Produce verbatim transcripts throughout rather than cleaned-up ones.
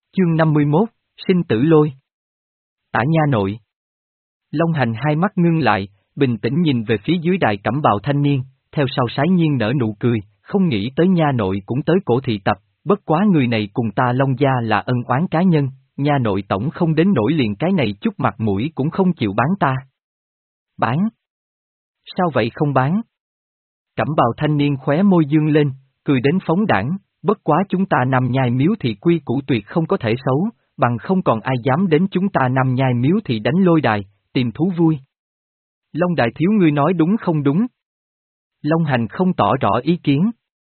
Chương năm mươi mốt, sinh tử lôi. Tả nha nội. Long Hành hai mắt ngưng lại, bình tĩnh nhìn về phía dưới đài cẩm bào thanh niên, theo sau sái nhiên nở nụ cười, không nghĩ tới nha nội cũng tới cổ thị tập, bất quá người này cùng ta Long gia là ân oán cá nhân, nha nội tổng không đến nổi liền cái này chút mặt mũi cũng không chịu bán ta. Bán? Sao vậy không bán? Cẩm bào thanh niên khóe môi dương lên, cười đến phóng đãng. Bất quá chúng ta Nam Nhai miếu thị quy củ tuyệt không có thể xấu, bằng không còn ai dám đến chúng ta Nam Nhai miếu thị đánh lôi đài, tìm thú vui. Long đại thiếu ngươi nói đúng không đúng? Long Hành không tỏ rõ ý kiến.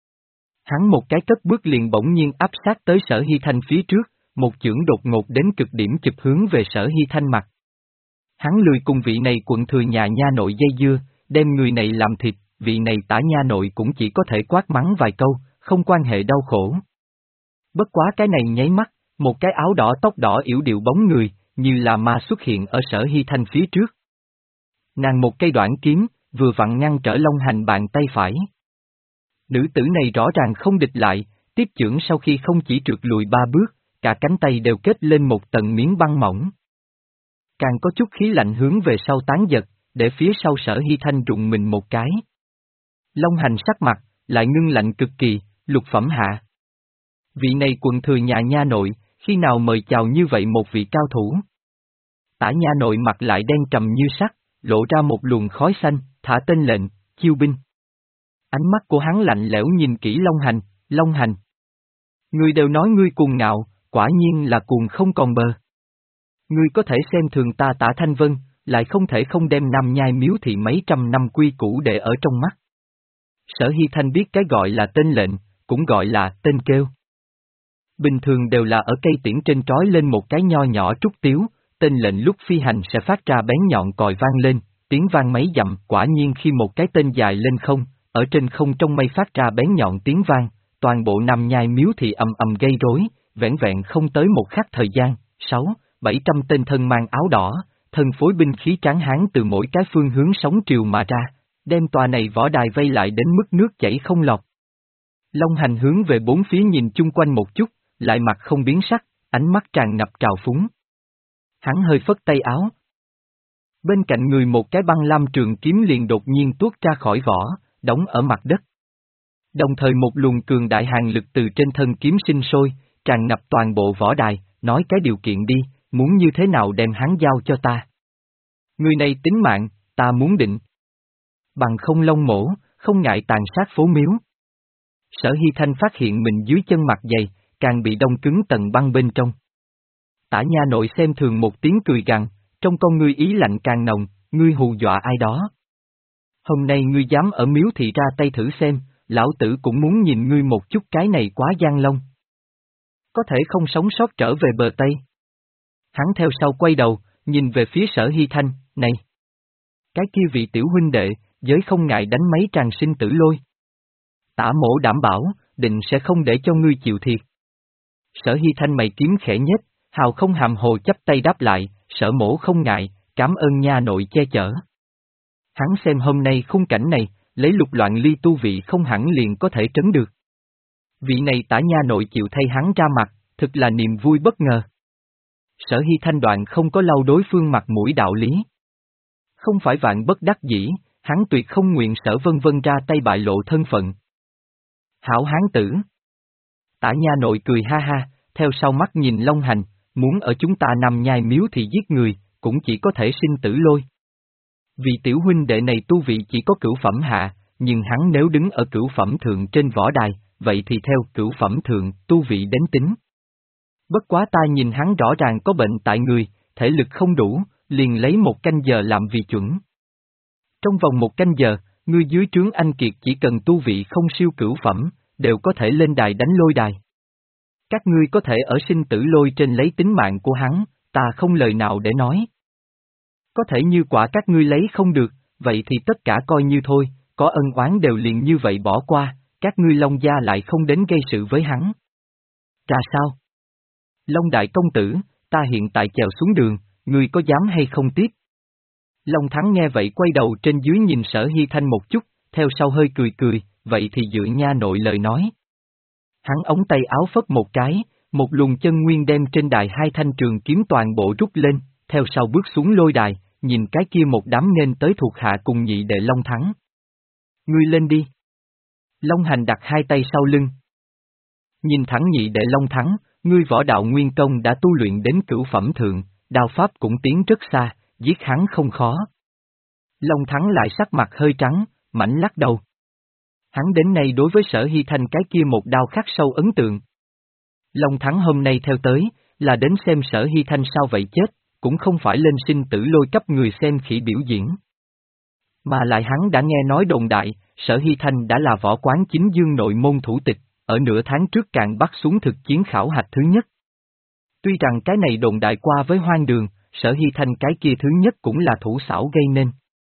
Hắn một cái cất bước liền bỗng nhiên áp sát tới Sở Hy Thanh phía trước, một chưởng đột ngột đến cực điểm chụp hướng về Sở Hy Thanh mặt. Hắn lười cùng vị này quận thừa nhà nha nội dây dưa, đem người này làm thịt, vị này tả nha nội cũng chỉ có thể quát mắng vài câu, không quan hệ đau khổ. Bất quá cái này nháy mắt, một cái áo đỏ tóc đỏ yểu điệu bóng người, như là ma xuất hiện ở Sở Hy Thanh phía trước. Nàng một cây đoạn kiếm, vừa vặn ngăn trở Long Hành bàn tay phải. Nữ tử này rõ ràng không địch lại, tiếp chưởng sau khi không chỉ trượt lùi ba bước, cả cánh tay đều kết lên một tầng miếng băng mỏng. Càng có chút khí lạnh hướng về sau tán giật, để phía sau Sở Hy Thanh rụng mình một cái. Long Hành sắc mặt, lại ngưng lạnh cực kỳ, lục phẩm hạ. Vị này quận thừa nhà nha nội, khi nào mời chào như vậy một vị cao thủ? Tả nha nội mặt lại đen trầm như sắt, lộ ra một luồng khói xanh, thả tên lệnh, chiêu binh. Ánh mắt của hắn lạnh lẽo nhìn kỹ Long Hành, Long Hành. Người đều nói ngươi cuồng ngạo, quả nhiên là cuồng không còn bờ. Ngươi có thể xem thường ta Tả Thanh Vân, lại không thể không đem Nam Nhai miếu thị mấy trăm năm quy củ để ở trong mắt. Sở Hy Thanh biết cái gọi là tên lệnh, cũng gọi là tên kêu. Bình thường đều là ở cây tiễn trên trói lên một cái nho nhỏ trúc tiếu, tên lệnh lúc phi hành sẽ phát ra bén nhọn còi vang lên, tiếng vang mấy dặm, quả nhiên khi một cái tên dài lên không, ở trên không trong mây phát ra bén nhọn tiếng vang, toàn bộ Nam Nhai miếu thị ầm ầm gây rối, vẻn vẹn không tới một khắc thời gian, sáu, bảy trăm tên thân mang áo đỏ, thân phối binh khí tráng hán từ mỗi cái phương hướng sóng triều mà ra, đem tòa này võ đài vây lại đến mức nước chảy không lọt. Long Hành hướng về bốn phía nhìn chung quanh một chút, lại mặt không biến sắc, ánh mắt tràn ngập trào phúng. Hắn hơi phất tay áo. Bên cạnh người một cái băng lam trường kiếm liền đột nhiên tuốt ra khỏi vỏ, đóng ở mặt đất. Đồng thời một luồng cường đại hàn lực từ trên thân kiếm sinh sôi, tràn ngập toàn bộ võ đài, nói cái điều kiện đi, muốn như thế nào đem hắn giao cho ta. Người này tính mạng, ta muốn định. Bằng không lông mổ, không ngại tàn sát phố miếu. Sở Hy Thanh phát hiện mình dưới chân mặt dày, càng bị đông cứng tầng băng bên trong. Tả nha nội xem thường một tiếng cười gằn, trong con ngươi ý lạnh càng nồng, ngươi hù dọa ai đó. Hôm nay ngươi dám ở miếu thị ra tay thử xem, lão tử cũng muốn nhìn ngươi một chút, cái này quá gian long. Có thể không sống sót trở về bờ Tây. Hắn theo sau quay đầu, nhìn về phía Sở Hy Thanh, này. Cái kia vị tiểu huynh đệ, giới không ngại đánh mấy tràng sinh tử lôi. Tả mổ đảm bảo, định sẽ không để cho ngươi chịu thiệt. Sở Hy Thanh mày kiếm khẽ nhếch, hào không hàm hồ chắp tay đáp lại, Sở mổ không ngại, cảm ơn nha nội che chở. Hắn xem hôm nay khung cảnh này, lấy lục loạn ly tu vị không hẳn liền có thể trấn được. Vị này tả nha nội chịu thay hắn ra mặt, thực là niềm vui bất ngờ. Sở Hy Thanh đoạn không có lau đối phương mặt mũi đạo lý. Không phải vạn bất đắc dĩ, hắn tuyệt không nguyện Sở Vân Vân ra tay bại lộ thân phận. Hảo hán tử. Tả nha nội cười ha ha, theo sau mắt nhìn Long Hành, muốn ở chúng ta Nam Nhai miếu thì giết người, cũng chỉ có thể sinh tử lôi. Vì tiểu huynh đệ này tu vị chỉ có cửu phẩm hạ, nhưng hắn nếu đứng ở cửu phẩm thượng trên võ đài, vậy thì theo cửu phẩm thượng, tu vị đến tính. Bất quá ta nhìn hắn rõ ràng có bệnh tại người, thể lực không đủ, liền lấy một canh giờ làm vì chuẩn. Trong vòng một canh giờ, ngươi dưới trướng anh kiệt chỉ cần tu vị không siêu cửu phẩm, đều có thể lên đài đánh lôi đài. Các ngươi có thể ở sinh tử lôi trên lấy tính mạng của hắn, ta không lời nào để nói. Có thể như quả các ngươi lấy không được, vậy thì tất cả coi như thôi, có ân oán đều liền như vậy bỏ qua, các ngươi Long gia lại không đến gây sự với hắn. Ra sao? Long đại công tử, ta hiện tại chèo xuống đường, ngươi có dám hay không tiếp? Long Thắng nghe vậy quay đầu trên dưới nhìn Sở Hy Thanh một chút, theo sau hơi cười cười, vậy thì dựa nha nội lời nói. Hắn ống tay áo phất một cái, Một luồng chân nguyên đem trên đài hai thanh trường kiếm toàn bộ rút lên, theo sau bước xuống lôi đài, nhìn cái kia một đám nên tới thuộc hạ cùng nhị đệ Long Thắng. Ngươi lên đi. Long Hành đặt hai tay sau lưng. Nhìn thẳng nhị đệ Long Thắng, ngươi võ đạo nguyên công đã tu luyện đến cửu phẩm thượng, đao pháp cũng tiến rất xa, giết hắn không khó. Long Thắng lại sắc mặt hơi trắng, mảnh lắc đầu. Hắn đến nay đối với Sở Hy Thanh cái kia một đao khắc sâu ấn tượng. Long Thắng hôm nay theo tới, là đến xem Sở Hy Thanh sao vậy chết, cũng không phải lên sinh tử lôi cấp người xem khỉ biểu diễn. Mà lại hắn đã nghe nói đồn đại, Sở Hy Thanh đã là võ quán chính dương nội môn thủ tịch, ở nửa tháng trước càng bắt xuống thực chiến khảo hạch thứ nhất. Tuy rằng cái này đồn đại qua với hoang đường, Sở Hy Thanh cái kia thứ nhất cũng là thủ xảo gây nên.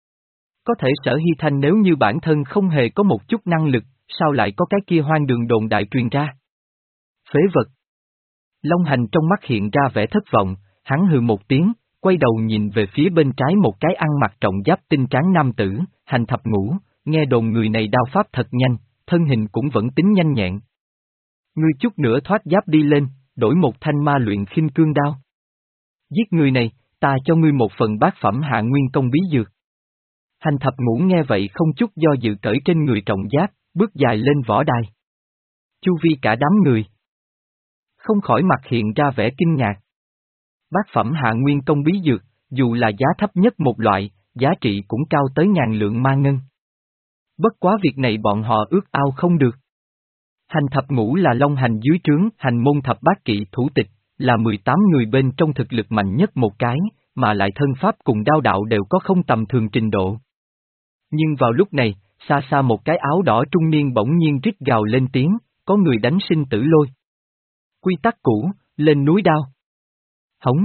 Có thể Sở Hy Thanh nếu như bản thân không hề có một chút năng lực, sao lại có cái kia hoang đường đồn đại truyền ra? Phế vật. Long Hành trong mắt hiện ra vẻ thất vọng, hắn hừ một tiếng, quay đầu nhìn về phía bên trái một cái ăn mặc trọng giáp tinh tráng nam tử, Hành Thập Ngũ, nghe đồn người này đao pháp thật nhanh, thân hình cũng vẫn tính nhanh nhẹn. Ngươi chút nữa thoát giáp đi lên, đổi một thanh ma luyện khinh cương đao. Giết người này, ta cho ngươi một phần bát phẩm hạ nguyên công bí dược. Hành Thập Ngũ nghe vậy không chút do dự cởi trên người trọng giáp, bước dài lên võ đài. Chu vi cả đám người không khỏi mặt hiện ra vẻ kinh ngạc. Bát phẩm hạ nguyên công bí dược, dù là giá thấp nhất một loại, giá trị cũng cao tới ngàn lượng ma ngân. Bất quá việc này bọn họ ước ao không được. Hành Thập Ngũ là Long Hành dưới trướng Hành môn thập bát kỵ thủ tịch, là mười tám người bên trong thực lực mạnh nhất một cái, mà lại thân pháp cùng đao đạo đều có không tầm thường trình độ. Nhưng vào lúc này, xa xa một cái áo đỏ trung niên bỗng nhiên rít gào lên tiếng, có người đánh sinh tử lôi. Quy tắc cũ, lên núi đao. Hống.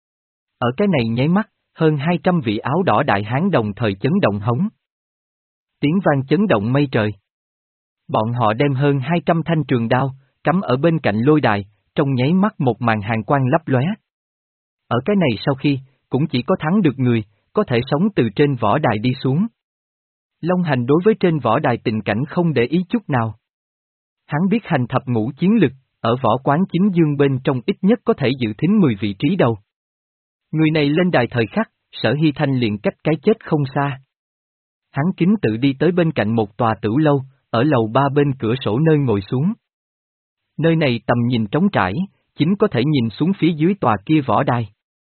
Ở cái này nháy mắt, hơn hai trăm vị áo đỏ đại hán đồng thời chấn động hống. Tiếng vang chấn động mây trời. Bọn họ đem hơn hai trăm thanh trường đao, cắm ở bên cạnh lôi đài, trong nháy mắt một màn hàn quang lấp lóe. Ở cái này sau khi, cũng chỉ có thắng được người, có thể sống từ trên võ đài đi xuống. Long Hành đối với trên võ đài tình cảnh không để ý chút nào. Hắn biết Hành Thập Ngũ chiến lực, ở võ quán chính dương bên trong ít nhất có thể dự thính mười vị trí đầu. Người này lên đài thời khắc, Sở Hy Thanh liền cách cái chết không xa. Hắn kính tự đi tới bên cạnh một tòa tửu lâu, ở lầu ba bên cửa sổ nơi ngồi xuống. Nơi này tầm nhìn trống trải, chính có thể nhìn xuống phía dưới tòa kia võ đài.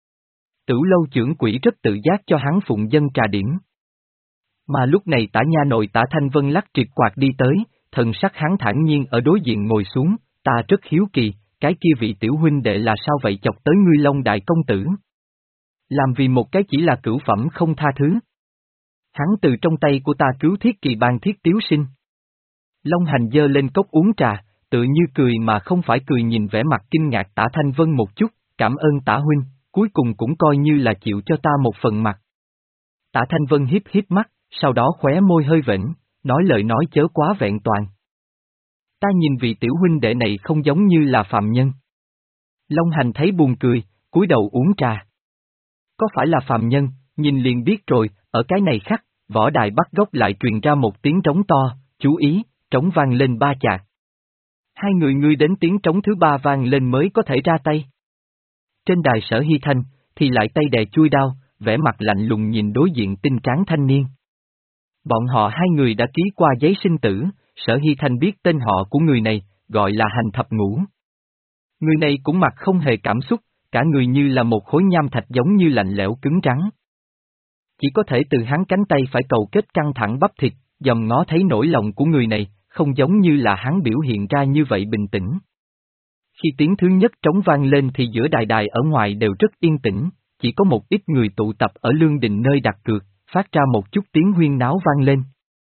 Tửu lâu trưởng quỹ rất tự giác cho hắn phụng dân trà điểm. Mà lúc này Tả Nha nội Tả Thanh Vân lắc triệt quạt đi tới, thần sắc hắn thản nhiên ở đối diện ngồi xuống, ta rất hiếu kỳ, cái kia vị tiểu huynh đệ là sao vậy chọc tới ngươi Long đại công tử. Làm vì một cái chỉ là cửu phẩm không tha thứ. Hắn từ trong tay của ta cứu thiết kỳ ban thiết tiếu sinh. Long Hành dơ lên cốc uống trà, tự như cười mà không phải cười nhìn vẻ mặt kinh ngạc Tả Thanh Vân một chút, cảm ơn Tả huynh, cuối cùng cũng coi như là chịu cho ta một phần mặt. Tả Thanh Vân hiếp hiếp mắt, sau đó khóe môi hơi vểnh, nói lời nói chớ quá vẹn toàn. Ta nhìn vị tiểu huynh đệ này không giống như là phàm nhân. Long Hành thấy buồn cười, cúi đầu uống trà. Có phải là phàm nhân, nhìn liền biết rồi, ở cái này khắc, võ đài bắt gốc lại truyền ra một tiếng trống to, chú ý, trống vang lên ba chạc. Hai người ngươi đến tiếng trống thứ ba vang lên mới có thể ra tay. Trên đài Sở Hy Thanh, thì lại tay đè chui đao, vẻ mặt lạnh lùng nhìn đối diện tinh tráng thanh niên. Bọn họ hai người đã ký qua giấy sinh tử, Sở Hy Thanh biết tên họ của người này, gọi là Hành Thập Ngũ. Người này cũng mặt không hề cảm xúc, cả người như là một khối nham thạch giống như lạnh lẽo cứng rắn. Chỉ có thể từ hắn cánh tay phải cầu kết căng thẳng bắp thịt, dòm ngó thấy nỗi lòng của người này, không giống như là hắn biểu hiện ra như vậy bình tĩnh. Khi tiếng thứ nhất trống vang lên thì giữa đài đài ở ngoài đều rất yên tĩnh, chỉ có một ít người tụ tập ở lương đình nơi đặt cược, phát ra một chút tiếng huyên náo vang lên.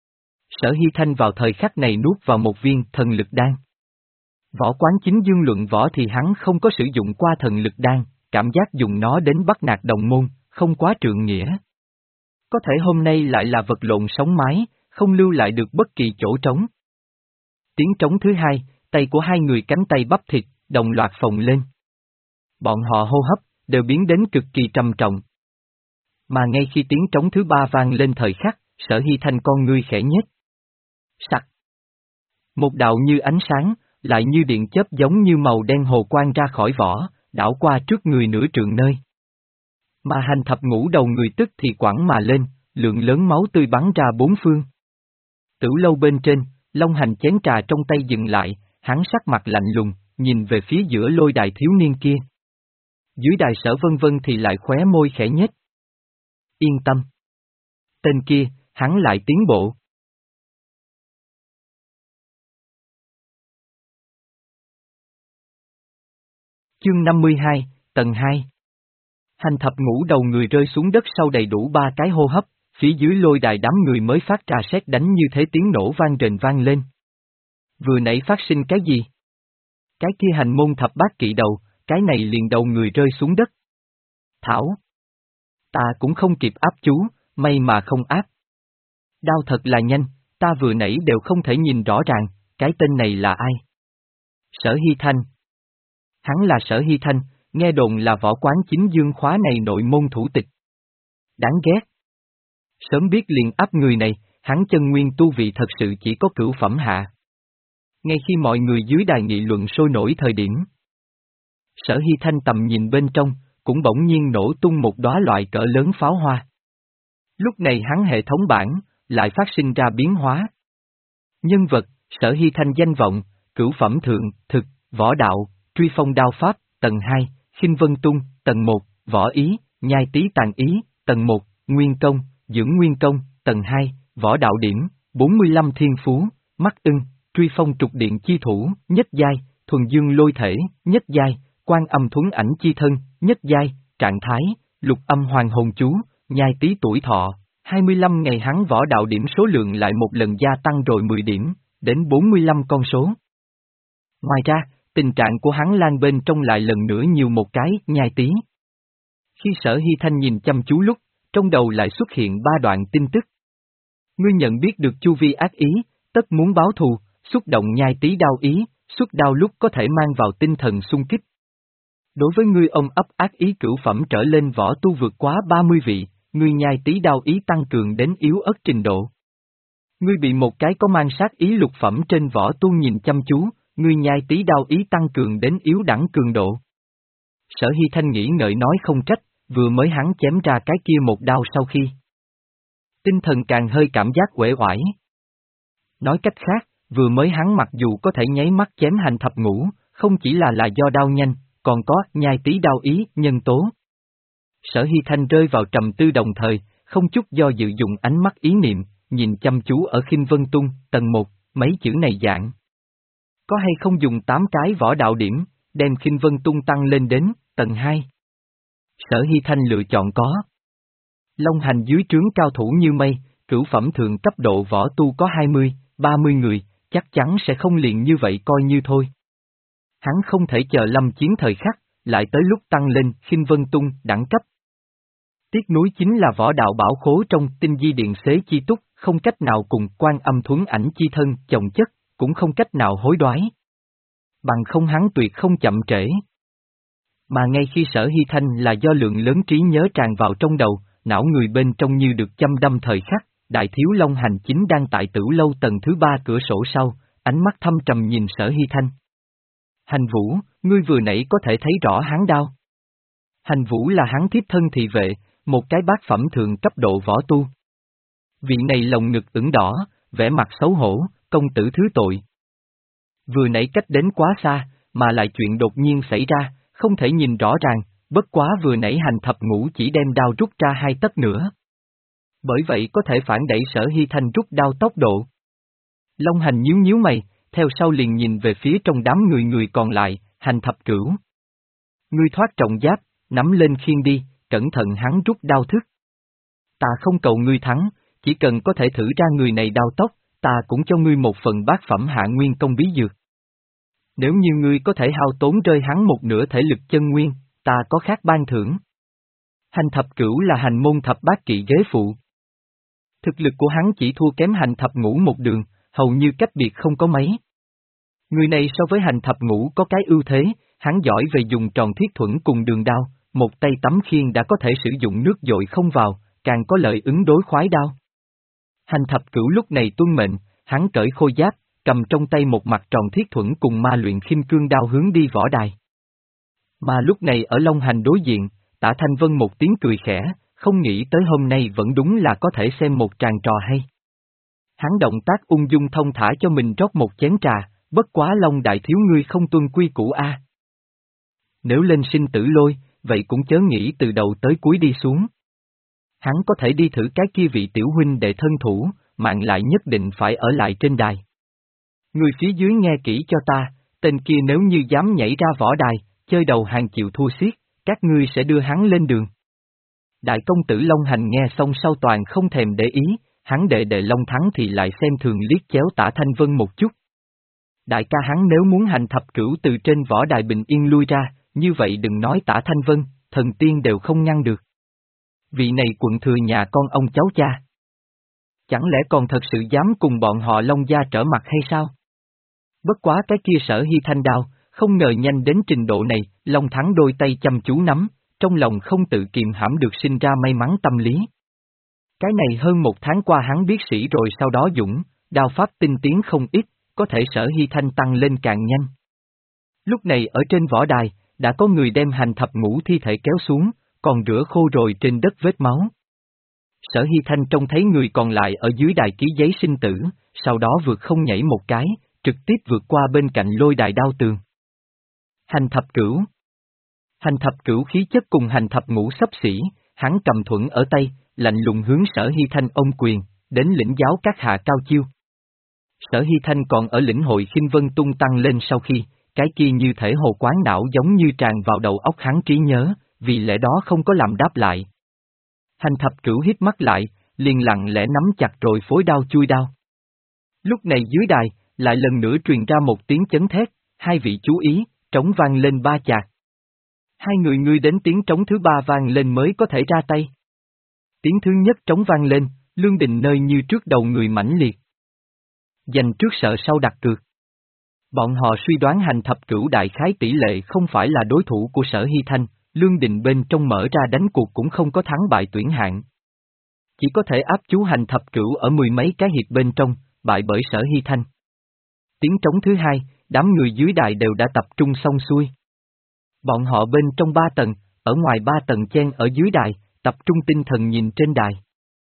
Sở Hy Thanh vào thời khắc này nuốt vào một viên thần lực đan. Võ quán chính dương luận võ thì hắn không có sử dụng qua thần lực đan, cảm giác dùng nó đến bắt nạt đồng môn, không quá trượng nghĩa. Có thể hôm nay lại là vật lộn sống mái, không lưu lại được bất kỳ chỗ trống. Tiếng trống thứ hai, tay của hai người cánh tay bắp thịt, đồng loạt phồng lên. Bọn họ hô hấp, đều biến đến cực kỳ trầm trọng. Mà ngay khi tiếng trống thứ ba vang lên thời khắc, Sở Hy Thanh con ngươi khẽ nhếch. Sặc. Một đạo như ánh sáng, lại như điện chớp giống như màu đen hồ quang ra khỏi vỏ, đảo qua trước người nửa trượng nơi. Mà hành thập ngũ đầu người tức thì quẳng mà lên, lượng lớn máu tươi bắn ra bốn phương. Tử lâu bên trên, Long Hành chén trà trong tay dừng lại, hắn sắc mặt lạnh lùng, nhìn về phía giữa lôi đài thiếu niên kia. Dưới đài Sở Vân Vân thì lại khóe môi khẽ nhếch. Yên tâm. Tên kia, hắn lại tiến bộ. Chương năm mươi hai, tầng hai. Hành thập ngũ đầu người rơi xuống đất sau đầy đủ ba cái hô hấp, phía dưới lôi đài đám người mới phát ra sét đánh như thế tiếng nổ vang rền vang lên. Vừa nãy phát sinh cái gì? Cái kia hành môn thập bát kỵ đầu, cái này liền đầu người rơi xuống đất. Thảo. Ta cũng không kịp áp chú, may mà không áp. Đao thật là nhanh, ta vừa nãy đều không thể nhìn rõ ràng, cái tên này là ai? Sở Hy Thanh. Hắn là Sở Hy Thanh, nghe đồn là võ quán chính dương khóa này nội môn thủ tịch. Đáng ghét. Sớm biết liền áp người này, hắn chân nguyên tu vị thật sự chỉ có cửu phẩm hạ. Ngay khi mọi người dưới đài nghị luận sôi nổi thời điểm, Sở Hy Thanh tầm nhìn bên trong, cũng bỗng nhiên nổ tung một đóa loại cỡ lớn pháo hoa. Lúc này hắn hệ thống bản, lại phát sinh ra biến hóa. Nhân vật, Sở Hy Thanh danh vọng, cửu phẩm thượng, thực, võ đạo, truy phong đao pháp, tầng hai, khinh vân tung, tầng một, võ ý, nhai tí tàn ý, tầng một, nguyên công, dưỡng nguyên công, tầng hai, võ đạo điểm, bốn mươi lăm thiên phú, mắt ưng, truy phong trục điện chi thủ, nhất giai, thuần dương lôi thể, nhất giai, quan âm thuấn ảnh chi thân, nhất giai, trạng thái, lục âm hoàng hồn chú, nhai tí tuổi thọ, hai mươi lăm ngày hắn võ đạo điểm số lượng lại một lần gia tăng rồi mười điểm, đến bốn mươi lăm con số. Ngoài ra, tình trạng của hắn lan bên trong lại lần nữa nhiều một cái, nhai tí. Khi Sở Hy Thanh nhìn chăm chú lúc, trong đầu lại xuất hiện ba đoạn tin tức. Ngươi nhận biết được chu vi ác ý, tất muốn báo thù, xúc động nhai tí đao ý, xuất đao lúc có thể mang vào tinh thần xung kích. Đối với ngươi ông ấp ác ý cửu phẩm trở lên võ tu vượt quá ba mươi vị, ngươi nhai tí đao ý tăng cường đến yếu ớt trình độ. Ngươi bị một cái có mang sát ý lục phẩm trên võ tu nhìn chăm chú, ngươi nhai tí đao ý tăng cường đến yếu đẳng cường độ. Sở Hy Thanh nghĩ ngợi nói không trách, vừa mới hắn chém ra cái kia một đao sau khi. Tinh thần càng hơi cảm giác uể oải. Nói cách khác, vừa mới hắn mặc dù có thể nháy mắt chém hành thập ngũ, không chỉ là là do đao nhanh, còn có nhai tí đao ý, nhân tố. Sở Hy Thanh rơi vào trầm tư đồng thời, không chút do dự dùng ánh mắt ý niệm, nhìn chăm chú ở khinh vân tung, tầng một, mấy chữ này dạng. Có hay không dùng tám cái võ đạo điểm, đem khinh vân tung tăng lên đến, tầng hai. Sở Hy Thanh lựa chọn có. Long Hành dưới trướng cao thủ như mây, cửu phẩm thượng cấp độ võ tu có hai mươi, ba mươi người, chắc chắn sẽ không liền như vậy coi như thôi. Hắn không thể chờ lâm chiến thời khắc, lại tới lúc tăng lên khinh vân tung đẳng cấp. Tiếc nuối chính là võ đạo bảo khố trong tinh di điện xế chi túc, không cách nào cùng quan âm thuấn ảnh chi thân chồng chất, cũng không cách nào hối đoái. Bằng không hắn tuyệt không chậm trễ. Mà ngay khi Sở Hy Thanh là do lượng lớn trí nhớ tràn vào trong đầu, não người bên trong như được châm đâm thời khắc, đại thiếu Long Hành chính đang tại Tử lâu tầng thứ ba cửa sổ sau, ánh mắt thâm trầm nhìn Sở Hy Thanh. Hành Vũ, ngươi vừa nãy có thể thấy rõ hắn đao. Hành Vũ là hắn thiếp thân thị vệ, một cái bát phẩm thượng cấp độ võ tu. Vị này lồng ngực ửng đỏ, vẻ mặt xấu hổ, công tử thứ tội. Vừa nãy cách đến quá xa, mà lại chuyện đột nhiên xảy ra, không thể nhìn rõ ràng, bất quá vừa nãy hành thập ngũ chỉ đem đao rút ra hai tấc nữa. Bởi vậy có thể phản đẩy Sở Hy Thanh rút đao tốc độ. Long Hành nhíu nhíu mày, theo sau liền nhìn về phía trong đám người người còn lại, hành thập cửu. Ngươi thoát trọng giáp, nắm lên khiên đi, cẩn thận hắn rút đao thức. Ta không cầu ngươi thắng, chỉ cần có thể thử ra người này đao tốc, ta cũng cho ngươi một phần bát phẩm hạ nguyên công bí dược. Nếu như ngươi có thể hao tốn rơi hắn một nửa thể lực chân nguyên, ta có khác ban thưởng. Hành thập cửu là hành môn thập bát kỵ ghế phụ. Thực lực của hắn chỉ thua kém hành thập ngũ một đường, hầu như cách biệt không có mấy. Người này so với hành thập ngũ có cái ưu thế, hắn giỏi về dùng tròn thiết thuẫn cùng đường đao, một tay tắm khiên đã có thể sử dụng nước dội không vào, càng có lợi ứng đối khoái đao. Hành thập cửu lúc này tuân mệnh, hắn cởi khôi giáp, cầm trong tay một mặt tròn thiết thuẫn cùng ma luyện khinh cương đao hướng đi võ đài. Mà lúc này ở Long Hành đối diện, Tả Thanh Vân một tiếng cười khẽ, không nghĩ tới hôm nay vẫn đúng là có thể xem một tràng trò hay. Hắn động tác ung dung thông thả cho mình rót một chén trà, bất quá Long đại thiếu ngươi không tuân quy củ a. Nếu lên sinh tử lôi, vậy cũng chớ nghĩ từ đầu tới cuối đi xuống. Hắn có thể đi thử cái kia vị tiểu huynh đệ thân thủ, mạng lại nhất định phải ở lại trên đài. Người phía dưới nghe kỹ cho ta, tên kia nếu như dám nhảy ra võ đài, chơi đầu hàng chịu thua xiết, các ngươi sẽ đưa hắn lên đường. Đại công tử Long Hành nghe xong sau toàn không thèm để ý, hắn đệ đệ Long Thắng thì lại xem thường liếc chéo Tả Thanh Vân một chút. Đại ca hắn nếu muốn hành thập cửu từ trên võ đài bình yên lui ra, như vậy đừng nói Tả Thanh Vân, thần tiên đều không ngăn được. Vị này quận thừa nhà con ông cháu cha. Chẳng lẽ còn thật sự dám cùng bọn họ Long gia trở mặt hay sao? Bất quá cái kia Sở Hy Thanh đao, không ngờ nhanh đến trình độ này, Long Thắng đôi tay chăm chú nắm, trong lòng không tự kiềm hãm được sinh ra may mắn tâm lý. Cái này hơn một tháng qua hắn biết sĩ rồi sau đó dũng, đao pháp tinh tiến không ít, có thể Sở Hy Thanh tăng lên càng nhanh. Lúc này ở trên võ đài, đã có người đem hành thập ngũ thi thể kéo xuống, còn rửa khô rồi trên đất vết máu. Sở Hy Thanh trông thấy người còn lại ở dưới đài ký giấy sinh tử, sau đó vượt không nhảy một cái, trực tiếp vượt qua bên cạnh lôi đài đao tường. Hành thập cửu. Hành thập cửu khí chất cùng hành thập ngũ xấp xỉ, hắn cầm thuẫn ở tay, lạnh lùng hướng Sở Hy Thanh ôm quyền, đến lĩnh giáo các hạ cao chiêu. Sở Hy Thanh còn ở lĩnh hội khinh vân tung tăng lên sau khi, cái kia như thể hồ quán não giống như tràn vào đầu óc hắn trí nhớ, vì lẽ đó không có làm đáp lại. Hành thập cửu hít mắt lại, liền lặng lẽ nắm chặt rồi phối đao chui đao. Lúc này dưới đài, lại lần nữa truyền ra một tiếng chấn thét, hai vị chú ý, trống vang lên ba chạc. Hai người ngươi đến tiếng trống thứ ba vang lên mới có thể ra tay. Tiếng thứ nhất trống vang lên, Lương Đình nơi như trước đầu người mãnh liệt. Dành trước sợ sau đặt cược. Bọn họ suy đoán hành thập cửu đại khái tỷ lệ không phải là đối thủ của Sở Hy Thanh, Lương Đình bên trong mở ra đánh cuộc cũng không có thắng bại tuyển hạng. Chỉ có thể áp chú hành thập cửu ở mười mấy cái hiệp bên trong, bại bởi Sở Hy Thanh. Tiếng trống thứ hai, đám người dưới đài đều đã tập trung xong xuôi. Bọn họ bên trong ba tầng, ở ngoài ba tầng chen ở dưới đài, tập trung tinh thần nhìn trên đài.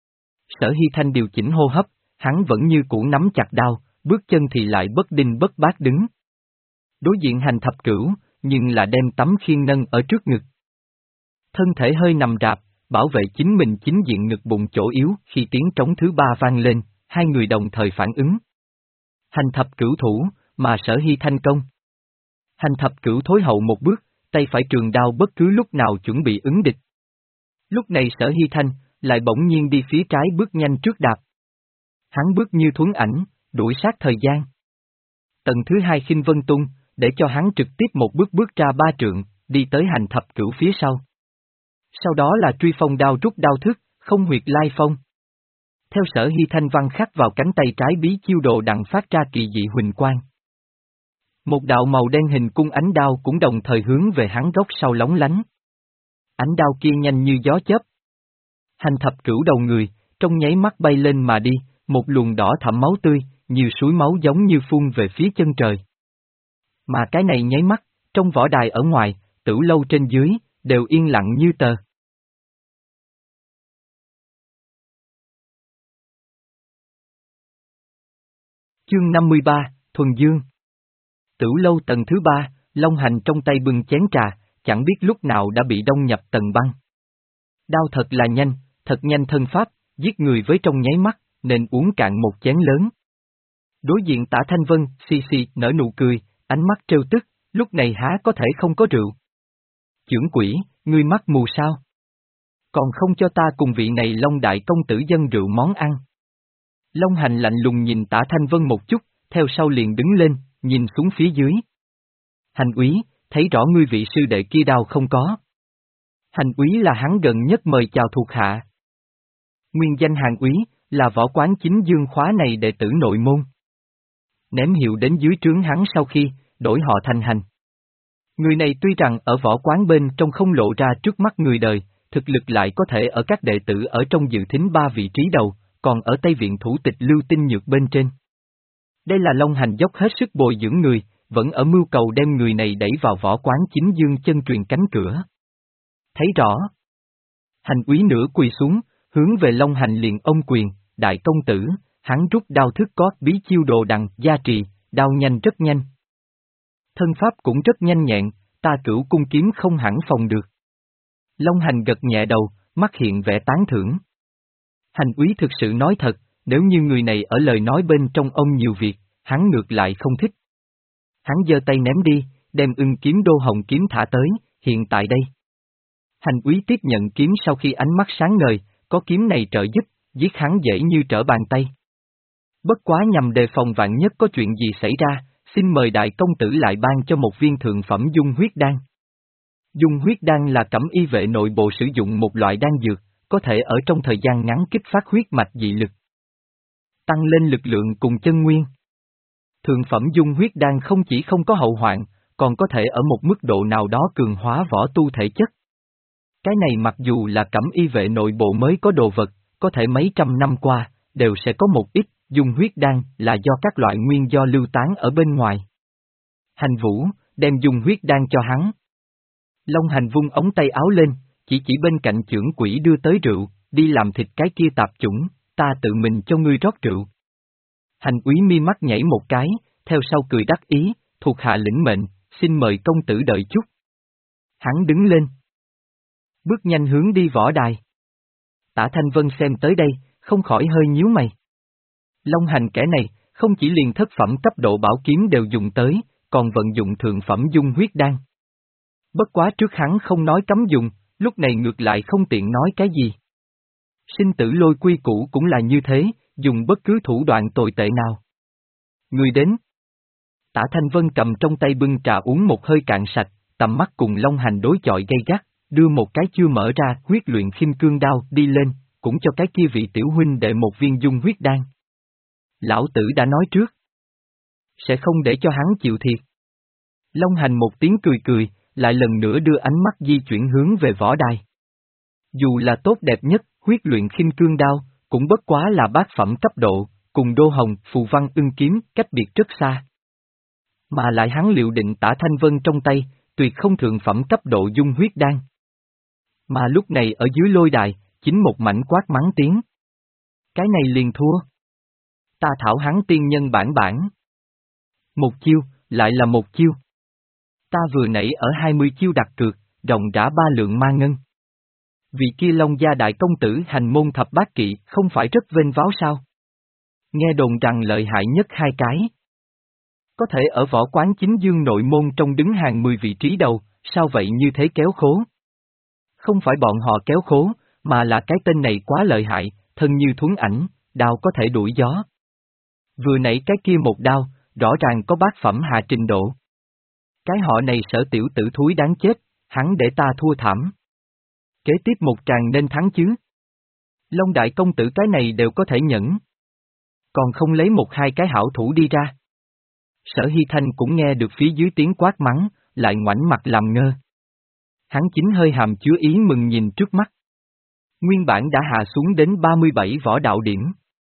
Sở Hy Thanh điều chỉnh hô hấp, hắn vẫn như cũ nắm chặt đao, bước chân thì lại bất đinh bất bát đứng. Đối diện hành thập cửu, nhưng là đem tấm khiên nâng ở trước ngực. Thân thể hơi nằm rạp, bảo vệ chính mình chính diện ngực bụng chỗ yếu, khi tiếng trống thứ ba vang lên, hai người đồng thời phản ứng. Hành thập cửu thủ, mà Sở Hy Thanh công. Hành thập cửu thối hậu một bước, tay phải trường đao bất cứ lúc nào chuẩn bị ứng địch. Lúc này Sở Hy Thanh, lại bỗng nhiên đi phía trái bước nhanh trước đạp. Hắn bước như thuấn ảnh, đuổi sát thời gian. Tầng thứ hai khinh vân tung, để cho hắn trực tiếp một bước bước ra ba trượng, đi tới hành thập cửu phía sau. Sau đó là truy phong đao rút đao thức, không huyệt lai phong. Theo Sở Hy Thanh văn khắc vào cánh tay trái bí chiêu đồ đặng phát ra kỳ dị huỳnh quang. Một đạo màu đen hình cung ánh đao cũng đồng thời hướng về hắn góc sau lóng lánh. Ánh đao kia nhanh như gió chớp. Hành thập cửu đầu người, trong nháy mắt bay lên mà đi, một luồng đỏ thẫm máu tươi, nhiều suối máu giống như phun về phía chân trời. Mà cái này nháy mắt, trong võ đài ở ngoài, tử lâu trên dưới, đều yên lặng như tờ. Chương năm mươi ba, Thuần Dương. Tử lâu tầng thứ ba, Long Hành trong tay bưng chén trà, chẳng biết lúc nào đã bị đông nhập tầng băng. Đao thật là nhanh, thật nhanh thân pháp, giết người với trong nháy mắt, nên uống cạn một chén lớn. Đối diện Tả Thanh Vân, xì xì, nở nụ cười, ánh mắt trêu tức, lúc này há có thể không có rượu. Chưởng quỷ, ngươi mắt mù sao? Còn không cho ta cùng vị này Long đại công tử dân rượu món ăn. Long Hành lạnh lùng nhìn Tả Thanh Vân một chút, theo sau liền đứng lên, nhìn xuống phía dưới. Hành úy, thấy rõ ngươi vị sư đệ kia đao không có. Hành úy là hắn gần nhất mời chào thuộc hạ. Nguyên danh Hàn úy, là võ quán chính dương khóa này đệ tử nội môn. Ném hiệu đến dưới trướng hắn sau khi, đổi họ thành Hành. Người này tuy rằng ở võ quán bên trong không lộ ra trước mắt người đời, thực lực lại có thể ở các đệ tử ở trong dự thính ba vị trí đầu, còn ở Tây Viện thủ tịch Lưu Tinh Nhược bên trên. Đây là Long Hành dốc hết sức bồi dưỡng người, vẫn ở mưu cầu đem người này đẩy vào võ quán chính dương chân truyền cánh cửa. Thấy rõ. Hành úy nửa quỳ xuống, hướng về Long Hành liền ôm quyền, đại công tử, hắn rút đao thức có bí chiêu đồ đằng, gia trì, đao nhanh rất nhanh. Thân pháp cũng rất nhanh nhẹn, ta cửu cung kiếm không hẳn phòng được. Long Hành gật nhẹ đầu, mắt hiện vẻ tán thưởng. Hành úy thực sự nói thật, nếu như người này ở lời nói bên trong ông nhiều việc, hắn ngược lại không thích. Hắn giơ tay ném đi, đem ưng kiếm đô hồng kiếm thả tới, hiện tại đây. Hành úy tiếp nhận kiếm sau khi ánh mắt sáng ngời, có kiếm này trợ giúp, giết hắn dễ như trở bàn tay. Bất quá nhằm đề phòng vạn nhất có chuyện gì xảy ra, xin mời đại công tử lại ban cho một viên thượng phẩm dung huyết đan. Dung huyết đan là cẩm y vệ nội bộ sử dụng một loại đan dược, có thể ở trong thời gian ngắn kích phát huyết mạch dị lực, tăng lên lực lượng cùng chân nguyên. Thượng phẩm dung huyết đan không chỉ không có hậu hoạn, còn có thể ở một mức độ nào đó cường hóa võ tu thể chất. Cái này mặc dù là cẩm y vệ nội bộ mới có đồ vật, có thể mấy trăm năm qua, đều sẽ có một ít, dung huyết đan là do các loại nguyên do lưu tán ở bên ngoài. Hành Vũ, đem dung huyết đan cho hắn. Long Hành vung ống tay áo lên, chỉ chỉ bên cạnh chưởng quỷ đưa tới rượu, đi làm thịt cái kia tạp chủng, ta tự mình cho ngươi rót rượu. Hành úy mi mắt nhảy một cái, theo sau cười đắc ý, thuộc hạ lĩnh mệnh, xin mời công tử đợi chút. Hắn đứng lên. Bước nhanh hướng đi võ đài. Tả Thanh Vân xem tới đây, không khỏi hơi nhíu mày. Long Hành kẻ này, không chỉ liền thất phẩm cấp độ bảo kiếm đều dùng tới, còn vận dụng thượng phẩm dung huyết đan. Bất quá trước hắn không nói cấm dùng, lúc này ngược lại không tiện nói cái gì. Sinh tử lôi quy củ cũng là như thế, dùng bất cứ thủ đoạn tồi tệ nào. Người đến. Tả Thanh Vân cầm trong tay bưng trà uống một hơi cạn sạch, tầm mắt cùng Long Hành đối chọi gay gắt, đưa một cái chưa mở ra huyết luyện khinh cương đao đi lên, cũng cho cái kia vị tiểu huynh đệ một viên dung huyết đan. Lão tử đã nói trước. Sẽ không để cho hắn chịu thiệt. Long Hành một tiếng cười cười, lại lần nữa đưa ánh mắt di chuyển hướng về võ đài. Dù là tốt đẹp nhất, huyết luyện khinh cương đao, cũng bất quá là bát phẩm cấp độ, cùng đô hồng, phù văn ưng kiếm, cách biệt rất xa. Mà lại hắn liệu định Tả Thanh Vân trong tay, tuyệt không thượng phẩm cấp độ dung huyết đan. Mà lúc này ở dưới lôi đài, chính một mảnh quát mắng tiếng. Cái này liền thua. Ta thảo hắn tiên nhân bản bản. Một chiêu, lại là một chiêu. Ta vừa nãy ở hai mươi chiêu đặt cược, ròng rã ba lượng ma ngân. Vì kia Long gia đại công tử hành môn thập bát kỵ không phải rất vênh váo sao? Nghe đồn rằng lợi hại nhất hai cái. Có thể ở võ quán chính dương nội môn trong đứng hàng mười vị trí đầu, sao vậy như thế kéo khố? Không phải bọn họ kéo khố, mà là cái tên này quá lợi hại, thân như thuấn ảnh, đao có thể đuổi gió. Vừa nãy cái kia một đao, rõ ràng có bát phẩm hạ trình độ. Cái họ này Sở tiểu tử thúi đáng chết, hắn để ta thua thảm. Kế tiếp một tràng nên thắng chứ. Long đại công tử cái này đều có thể nhẫn. Còn không lấy một hai cái hảo thủ đi ra. Sở Hy Thanh cũng nghe được phía dưới tiếng quát mắng, lại ngoảnh mặt làm ngơ. Hắn chính hơi hàm chứa ý mừng nhìn trước mắt. Nguyên bản đã hạ xuống đến ba mươi bảy võ đạo điểm.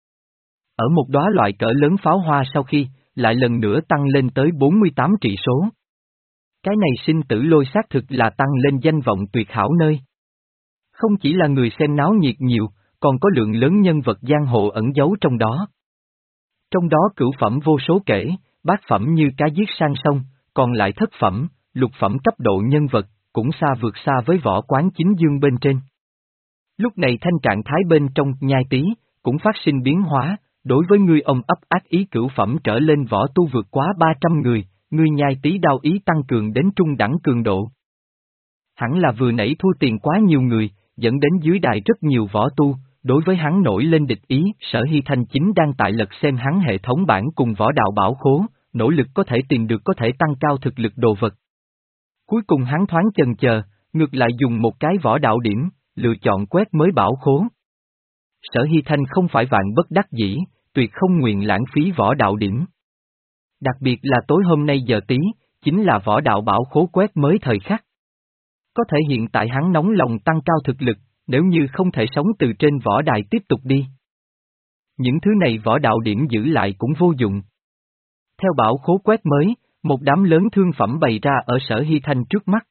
Ở một đóa loại cỡ lớn pháo hoa sau khi, lại lần nữa tăng lên tới bốn mươi tám trị số. Cái này sinh tử lôi xác thực là tăng lên danh vọng tuyệt hảo nơi. Không chỉ là người xem náo nhiệt nhiều, còn có lượng lớn nhân vật giang hồ ẩn giấu trong đó. Trong đó cửu phẩm vô số kể, bát phẩm như cá giết sang sông, còn lại thất phẩm, lục phẩm cấp độ nhân vật, cũng xa vượt xa với võ quán chính dương bên trên. Lúc này thanh trạng thái bên trong nhai tí, cũng phát sinh biến hóa, đối với ngươi ông ấp ác ý cửu phẩm trở lên võ tu vượt quá ba trăm người, ngươi nhai tí đao ý tăng cường đến trung đẳng cường độ. Hẳn là vừa nãy thua tiền quá nhiều người, dẫn đến dưới đài rất nhiều võ tu, đối với hắn nổi lên địch ý. Sở Hy Thanh chính đang tại lật xem hắn hệ thống bản cùng võ đạo bảo khố, nỗ lực có thể tìm được có thể tăng cao thực lực đồ vật. Cuối cùng hắn thoáng chần chờ, ngược lại dùng một cái võ đạo điểm, lựa chọn quét mới bảo khố. Sở Hy Thanh không phải vạn bất đắc dĩ, tuyệt không nguyện lãng phí võ đạo điểm. Đặc biệt là tối hôm nay giờ tí, chính là võ đạo bảo khố quét mới thời khắc. Có thể hiện tại hắn nóng lòng tăng cao thực lực, nếu như không thể sống từ trên võ đài tiếp tục đi. Những thứ này võ đạo điểm giữ lại cũng vô dụng. Theo bảo khố quét mới, một đám lớn thương phẩm bày ra ở Sở Hy Thanh trước mắt.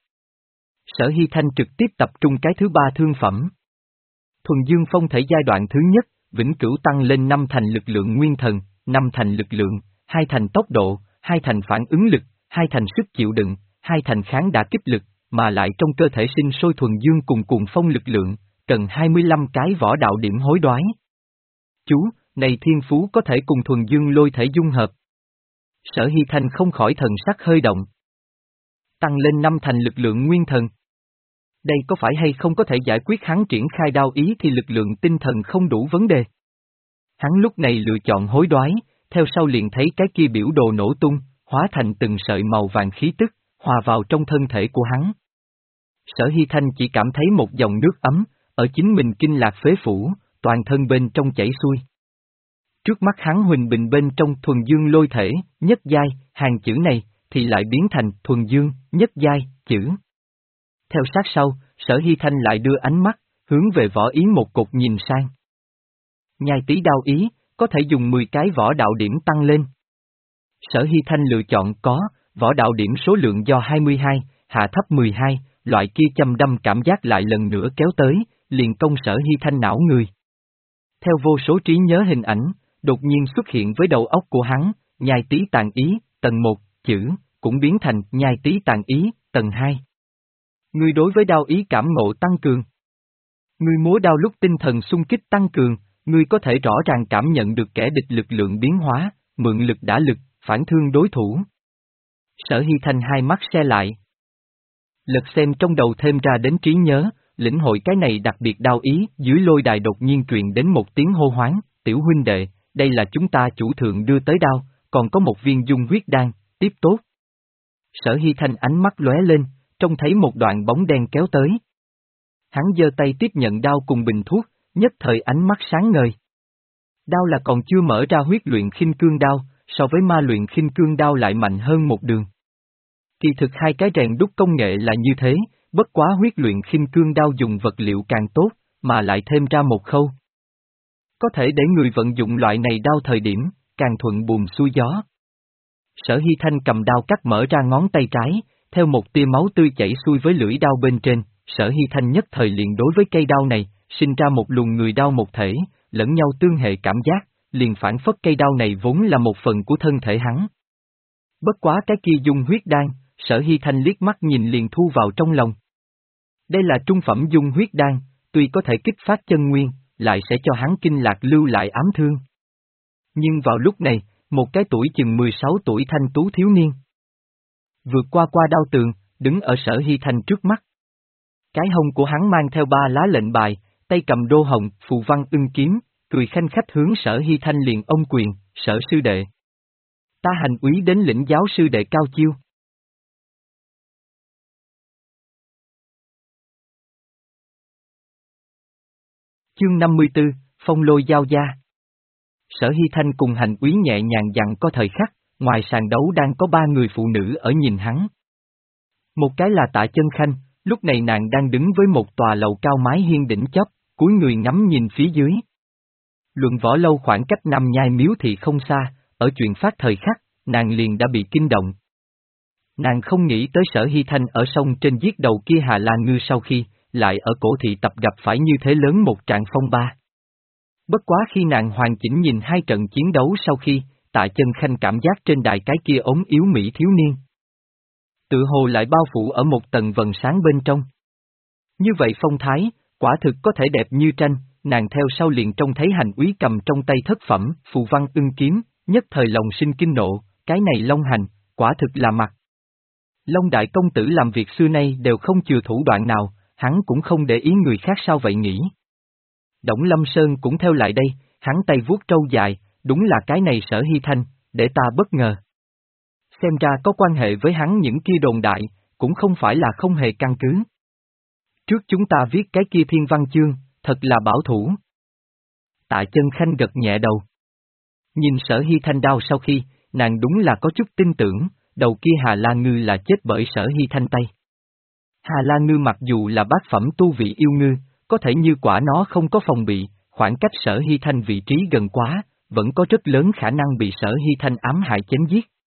Sở Hy Thanh trực tiếp tập trung cái thứ ba thương phẩm. Thuần Dương Phong thể giai đoạn thứ nhất, vĩnh cửu tăng lên năm thành lực lượng nguyên thần, năm thành lực lượng, hai thành tốc độ, hai thành phản ứng lực, hai thành sức chịu đựng, hai thành kháng đả kích lực, mà lại trong cơ thể sinh sôi thuần dương cùng cuồng phong lực lượng, cần hai mươi lăm cái võ đạo điểm hối đoái. Chú, này thiên phú có thể cùng thuần dương lôi thể dung hợp. Sở Hy Thanh không khỏi thần sắc hơi động. Tăng lên năm thành lực lượng nguyên thần. Đây có phải hay không có thể giải quyết hắn triển khai đao ý thì lực lượng tinh thần không đủ vấn đề. Hắn lúc này lựa chọn hối đoái, theo sau liền thấy cái kia biểu đồ nổ tung, hóa thành từng sợi màu vàng khí tức, hòa vào trong thân thể của hắn. Sở Hy Thanh chỉ cảm thấy một dòng nước ấm, ở chính mình kinh lạc phế phủ, toàn thân bên trong chảy xuôi. Trước mắt hắn huỳnh bình bên trong thuần dương lôi thể, nhất giai, hàng chữ này, thì lại biến thành thuần dương, nhất giai, chữ. Theo sát sau, Sở Hy Thanh lại đưa ánh mắt, hướng về võ ý một cột nhìn sang. Nhai tí đao ý, có thể dùng mười cái võ đạo điểm tăng lên. Sở Hy Thanh lựa chọn có, võ đạo điểm số lượng do hai mươi hai, hạ thấp mười hai, loại kia châm đâm cảm giác lại lần nữa kéo tới, liền công Sở Hy Thanh não người. Theo vô số trí nhớ hình ảnh, đột nhiên xuất hiện với đầu óc của hắn, nhai tí tàn ý, tầng một, chữ, cũng biến thành nhai tí tàn ý, tầng hai. Ngươi đối với đao ý cảm ngộ tăng cường. Ngươi múa đao lúc tinh thần xung kích tăng cường, ngươi có thể rõ ràng cảm nhận được kẻ địch lực lượng biến hóa, mượn lực đả lực, phản thương đối thủ. Sở Hy Thanh hai mắt se lại. Lật xem trong đầu thêm ra đến trí nhớ, lĩnh hội cái này đặc biệt đao ý, dưới lôi đài đột nhiên truyền đến một tiếng hô hoáng, tiểu huynh đệ, đây là chúng ta chủ thượng đưa tới đao, còn có một viên dung huyết đan, tiếp tốt. Sở Hy Thanh ánh mắt lóe lên, trông thấy một đoạn bóng đen kéo tới. Hắn giơ tay tiếp nhận đao cùng bình thuốc, nhất thời ánh mắt sáng ngời. Đao là còn chưa mở ra huyết luyện khinh cương đao, so với ma luyện khinh cương đao lại mạnh hơn một đường. Kỳ thực hai cái rèn đúc công nghệ là như thế, bất quá huyết luyện khinh cương đao dùng vật liệu càng tốt, mà lại thêm ra một khâu. Có thể để người vận dụng loại này đao thời điểm, càng thuận buồm xuôi gió. Sở Hy Thanh cầm đao cắt mở ra ngón tay trái, theo một tia máu tươi chảy xuôi với lưỡi đao bên trên, Sở Hy Thanh nhất thời liền đối với cây đao này, sinh ra một luồng người đao một thể, lẫn nhau tương hệ cảm giác, liền phản phất cây đao này vốn là một phần của thân thể hắn. Bất quá cái kia dung huyết đan, Sở Hy Thanh liếc mắt nhìn liền thu vào trong lòng. Đây là trung phẩm dung huyết đan, tuy có thể kích phát chân nguyên, lại sẽ cho hắn kinh lạc lưu lại ám thương. Nhưng vào lúc này, một cái tuổi chừng mười sáu tuổi thanh tú thiếu niên vượt qua qua đao tường, đứng ở Sở Hy Thanh trước mắt. Cái hông của hắn mang theo ba lá lệnh bài, tay cầm đô hồng, phù văn ưng kiếm, cười khanh khách hướng Sở Hy Thanh liền ôm quyền, Sở sư đệ. Ta hành úy đến lĩnh giáo sư đệ cao chiêu. Chương năm mươi tư, Phong lôi giao gia. Sở Hy Thanh cùng hành úy nhẹ nhàng dặn có thời khắc, ngoài sàn đấu đang có ba người phụ nữ ở nhìn hắn. Một cái là Tạ Chân Khanh, lúc này nàng đang đứng với một tòa lầu cao mái hiên đỉnh chóp, cúi người ngắm nhìn phía dưới. Luận võ lâu khoảng cách Nam Nhai miếu thị không xa, ở chuyện phát thời khắc, nàng liền đã bị kinh động. Nàng không nghĩ tới Sở Hy Thanh ở sông trên giết đầu kia Hà La Ngư sau khi, lại ở cổ thị tập gặp phải như thế lớn một trạng phong ba. Bất quá khi nàng hoàn chỉnh nhìn hai trận chiến đấu sau khi, Tạ Chân Khanh cảm giác trên đài cái kia ốm yếu mỹ thiếu niên. Tự hồ lại bao phủ ở một tầng vầng sáng bên trong. Như vậy phong thái, quả thực có thể đẹp như tranh, nàng theo sau liền trông thấy hành úy cầm trong tay thất phẩm, phù văn ưng kiếm, nhất thời lòng sinh kinh nộ, cái này Long Hành, quả thực là mặt. Long đại công tử làm việc xưa nay đều không chừa thủ đoạn nào, hắn cũng không để ý người khác sao vậy nhỉ. Đổng Lâm Sơn cũng theo lại đây, hắn tay vuốt trâu dài, đúng là cái này Sở Hy Thanh, để ta bất ngờ. Xem ra có quan hệ với hắn những kia đồn đại, cũng không phải là không hề căn cứ. Trước chúng ta viết cái kia thiên văn chương, thật là bảo thủ. Tạ Chân Khanh gật nhẹ đầu. Nhìn Sở Hy Thanh đao sau khi, nàng đúng là có chút tin tưởng, đầu kia Hà La Ngư là chết bởi Sở Hy Thanh tay. Hà La Ngư mặc dù là bát phẩm tu vị yêu ngư, có thể như quả nó không có phòng bị, khoảng cách Sở Hy Thanh vị trí gần quá, vẫn có rất lớn khả năng bị Sở Hy Thanh ám hại chém giết.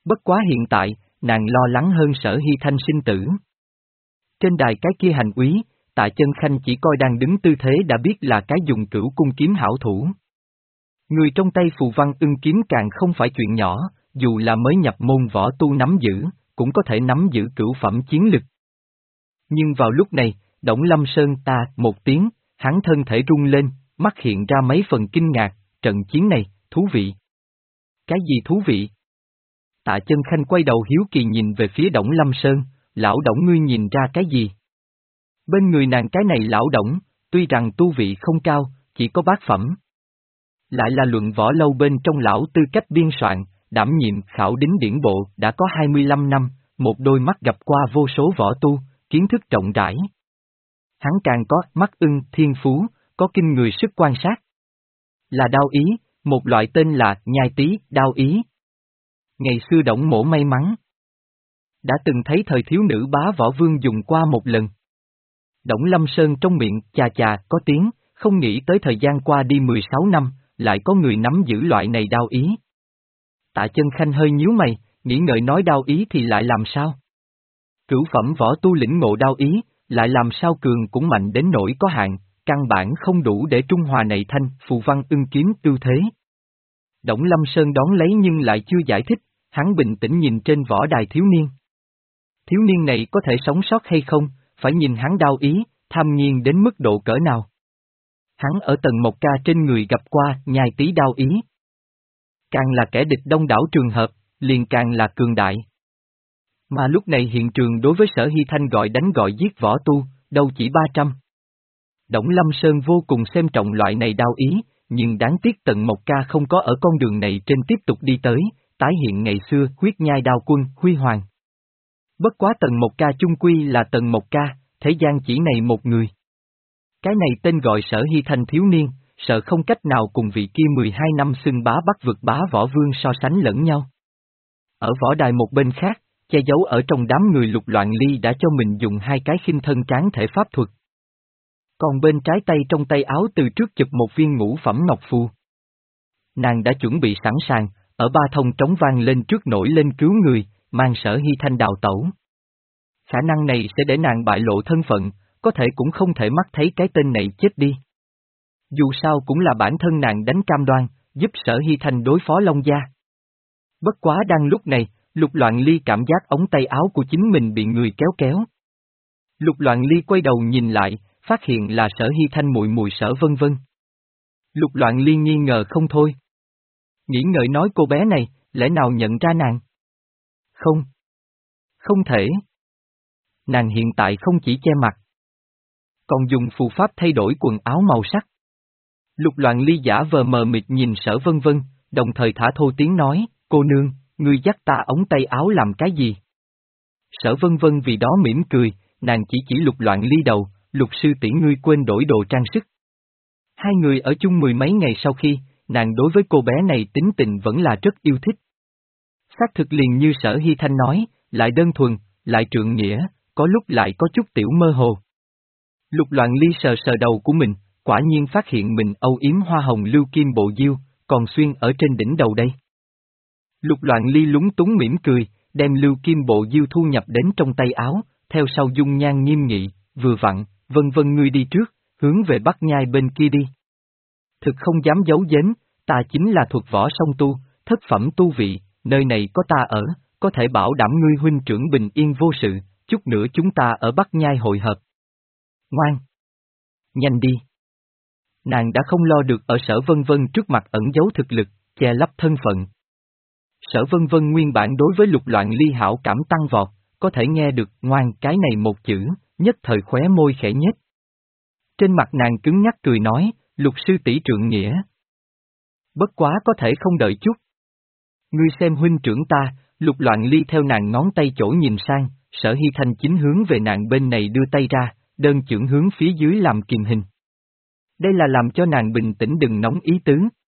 Bất quá hiện tại, nàng lo lắng hơn Sở Hy Thanh sinh tử. Trên đài cái kia hành úy, Tạ Chân Khanh chỉ coi đang đứng tư thế đã biết là cái dùng cửu cung kiếm hảo thủ. Người trong tay phù văn ưng kiếm càng không phải chuyện nhỏ, dù là mới nhập môn võ tu nắm giữ, cũng có thể nắm giữ cửu phẩm chiến lực. Nhưng vào lúc này, Đổng Lâm Sơn ta một tiếng, hắn thân thể rung lên, mắt hiện ra mấy phần kinh ngạc, trận chiến này, thú vị. Cái gì thú vị? Tạ Chân Khanh quay đầu hiếu kỳ nhìn về phía Đổng Lâm Sơn, lão Đổng ngươi nhìn ra cái gì? Bên người nàng cái này lão Đổng, tuy rằng tu vị không cao, chỉ có bát phẩm. Lại là luận võ lâu bên trong lão tư cách biên soạn, đảm nhiệm khảo đính điển bộ đã có hai mươi lăm năm, một đôi mắt gặp qua vô số võ tu, kiến thức rộng rãi. Hắn càng có mắt ưng thiên phú, có kinh người sức quan sát. Là đao ý, một loại tên là nhai tý đao ý. Ngày xưa Đổng Mỗ may mắn đã từng thấy thời thiếu nữ bá võ vương dùng qua một lần. Đổng Lâm Sơn trong miệng chà chà có tiếng, không nghĩ tới thời gian qua đi mười sáu năm, lại có người nắm giữ loại này đao ý. Tạ Chân Khanh hơi nhíu mày, nghĩ ngợi nói đao ý thì lại làm sao? Cửu phẩm võ tu lĩnh ngộ đao ý, lại làm sao cường cũng mạnh đến nỗi có hạn, căn bản không đủ để trung hòa này thanh phù văn ưng kiếm ưu thế. Đổng Lâm Sơn đón lấy nhưng lại chưa giải thích, hắn bình tĩnh nhìn trên võ đài thiếu niên. Thiếu niên này có thể sống sót hay không, phải nhìn hắn đao ý, tham nghiền đến mức độ cỡ nào. Hắn ở tầng một ca trên người gặp qua nhai tí đao ý. Càng là kẻ địch đông đảo trường hợp, liền càng là cường đại. Mà lúc này hiện trường đối với Sở Hy Thanh gọi đánh gọi giết võ tu, đâu chỉ ba trăm. Đổng Lâm Sơn vô cùng xem trọng loại này đao ý, nhưng đáng tiếc tận một ca không có ở con đường này trên tiếp tục đi tới, tái hiện ngày xưa huyết nhai đao quân huy hoàng. Bất quá tầng một ca chung quy là tầng một ca, thế gian chỉ này một người. Cái này tên gọi Sở Hy Thanh thiếu niên, sợ không cách nào cùng vị kia mười hai năm xưng bá bắt vực bá võ vương so sánh lẫn nhau. Ở võ đài một bên khác, che giấu ở trong đám người Lục Loạn Ly đã cho mình dùng hai cái khinh thân tráng thể pháp thuật. Còn bên trái tay trong tay áo từ trước chụp một viên ngũ phẩm ngọc phù. Nàng đã chuẩn bị sẵn sàng, ở ba thông trống vang lên trước nổi lên cứu người, mang Sở Hy Thanh đào tẩu. Khả năng này sẽ để nàng bại lộ thân phận, có thể cũng không thể mắt thấy cái tên này chết đi. Dù sao cũng là bản thân nàng đánh cam đoan, giúp Sở Hy Thanh đối phó Long Gia. Bất quá đang lúc này, Lục Loạn Ly cảm giác ống tay áo của chính mình bị người kéo kéo. Lục Loạn Ly quay đầu nhìn lại, phát hiện là Sở Hy Thanh muội muội Sở Vân Vân. Lục Loạn Ly nghi ngờ không thôi. Nghĩ ngợi nói cô bé này, lẽ nào nhận ra nàng? Không. Không thể. Nàng hiện tại không chỉ che mặt, còn dùng phù pháp thay đổi quần áo màu sắc. Lục Loạn Ly giả vờ mờ mịt nhìn Sở Vân Vân, đồng thời thả thô tiếng nói, cô nương, ngươi dắt ta ống tay áo làm cái gì? Sở Vân Vân vì đó mỉm cười, nàng chỉ chỉ Lục Loạn Ly đầu, Lục sư tỷ ngươi quên đổi đồ trang sức. Hai người ở chung mười mấy ngày sau khi, nàng đối với cô bé này tính tình vẫn là rất yêu thích. Xác thực liền như Sở Hy Thanh nói, lại đơn thuần, lại trượng nghĩa, có lúc lại có chút tiểu mơ hồ. Lục Loạn Ly sờ sờ đầu của mình, quả nhiên phát hiện mình âu yếm hoa hồng lưu kim bộ diêu, còn xuyên ở trên đỉnh đầu đây. Lục Loạn Ly lúng túng mỉm cười, đem lưu kim bộ diêu thu nhập đến trong tay áo, theo sau dung nhan nghiêm nghị, vừa vặn, Vân Vân ngươi đi trước, hướng về Bắc Nhai bên kia đi. Thực không dám giấu giếm, ta chính là thuật võ song tu, thất phẩm tu vị, nơi này có ta ở, có thể bảo đảm ngươi huynh trưởng bình yên vô sự, chút nữa chúng ta ở Bắc Nhai hội hợp. Ngoan! Nhanh đi! Nàng đã không lo được ở Sở Vân Vân trước mặt ẩn giấu thực lực, che lấp thân phận. Sở Vân Vân nguyên bản đối với Lục Loạn Ly hảo cảm tăng vọt, có thể nghe được ngoan cái này một chữ, nhất thời khóe môi khẽ nhếch. Trên mặt nàng cứng nhắc cười nói, Lục sư tỷ trượng nghĩa. Bất quá có thể không đợi chút. Ngươi xem huynh trưởng ta, Lục Loạn Ly theo nàng ngón tay chỗ nhìn sang, Sở Hy Thanh chính hướng về nàng bên này đưa tay ra, đơn chưởng hướng phía dưới làm kiềm hình. Đây là làm cho nàng bình tĩnh đừng nóng ý tứ.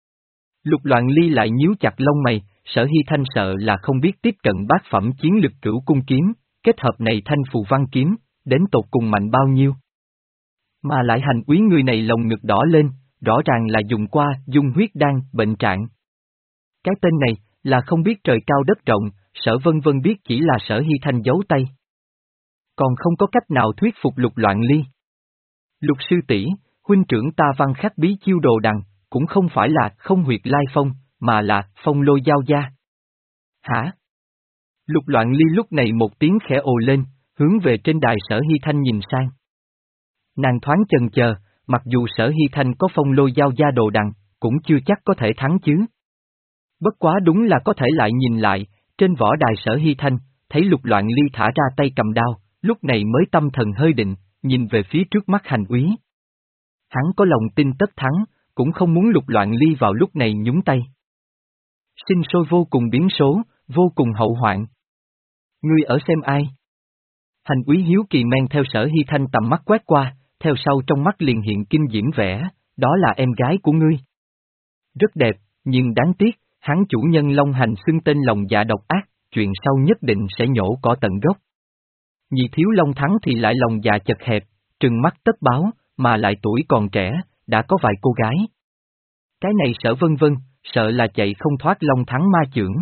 Lục Loạn Ly lại nhíu chặt lông mày, Sở Hy Thanh sợ là không biết tiếp cận bát phẩm chiến lực cửu cung kiếm, kết hợp này thanh phù văn kiếm, đến tột cùng mạnh bao nhiêu. Mà lại hành úy người này lồng ngực đỏ lên, rõ ràng là dùng qua dung huyết đan bệnh trạng. Cái tên này, là không biết trời cao đất rộng, Sở Vân Vân biết chỉ là Sở Hy Thanh giấu tay. Còn không có cách nào thuyết phục Lục Loạn Ly. Lục sư tỷ, huynh trưởng ta văn khắc bí chiêu đồ đằng, cũng không phải là không huyệt lai phong, mà là phong lôi giao gia. Hả? Lục Loạn Ly lúc này một tiếng khẽ ồ lên, hướng về trên đài Sở Hy Thanh nhìn sang. Nàng thoáng chần chờ, mặc dù Sở Hy Thanh có phong lôi giao gia đồ đằng, cũng chưa chắc có thể thắng chứ. Bất quá đúng là có thể lại nhìn lại, trên võ đài Sở Hy Thanh, thấy Lục Loạn Ly thả ra tay cầm đao, lúc này mới tâm thần hơi định, nhìn về phía trước mắt Hành Úy. Hắn có lòng tin tất thắng, cũng không muốn Lục Loạn Ly vào lúc này nhúng tay. Sinh sôi vô cùng biến số, vô cùng hậu hoạn. Ngươi ở xem ai? Hành Úy hiếu kỳ men theo Sở Hy Thanh tầm mắt quét qua, theo sau trong mắt liền hiện kinh diễm vẻ, đó là em gái của ngươi. Rất đẹp, nhưng đáng tiếc, hắn chủ nhân Long Hành xưng tên lòng dạ độc ác, chuyện sau nhất định sẽ nhổ cỏ tận gốc. Nhị thiếu Long Thắng thì lại lòng dạ chật hẹp, trừng mắt tất báo, mà lại tuổi còn trẻ, đã có vài cô gái. Cái này Sở Vân Vân, sợ là chạy không thoát Long Thắng ma chưởng.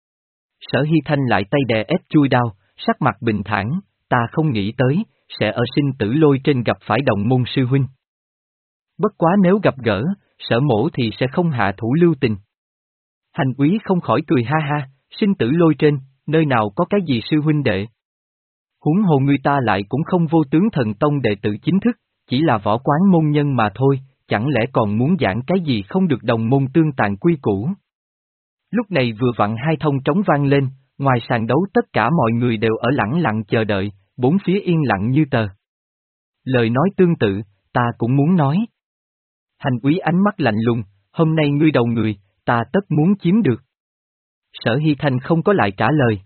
Sở Hy Thanh lại tay đè ép chui đao, sắc mặt bình thản, ta không nghĩ tới, sẽ ở sinh tử lôi trên gặp phải đồng môn sư huynh. Bất quá nếu gặp gỡ, Sở mổ thì sẽ không hạ thủ lưu tình. Hành Úy không khỏi cười ha ha, sinh tử lôi trên, nơi nào có cái gì sư huynh đệ. Huống hồ người ta lại cũng không vô tướng thần tông đệ tử chính thức, chỉ là võ quán môn nhân mà thôi, chẳng lẽ còn muốn giảng cái gì không được đồng môn tương tàn quy củ. Lúc này vừa vặn hai thông trống vang lên, ngoài sàn đấu tất cả mọi người đều ở lẳng lặng chờ đợi, bốn phía yên lặng như tờ. Lời nói tương tự, ta cũng muốn nói. Hành Úy ánh mắt lạnh lùng, hôm nay ngươi đầu người, ta tất muốn chiếm được. Sở Hy Thanh không có lại trả lời.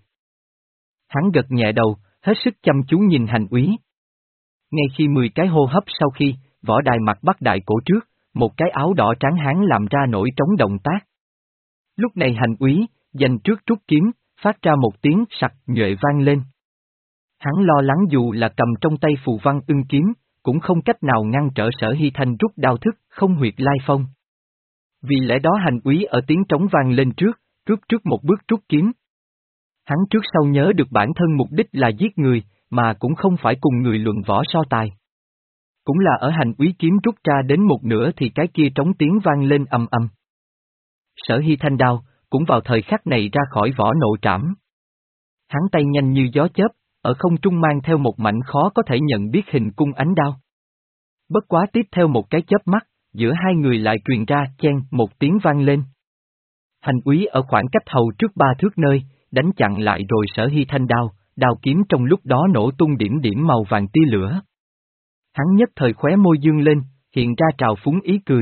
Hắn gật nhẹ đầu, hết sức chăm chú nhìn Hành Úy. Ngay khi mười cái hô hấp sau khi, võ đài mặt bắc đại cổ trước, một cái áo đỏ trắng hán làm ra nổi trống động tác. Lúc này Hành Úy, giành trước rút kiếm, phát ra một tiếng sặc nhuệ vang lên. Hắn lo lắng dù là cầm trong tay phù văn ưng kiếm, cũng không cách nào ngăn trở Sở Hy Thanh rút đao thức, không huyệt lai phong. Vì lẽ đó Hành Úy ở tiếng trống vang lên trước, cướp trước một bước rút kiếm. Hắn trước sau nhớ được bản thân mục đích là giết người, mà cũng không phải cùng người luận võ so tài. Cũng là ở Hành Úy kiếm rút ra đến một nửa thì cái kia trống tiếng vang lên ầm ầm. Sở Hy Thanh đao, cũng vào thời khắc này ra khỏi vỏ nộ trảm. Hắn tay nhanh như gió chớp, ở không trung mang theo một mảnh khó có thể nhận biết hình cung ánh đao. Bất quá tiếp theo một cái chớp mắt, giữa hai người lại truyền ra chen một tiếng vang lên. Hành Úy ở khoảng cách hầu trước ba thước nơi, đánh chặn lại rồi Sở Hy Thanh đao, đao kiếm trong lúc đó nổ tung điểm điểm màu vàng tia lửa. Hắn nhất thời khóe môi dương lên, hiện ra trào phúng ý cười.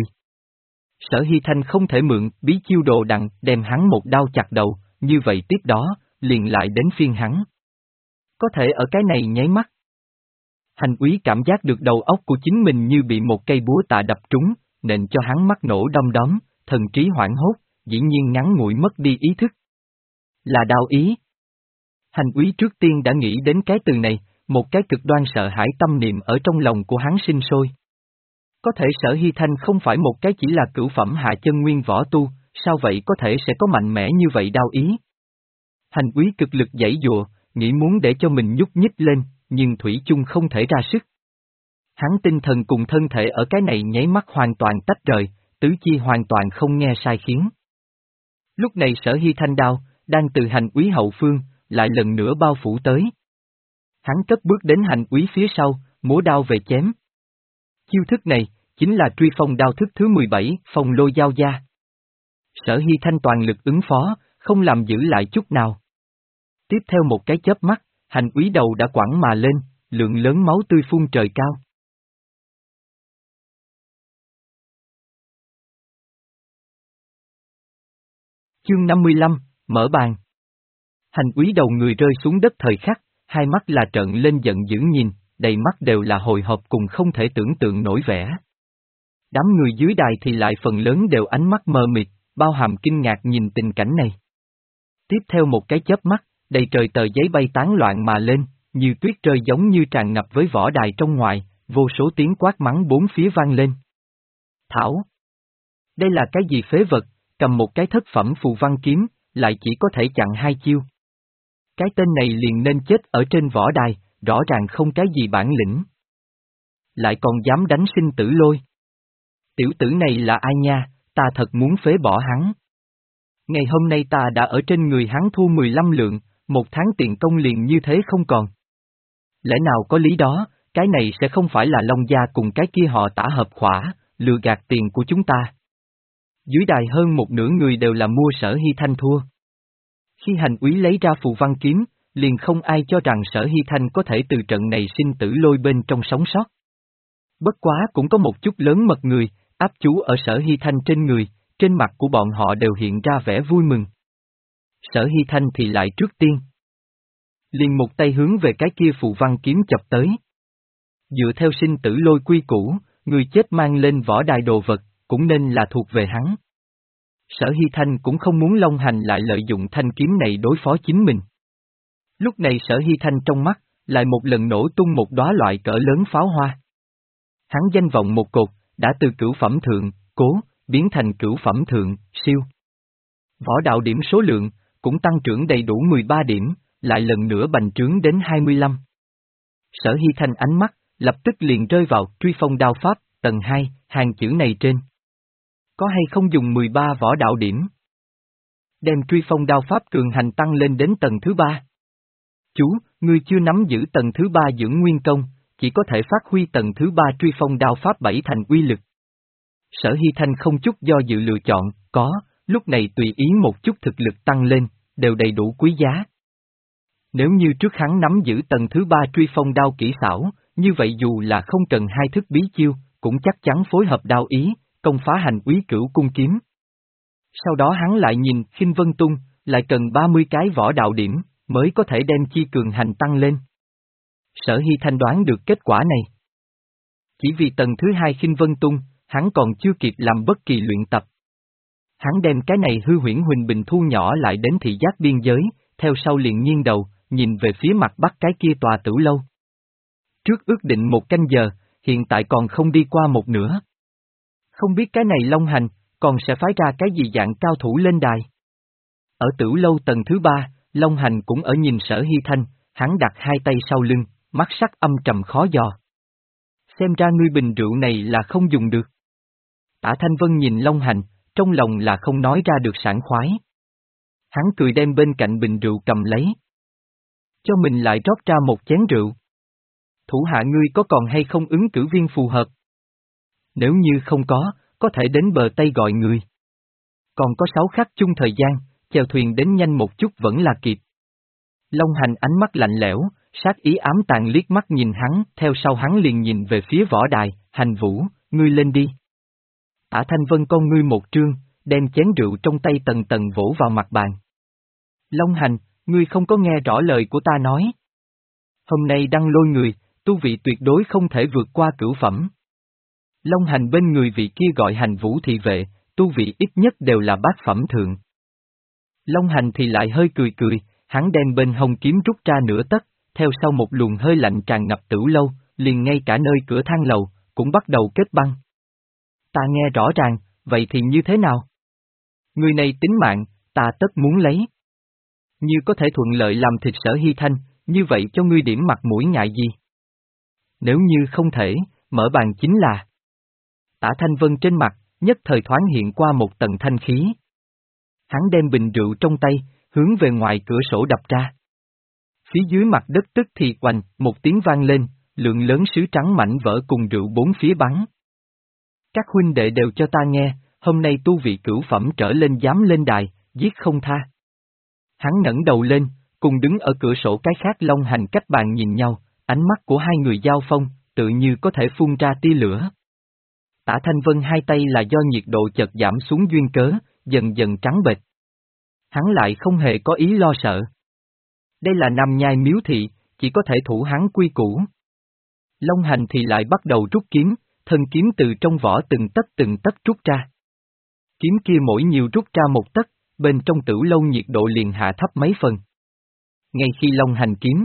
Sở Hy Thanh không thể mượn bí chiêu đồ đằng đem hắn một đao chặt đầu, như vậy tiếp đó, liền lại đến phiên hắn. Có thể ở cái này nháy mắt. Hành Úy cảm giác được đầu óc của chính mình như bị một cây búa tạ đập trúng, nện cho hắn mắt nổ đom đóm, thần trí hoảng hốt, dĩ nhiên ngắn ngủi mất đi ý thức. Là đao ý. Hành Úy trước tiên đã nghĩ đến cái từ này, một cái cực đoan sợ hãi tâm niệm ở trong lòng của hắn sinh sôi. Có thể Sở Hy Thanh không phải một cái chỉ là cửu phẩm hạ chân nguyên võ tu, sao vậy có thể sẽ có mạnh mẽ như vậy đao ý? Hành Úy cực lực giãy giụa, nghĩ muốn để cho mình nhúc nhích lên, nhưng thủy chung không thể ra sức. Hắn tinh thần cùng thân thể ở cái này nháy mắt hoàn toàn tách rời, tứ chi hoàn toàn không nghe sai khiến. Lúc này Sở Hy Thanh đao, đang từ Hành Úy hậu phương, lại lần nữa bao phủ tới. Hắn cất bước đến Hành Úy phía sau, múa đao về chém. Chiêu thức này, chính là truy phong đao thức thứ mười bảy, phong lôi giao gia. Sở Hy Thanh toàn lực ứng phó, không làm giữ lại chút nào. Tiếp theo một cái chớp mắt, Hành Úy đầu đã quẳng mà lên, lượng lớn máu tươi phun trời cao. Chương năm mươi lăm, mở bàn. Hành Úy đầu người rơi xuống đất thời khắc, hai mắt là trợn lên giận dữ nhìn, đầy mắt đều là hồi hộp cùng không thể tưởng tượng nổi vẻ. Đám người dưới đài thì lại phần lớn đều ánh mắt mờ mịt, bao hàm kinh ngạc nhìn tình cảnh này. Tiếp theo một cái chớp mắt, đầy trời tờ giấy bay tán loạn mà lên, như tuyết rơi giống như tràn ngập với võ đài trong ngoài, vô số tiếng quát mắng bốn phía vang lên. Thảo! Đây là cái gì phế vật, cầm một cái thất phẩm phù văn kiếm, lại chỉ có thể chặn hai chiêu. Cái tên này liền nên chết ở trên võ đài, rõ ràng không cái gì bản lĩnh. Lại còn dám đánh sinh tử lôi. Tiểu tử này là ai nha, ta thật muốn phế bỏ hắn. Ngày hôm nay ta đã ở trên người hắn thu mười lăm lượng, một tháng tiền công liền như thế không còn. Lẽ nào có lý đó, cái này sẽ không phải là Long Gia cùng cái kia họ Tả hợp khỏa, lừa gạt tiền của chúng ta. Dưới đài hơn một nửa người đều là mua Sở Hy Thanh thua. Khi hành úy lấy ra phù văn kiếm, liền không ai cho rằng Sở Hy Thanh có thể từ trận này sinh tử lôi bên trong sống sót. Bất quá cũng có một chút lớn mật người, áp chú ở Sở Hy Thanh trên người, trên mặt của bọn họ đều hiện ra vẻ vui mừng. Sở Hy Thanh thì lại trước tiên. Liền một tay hướng về cái kia phù văn kiếm chập tới. Dựa theo sinh tử lôi quy củ, người chết mang lên võ đài đồ vật, cũng nên là thuộc về hắn. Sở Hy Thanh cũng không muốn Long Hành lại lợi dụng thanh kiếm này đối phó chính mình. Lúc này Sở Hy Thanh trong mắt, lại một lần nổ tung một đóa loại cỡ lớn pháo hoa. Hắn danh vọng một cột, đã từ cửu phẩm thượng, cố, biến thành cửu phẩm thượng, siêu. Võ đạo điểm số lượng, cũng tăng trưởng đầy đủ mười ba điểm, lại lần nữa bành trướng đến hai mươi lăm. Sở Hy Thanh ánh mắt, lập tức liền rơi vào truy phong đao pháp, tầng hai, hàng chữ này trên. Có hay không dùng mười ba võ đạo điểm? Đem truy phong đao pháp cường hành tăng lên đến tầng thứ ba. Chú, ngươi chưa nắm giữ tầng thứ ba dưỡng nguyên công, chỉ có thể phát huy tầng thứ ba truy phong đao pháp bảy thành uy lực. Sở Hy Thanh không chút do dự lựa chọn, có, lúc này tùy ý một chút thực lực tăng lên, đều đầy đủ quý giá. Nếu như trước hắn nắm giữ tầng thứ ba truy phong đao kỹ xảo, như vậy dù là không cần hai thức bí chiêu, cũng chắc chắn phối hợp đao ý, công phá hành úy cửu cung kiếm. Sau đó hắn lại nhìn Khinh Vân Tung, lại cần ba mươi cái võ đạo điểm, mới có thể đem chi cường hành tăng lên. Sở Hy Thanh đoán được kết quả này. Chỉ vì tầng thứ hai Khinh Vân Tung, hắn còn chưa kịp làm bất kỳ luyện tập. Hắn đem cái này hư huyễn huỳnh bình thu nhỏ lại đến thị giác biên giới, theo sau liền nghiêng đầu, nhìn về phía mặt bắc cái kia tòa tử lâu. Trước ước định một canh giờ, hiện tại còn không đi qua một nửa. Không biết cái này Long Hành, còn sẽ phái ra cái gì dạng cao thủ lên đài. Ở tử lâu tầng thứ ba, Long Hành cũng ở nhìn Sở Hy Thanh, hắn đặt hai tay sau lưng, mắt sắc âm trầm khó dò. Xem ra ngươi bình rượu này là không dùng được. Tả Thanh Vân nhìn Long Hành, trong lòng là không nói ra được sảng khoái. Hắn cười đem bên cạnh bình rượu cầm lấy. Cho mình lại rót ra một chén rượu. Thủ hạ ngươi có còn hay không ứng cử viên phù hợp? Nếu như không có, có thể đến bờ Tây gọi người. Còn có sáu khắc chung thời gian, chèo thuyền đến nhanh một chút vẫn là kịp. Long Hành ánh mắt lạnh lẽo, sát ý ám tàn liếc mắt nhìn hắn, theo sau hắn liền nhìn về phía võ đài, Hành Vũ, ngươi lên đi. Tả Thanh Vân con ngươi một trương, đem chén rượu trong tay tầng tầng vỗ vào mặt bàn. Long Hành, ngươi không có nghe rõ lời của ta nói. Hôm nay đăng lôi người, tu vị tuyệt đối không thể vượt qua cửu phẩm. Long Hành bên người vị kia gọi Hành Vũ thị vệ, tu vị ít nhất đều là bát phẩm thượng. Long Hành thì lại hơi cười cười, hắn đem bên hông kiếm rút ra nửa tấc, theo sau một luồng hơi lạnh tràn ngập tử lâu, liền ngay cả nơi cửa thang lầu, cũng bắt đầu kết băng. Ta nghe rõ ràng, vậy thì như thế nào? Người này tính mạng, ta tất muốn lấy. Như có thể thuận lợi làm thịt Sở Hy Thanh, như vậy cho ngươi điểm mặt mũi ngại gì? Nếu như không thể, mở bàn chính là. Tả Thanh Vân trên mặt, nhất thời thoáng hiện qua một tầng thanh khí. Hắn đem bình rượu trong tay, hướng về ngoài cửa sổ đập ra. Phía dưới mặt đất tức thì oành, một tiếng vang lên, lượng lớn sứ trắng mảnh vỡ cùng rượu bốn phía bắn. Các huynh đệ đều cho ta nghe, hôm nay tu vị cửu phẩm trở lên dám lên đài, giết không tha. Hắn ngẩng đầu lên, cùng đứng ở cửa sổ cái khác Long Hành cách bàn nhìn nhau, ánh mắt của hai người giao phong, tự như có thể phun ra tia lửa. Tả Thanh Vân hai tay là do nhiệt độ chợt giảm xuống duyên cớ, dần dần trắng bệch. Hắn lại không hề có ý lo sợ. Đây là Nam Nhai miếu thị, chỉ có thể thủ hắn quy củ. Long Hành thì lại bắt đầu rút kiếm, thân kiếm từ trong vỏ từng tấc từng tấc rút ra. Kiếm kia mỗi nhiều rút ra một tấc, bên trong tử lâu nhiệt độ liền hạ thấp mấy phần. Ngay khi Long Hành kiếm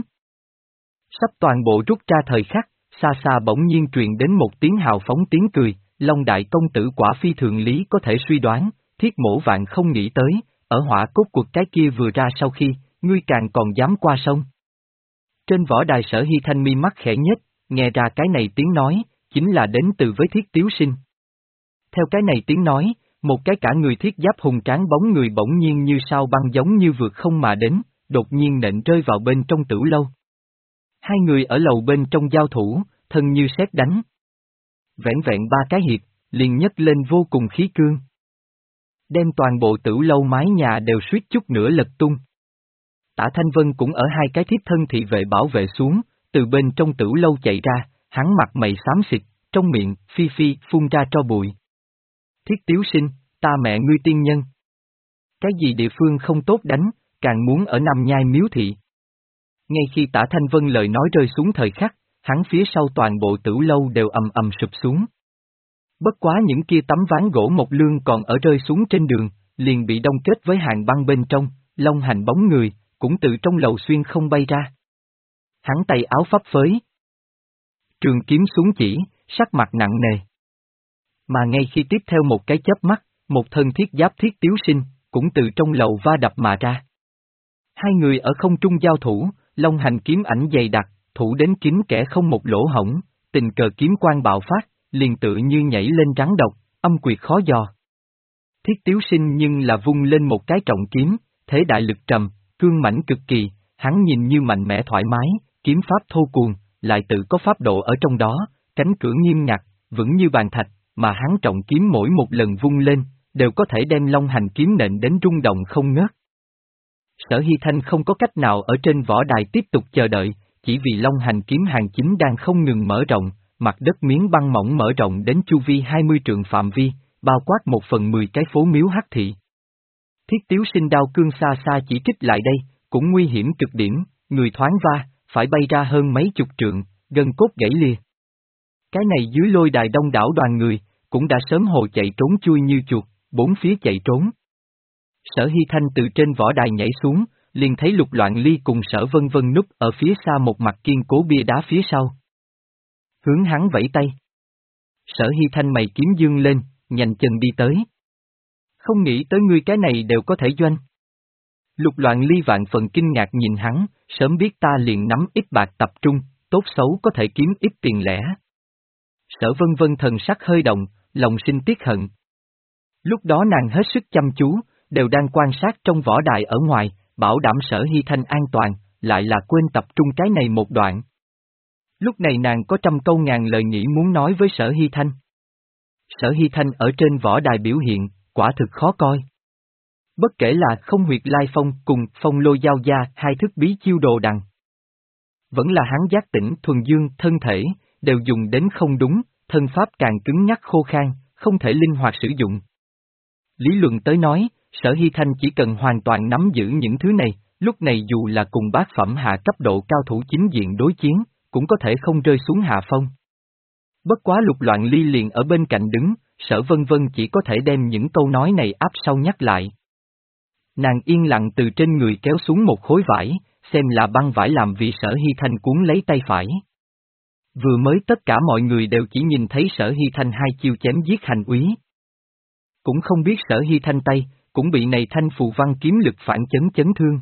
sắp toàn bộ rút ra thời khắc, xa xa bỗng nhiên truyền đến một tiếng hào phóng tiếng cười, Long đại công tử quả phi thường lý có thể suy đoán, thiết mổ vạn không nghĩ tới, ở hỏa cốt cuộc cái kia vừa ra sau khi, ngươi càng còn dám qua sông. Trên võ đài Sở Hy Thanh mi mắt khẽ nhếch, nghe ra cái này tiếng nói, chính là đến từ với Thiết Tiếu Sinh. Theo cái này tiếng nói, một cái cả người thiết giáp hùng tráng bóng người bỗng nhiên như sao băng giống như vượt không mà đến, đột nhiên nện rơi vào bên trong tửu lâu. Hai người ở lầu bên trong giao thủ, thân như sét đánh. Vẻn vẹn ba cái hiệp, liền nhấc lên vô cùng khí cương. Đem toàn bộ tửu lâu mái nhà đều suýt chút nữa lật tung. Tả Thanh Vân cũng ở hai cái thiếp thân thị vệ bảo vệ xuống, từ bên trong tửu lâu chạy ra, hắn mặt mày xám xịt, trong miệng, phi phi, phun ra tro bụi. Thiết Tiếu Sinh, ta mẹ ngươi tiên nhân. Cái gì địa phương không tốt đánh, càng muốn ở Nam Nhai miếu thị. Ngay khi Tả Thanh Vân lời nói rơi xuống thời khắc, hắn phía sau toàn bộ tửu lâu đều ầm ầm sụp xuống. Bất quá những kia tấm ván gỗ một lương còn ở rơi xuống trên đường, liền bị đông kết với hàng băng bên trong, long hành bóng người, cũng từ trong lầu xuyên không bay ra. Hắn tay áo phấp phới. Trường kiếm xuống chỉ, sắc mặt nặng nề. Mà ngay khi tiếp theo một cái chớp mắt, một thân thiết giáp Thiết Tiếu Sinh, cũng từ trong lầu va đập mà ra. Hai người ở không trung giao thủ, long hành kiếm ảnh dày đặc, thủ đến kín kẻ không một lỗ hổng, tình cờ kiếm quang bạo phát, liền tự như nhảy lên rắn độc, âm quyệt khó dò. Thiết Tiếu Sinh nhưng là vung lên một cái trọng kiếm, thế đại lực trầm, cương mãnh cực kỳ, hắn nhìn như mạnh mẽ thoải mái, kiếm pháp thô cuồng, lại tự có pháp độ ở trong đó, cánh cửa nghiêm ngặt, vững như bàn thạch, mà hắn trọng kiếm mỗi một lần vung lên, đều có thể đem long hành kiếm nện đến rung động không ngớt. Sở Hy Thanh không có cách nào ở trên võ đài tiếp tục chờ đợi, chỉ vì long hành kiếm hàng chính đang không ngừng mở rộng, mặt đất miếng băng mỏng mở rộng đến chu vi hai mươi trượng phạm vi, bao quát một phần mười cái phố miếu hắc thị. Thiết Tiếu Sinh đao cương xa xa chỉ trích lại đây, cũng nguy hiểm cực điểm, người thoáng va, phải bay ra hơn mấy chục trượng, gân cốt gãy lìa. Cái này dưới lôi đài đông đảo đoàn người, cũng đã sớm hồ chạy trốn chui như chuột, bốn phía chạy trốn. Sở Hy Thanh từ trên võ đài nhảy xuống, liền thấy Lục Loạn Ly cùng Sở Vân Vân núp ở phía xa một mặt kiên cố bia đá phía sau. Hướng hắn vẫy tay. Sở Hy Thanh mày kiếm dương lên, nhanh chân đi tới. Không nghĩ tới ngươi cái này đều có thể doanh. Lục Loạn Ly vạn phần kinh ngạc nhìn hắn, sớm biết ta liền nắm ít bạc tập trung, tốt xấu có thể kiếm ít tiền lẻ. Sở Vân Vân thần sắc hơi động, lòng sinh tiếc hận. Lúc đó nàng hết sức chăm chú, đều đang quan sát trong võ đài ở ngoài, bảo đảm Sở Hy Thanh an toàn, lại là quên tập trung cái này một đoạn. Lúc này nàng có trăm câu ngàn lời nghĩ muốn nói với Sở Hy Thanh. Sở Hy Thanh ở trên võ đài biểu hiện, quả thực khó coi. Bất kể là không huyệt lai phong cùng phong lôi giao gia hai thức bí chiêu đồ đằng. Vẫn là hắn giác tỉnh thuần dương thân thể, đều dùng đến không đúng, thân pháp càng cứng nhắc khô khan, không thể linh hoạt sử dụng. Lý luận tới nói, Sở Hy Thanh chỉ cần hoàn toàn nắm giữ những thứ này, lúc này dù là cùng bát phẩm hạ cấp độ cao thủ chính diện đối chiến, cũng có thể không rơi xuống hạ phong. Bất quá Lục Loạn Ly liền ở bên cạnh đứng, Sở Vân Vân chỉ có thể đem những câu nói này áp sau nhắc lại. Nàng yên lặng từ trên người kéo xuống một khối vải, xem là băng vải làm vì Sở Hy Thanh cuốn lấy tay phải. Vừa mới tất cả mọi người đều chỉ nhìn thấy Sở Hy Thanh hai chiêu chém giết hành úy. Cũng không biết Sở Hy Thanh tay, cũng bị này thanh phù văn kiếm lực phản chấn chấn thương.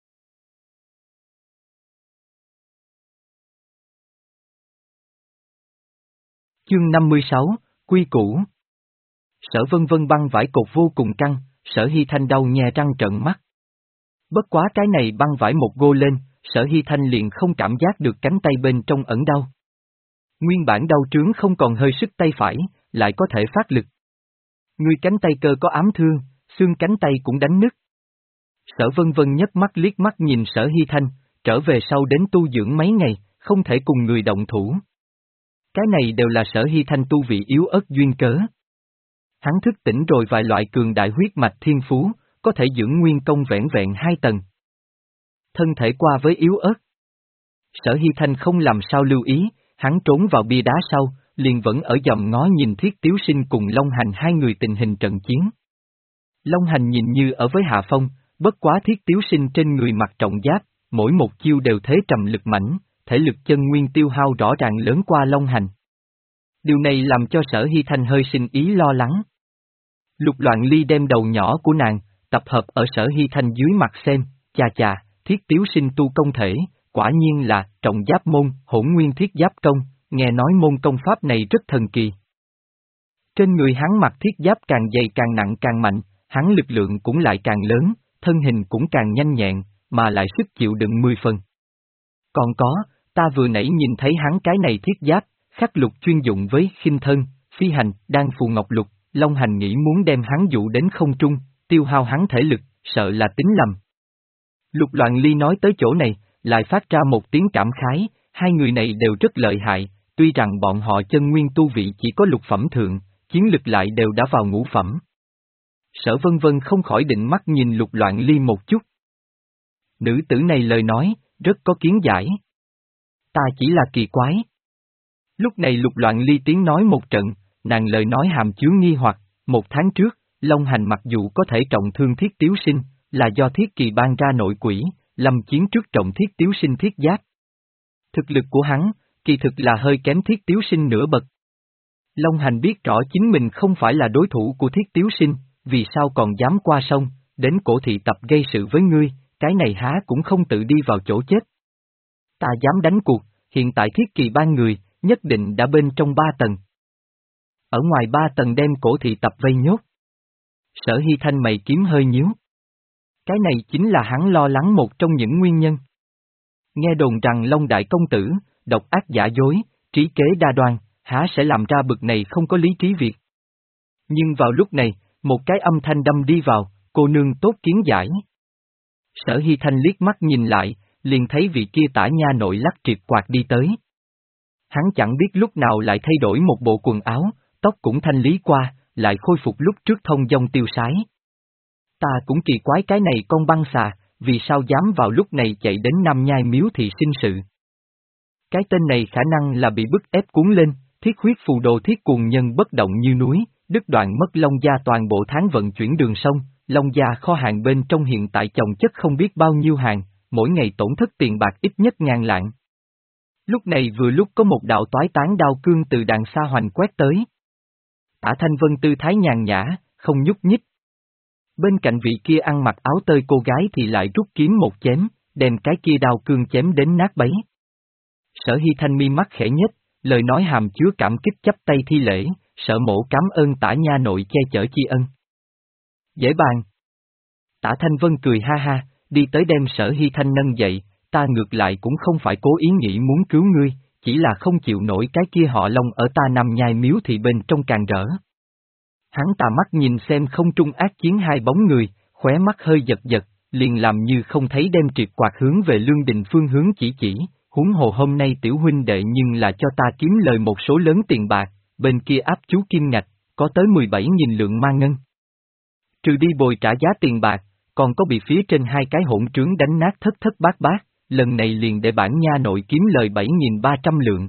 Chương năm mươi sáu, Quy Củ. Sở Vân Vân băng vải cột vô cùng căng, Sở Hy Thanh đau nhe răng trợn mắt. Bất quá cái này băng vải một gô lên, Sở Hy Thanh liền không cảm giác được cánh tay bên trong ẩn đau. Nguyên bản đau trướng không còn hơi sức tay phải, lại có thể phát lực. Người cánh tay cơ có ám thương, xương cánh tay cũng đánh nứt. Sở Vân Vân nhấc mắt liếc mắt nhìn Sở Hy Thanh, trở về sau đến tu dưỡng mấy ngày, không thể cùng người động thủ. Cái này đều là Sở Hy Thanh tu vị yếu ớt duyên cớ. Hắn thức tỉnh rồi vài loại cường đại huyết mạch thiên phú, có thể dưỡng nguyên công vẹn vẹn hai tầng. Thân thể qua với yếu ớt. Sở Hy Thanh không làm sao lưu ý, hắn trốn vào bia đá sau, liền vẫn ở dòm ngó nhìn Thiết Tiếu Sinh cùng Long Hành hai người tình hình trận chiến. Long Hành nhìn như ở với hạ phong, bất quá Thiết Tiếu Sinh trên người mặc trọng giáp, mỗi một chiêu đều thế trầm lực mãnh, thể lực chân nguyên tiêu hao rõ ràng lớn qua Long Hành. Điều này làm cho Sở Hy Thanh hơi sinh ý lo lắng. Lục Loạn Ly đem đầu nhỏ của nàng, tập hợp ở Sở Hy Thanh dưới mặt xem, chà chà, thiết tiếu sinh tu công thể, quả nhiên là trọng giáp môn, hỗn nguyên thiết giáp công, nghe nói môn công pháp này rất thần kỳ. Trên người hắn mặc thiết giáp càng dày càng nặng càng mạnh, hắn lực lượng cũng lại càng lớn, thân hình cũng càng nhanh nhẹn, mà lại sức chịu đựng mười phần. Còn có, ta vừa nãy nhìn thấy hắn cái này thiết giáp, khắc lục chuyên dụng với khinh thân, phi hành, đan phù ngọc lục, Long Hành nghĩ muốn đem hắn dụ đến không trung, tiêu hao hắn thể lực, sợ là tính lầm. Lục Loạn Ly nói tới chỗ này, lại phát ra một tiếng cảm khái, hai người này đều rất lợi hại, tuy rằng bọn họ chân nguyên tu vị chỉ có lục phẩm thượng, chiến lực lại đều đã vào ngũ phẩm. Sở Vân Vân không khỏi định mắt nhìn Lục Loạn Ly một chút. Nữ tử này lời nói, rất có kiến giải. Ta chỉ là kỳ quái. Lúc này Lục Loạn Ly tiếng nói một trận, nàng lời nói hàm chứa nghi hoặc, một tháng trước, Long Hành mặc dù có thể trọng thương thiết tiếu sinh, là do thiết kỳ ban ra nội quỷ, lâm chiến trước trọng thiết tiếu sinh thiết giáp. Thực lực của hắn, kỳ thực là hơi kém thiết tiếu sinh nửa bậc. Long Hành biết rõ chính mình không phải là đối thủ của thiết tiếu sinh, vì sao còn dám qua sông, đến cổ thị tập gây sự với ngươi, cái này há cũng không tự đi vào chỗ chết. Ta dám đánh cuộc, hiện tại thiết kỳ ban người, nhất định đã bên trong ba tầng. Ở ngoài ba tầng đem cổ thị tập vây nhốt. Sở Hy Thanh mày kiếm hơi nhíu. Cái này chính là hắn lo lắng một trong những nguyên nhân. Nghe đồn rằng Long Đại Công Tử, độc ác giả dối, trí kế đa đoan, há sẽ làm ra bực này không có lý trí việc. Nhưng vào lúc này, một cái âm thanh đâm đi vào, cô nương tốt kiến giải. Sở Hy Thanh liếc mắt nhìn lại, liền thấy vị kia tả nha nội lắc triệt quạt đi tới. Hắn chẳng biết lúc nào lại thay đổi một bộ quần áo, tóc cũng thanh lý qua, lại khôi phục lúc trước thông dong tiêu sái. Ta cũng kỳ quái cái này con băng xà, vì sao dám vào lúc này chạy đến Nam Nhai miếu thị sinh sự. Cái tên này khả năng là bị bức ép cuốn lên, thiết huyết phù đồ thiết cuồng nhân bất động như núi, đứt đoạn mất Long Gia toàn bộ tháng vận chuyển đường sông, Long Gia kho hàng bên trong hiện tại chồng chất không biết bao nhiêu hàng, mỗi ngày tổn thất tiền bạc ít nhất ngàn lạng. Lúc này vừa lúc có một đạo toái tán đao cương từ đàng xa hoành quét tới. Tả Thanh Vân tư thái nhàn nhã, không nhúc nhích. Bên cạnh vị kia ăn mặc áo tơi cô gái thì lại rút kiếm một chém, đem cái kia đao cương chém đến nát bấy. Sở Hy Thanh mi mắt khẽ nhếch, lời nói hàm chứa cảm kích chắp tay thi lễ, Sở mổ cảm ơn tả nha nội che chở tri ân. Dễ bàn. Tả Thanh Vân cười ha ha, đi tới đem Sở Hy Thanh nâng dậy, ta ngược lại cũng không phải cố ý nghĩ muốn cứu ngươi, chỉ là không chịu nổi cái kia họ Long ở ta Nam Nhai miếu thì bên trong càng rỡ. Hắn tà mắt nhìn xem không trung ác chiến hai bóng người, khóe mắt hơi giật giật, liền làm như không thấy đem triệt quạt hướng về Lương Đình phương hướng chỉ chỉ, huống hồ hôm nay tiểu huynh đệ nhưng là cho ta kiếm lời một số lớn tiền bạc, bên kia áp chú kim ngạch, có tới mười bảy nghìn lượng ma ngân. Trừ đi bồi trả giá tiền bạc, còn có bị phía trên hai cái hỗn trướng đánh nát thất thất bát bát, lần này liền để bản nha nội kiếm lời bảy nghìn ba trăm lượng.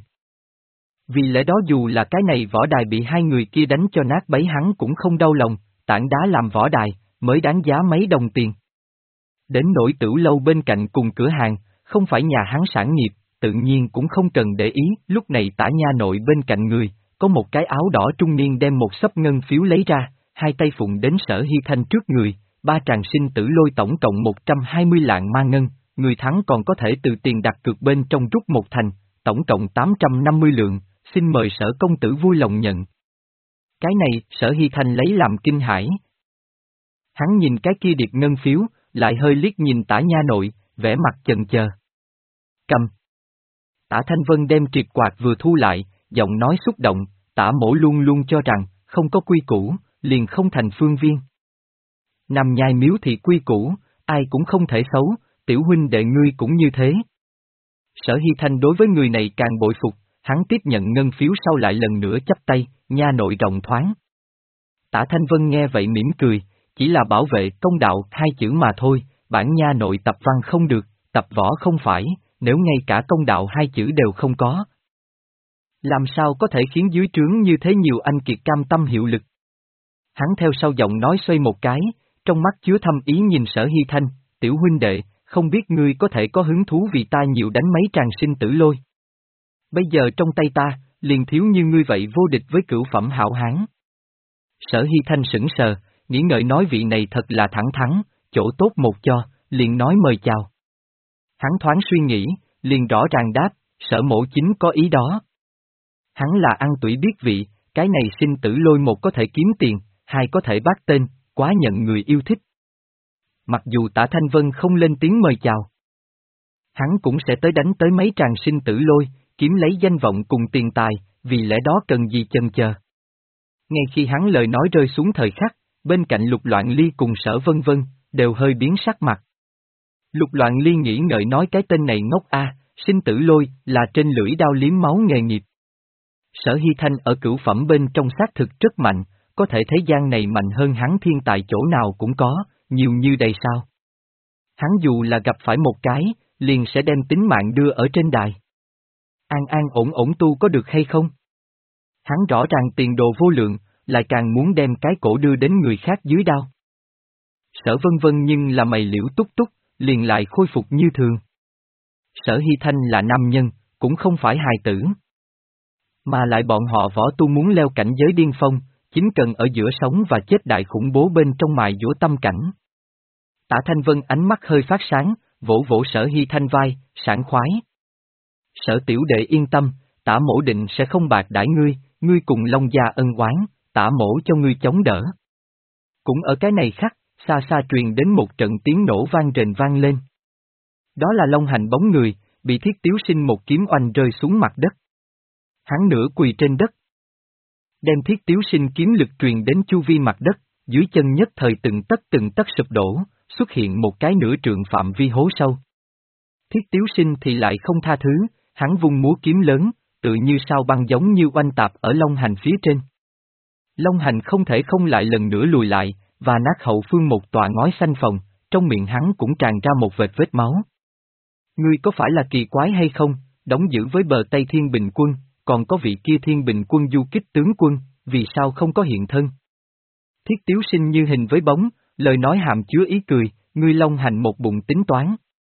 Vì lẽ đó dù là cái này võ đài bị hai người kia đánh cho nát bấy hắn cũng không đau lòng, tảng đá làm võ đài, mới đáng giá mấy đồng tiền. Đến nỗi tửu lâu bên cạnh cùng cửa hàng, không phải nhà hắn sản nghiệp, tự nhiên cũng không cần để ý, lúc này tả nha nội bên cạnh người, có một cái áo đỏ trung niên đem một xấp ngân phiếu lấy ra, hai tay phụng đến Sở Hy Thanh trước người, ba tràng sinh tử lôi tổng cộng một trăm hai mươi lạng ma ngân, người thắng còn có thể từ tiền đặt cược bên trong rút một thành, tổng cộng tám trăm năm mươi lượng, xin mời Sở công tử vui lòng nhận. Cái này, Sở Hy Thanh lấy làm kinh hãi. Hắn nhìn cái kia điệp ngân phiếu, lại hơi liếc nhìn tả nha nội, vẻ mặt chần chờ. Cầm. Tả Thanh Vân đem triệt quạt vừa thu lại, giọng nói xúc động, tả mổ luôn luôn cho rằng, không có quy củ, liền không thành phương viên. Nằm nhai miếu thì quy củ, ai cũng không thể xấu, tiểu huynh đệ ngươi cũng như thế. Sở Hy Thanh đối với người này càng bội phục, hắn tiếp nhận ngân phiếu sau lại lần nữa chắp tay, nha nội rộng thoáng. Tả Thanh Vân nghe vậy mỉm cười, chỉ là bảo vệ công đạo hai chữ mà thôi, bản nha nội tập văn không được, tập võ không phải, nếu ngay cả công đạo hai chữ đều không có. Làm sao có thể khiến dưới trướng như thế nhiều anh kiệt cam tâm hiệu lực? Hắn theo sau giọng nói xoay một cái, trong mắt chứa thâm ý nhìn Sở Hy Thanh, tiểu huynh đệ, không biết ngươi có thể có hứng thú vì ta nhiều đánh mấy tràng sinh tử lôi. Bây giờ trong tay ta, liền thiếu như ngươi vậy vô địch với cửu phẩm hảo hán. Sở Hy Thanh sững sờ, nghĩ ngợi nói vị này thật là thẳng thắn, chỗ tốt một cho, liền nói mời chào. Hắn thoáng suy nghĩ, liền rõ ràng đáp, Sở mỗ chính có ý đó. Hắn là ăn tủy biết vị, cái này sinh tử lôi một có thể kiếm tiền, hai có thể bác tên, quá nhận người yêu thích. Mặc dù Tả Thanh Vân không lên tiếng mời chào, hắn cũng sẽ tới đánh tới mấy tràng sinh tử lôi, kiếm lấy danh vọng cùng tiền tài, vì lẽ đó cần gì chần chờ. Ngay khi hắn lời nói rơi xuống thời khắc, bên cạnh Lục Loạn Ly cùng Sở Vân Vân, đều hơi biến sắc mặt. Lục Loạn Ly nghĩ ngợi nói cái tên này ngốc a, sinh tử lôi, là trên lưỡi đao liếm máu nghề nghiệp. Sở Hy Thanh ở cửu phẩm bên trong xác thực rất mạnh, có thể thế gian này mạnh hơn hắn thiên tài chỗ nào cũng có, nhiều như đầy sao. Hắn dù là gặp phải một cái, liền sẽ đem tính mạng đưa ở trên đài. An an ổn ổn tu có được hay không? Hắn rõ ràng tiền đồ vô lượng, lại càng muốn đem cái cổ đưa đến người khác dưới đao. Sở Vân Vân nhưng là mày liễu túc túc, liền lại khôi phục như thường. Sở Hy Thanh là nam nhân, cũng không phải hài tử. Mà lại bọn họ võ tu muốn leo cảnh giới điên phong, chính cần ở giữa sống và chết đại khủng bố bên trong mài dũa tâm cảnh. Tả Thanh Vân ánh mắt hơi phát sáng, vỗ vỗ Sở Hy Thanh vai, sảng khoái. Sở tiểu đệ yên tâm, Tả mỗ định sẽ không bạc đãi ngươi, ngươi cùng Long gia ân oán, Tả mỗ cho ngươi chống đỡ. Cũng ở cái này khắc, xa xa truyền đến một trận tiếng nổ vang rền vang lên. Đó là Long Hành bóng người, bị Thiết Tiếu Sinh một kiếm oanh rơi xuống mặt đất. Hắn nửa quỳ trên đất. Đem Thiết Tiếu Sinh kiếm lực truyền đến chu vi mặt đất, dưới chân nhất thời từng tấc từng tấc sụp đổ, xuất hiện một cái nửa trượng phạm vi hố sâu. Thiết Tiếu Sinh thì lại không tha thứ, hắn vung múa kiếm lớn, tự như sao băng giống như oanh tạp ở Long Hành phía trên. Long Hành không thể không lại lần nữa lùi lại, và nát hậu phương một tòa ngói xanh phòng, trong miệng hắn cũng tràn ra một vệt vết máu. Ngươi có phải là kỳ quái hay không, đóng giữ với bờ Tây Thiên Bình Quân, còn có vị kia Thiên Bình Quân du kích tướng quân, vì sao không có hiện thân? Thiết Tiếu Sinh như hình với bóng, lời nói hàm chứa ý cười, ngươi Long Hành một bụng tính toán.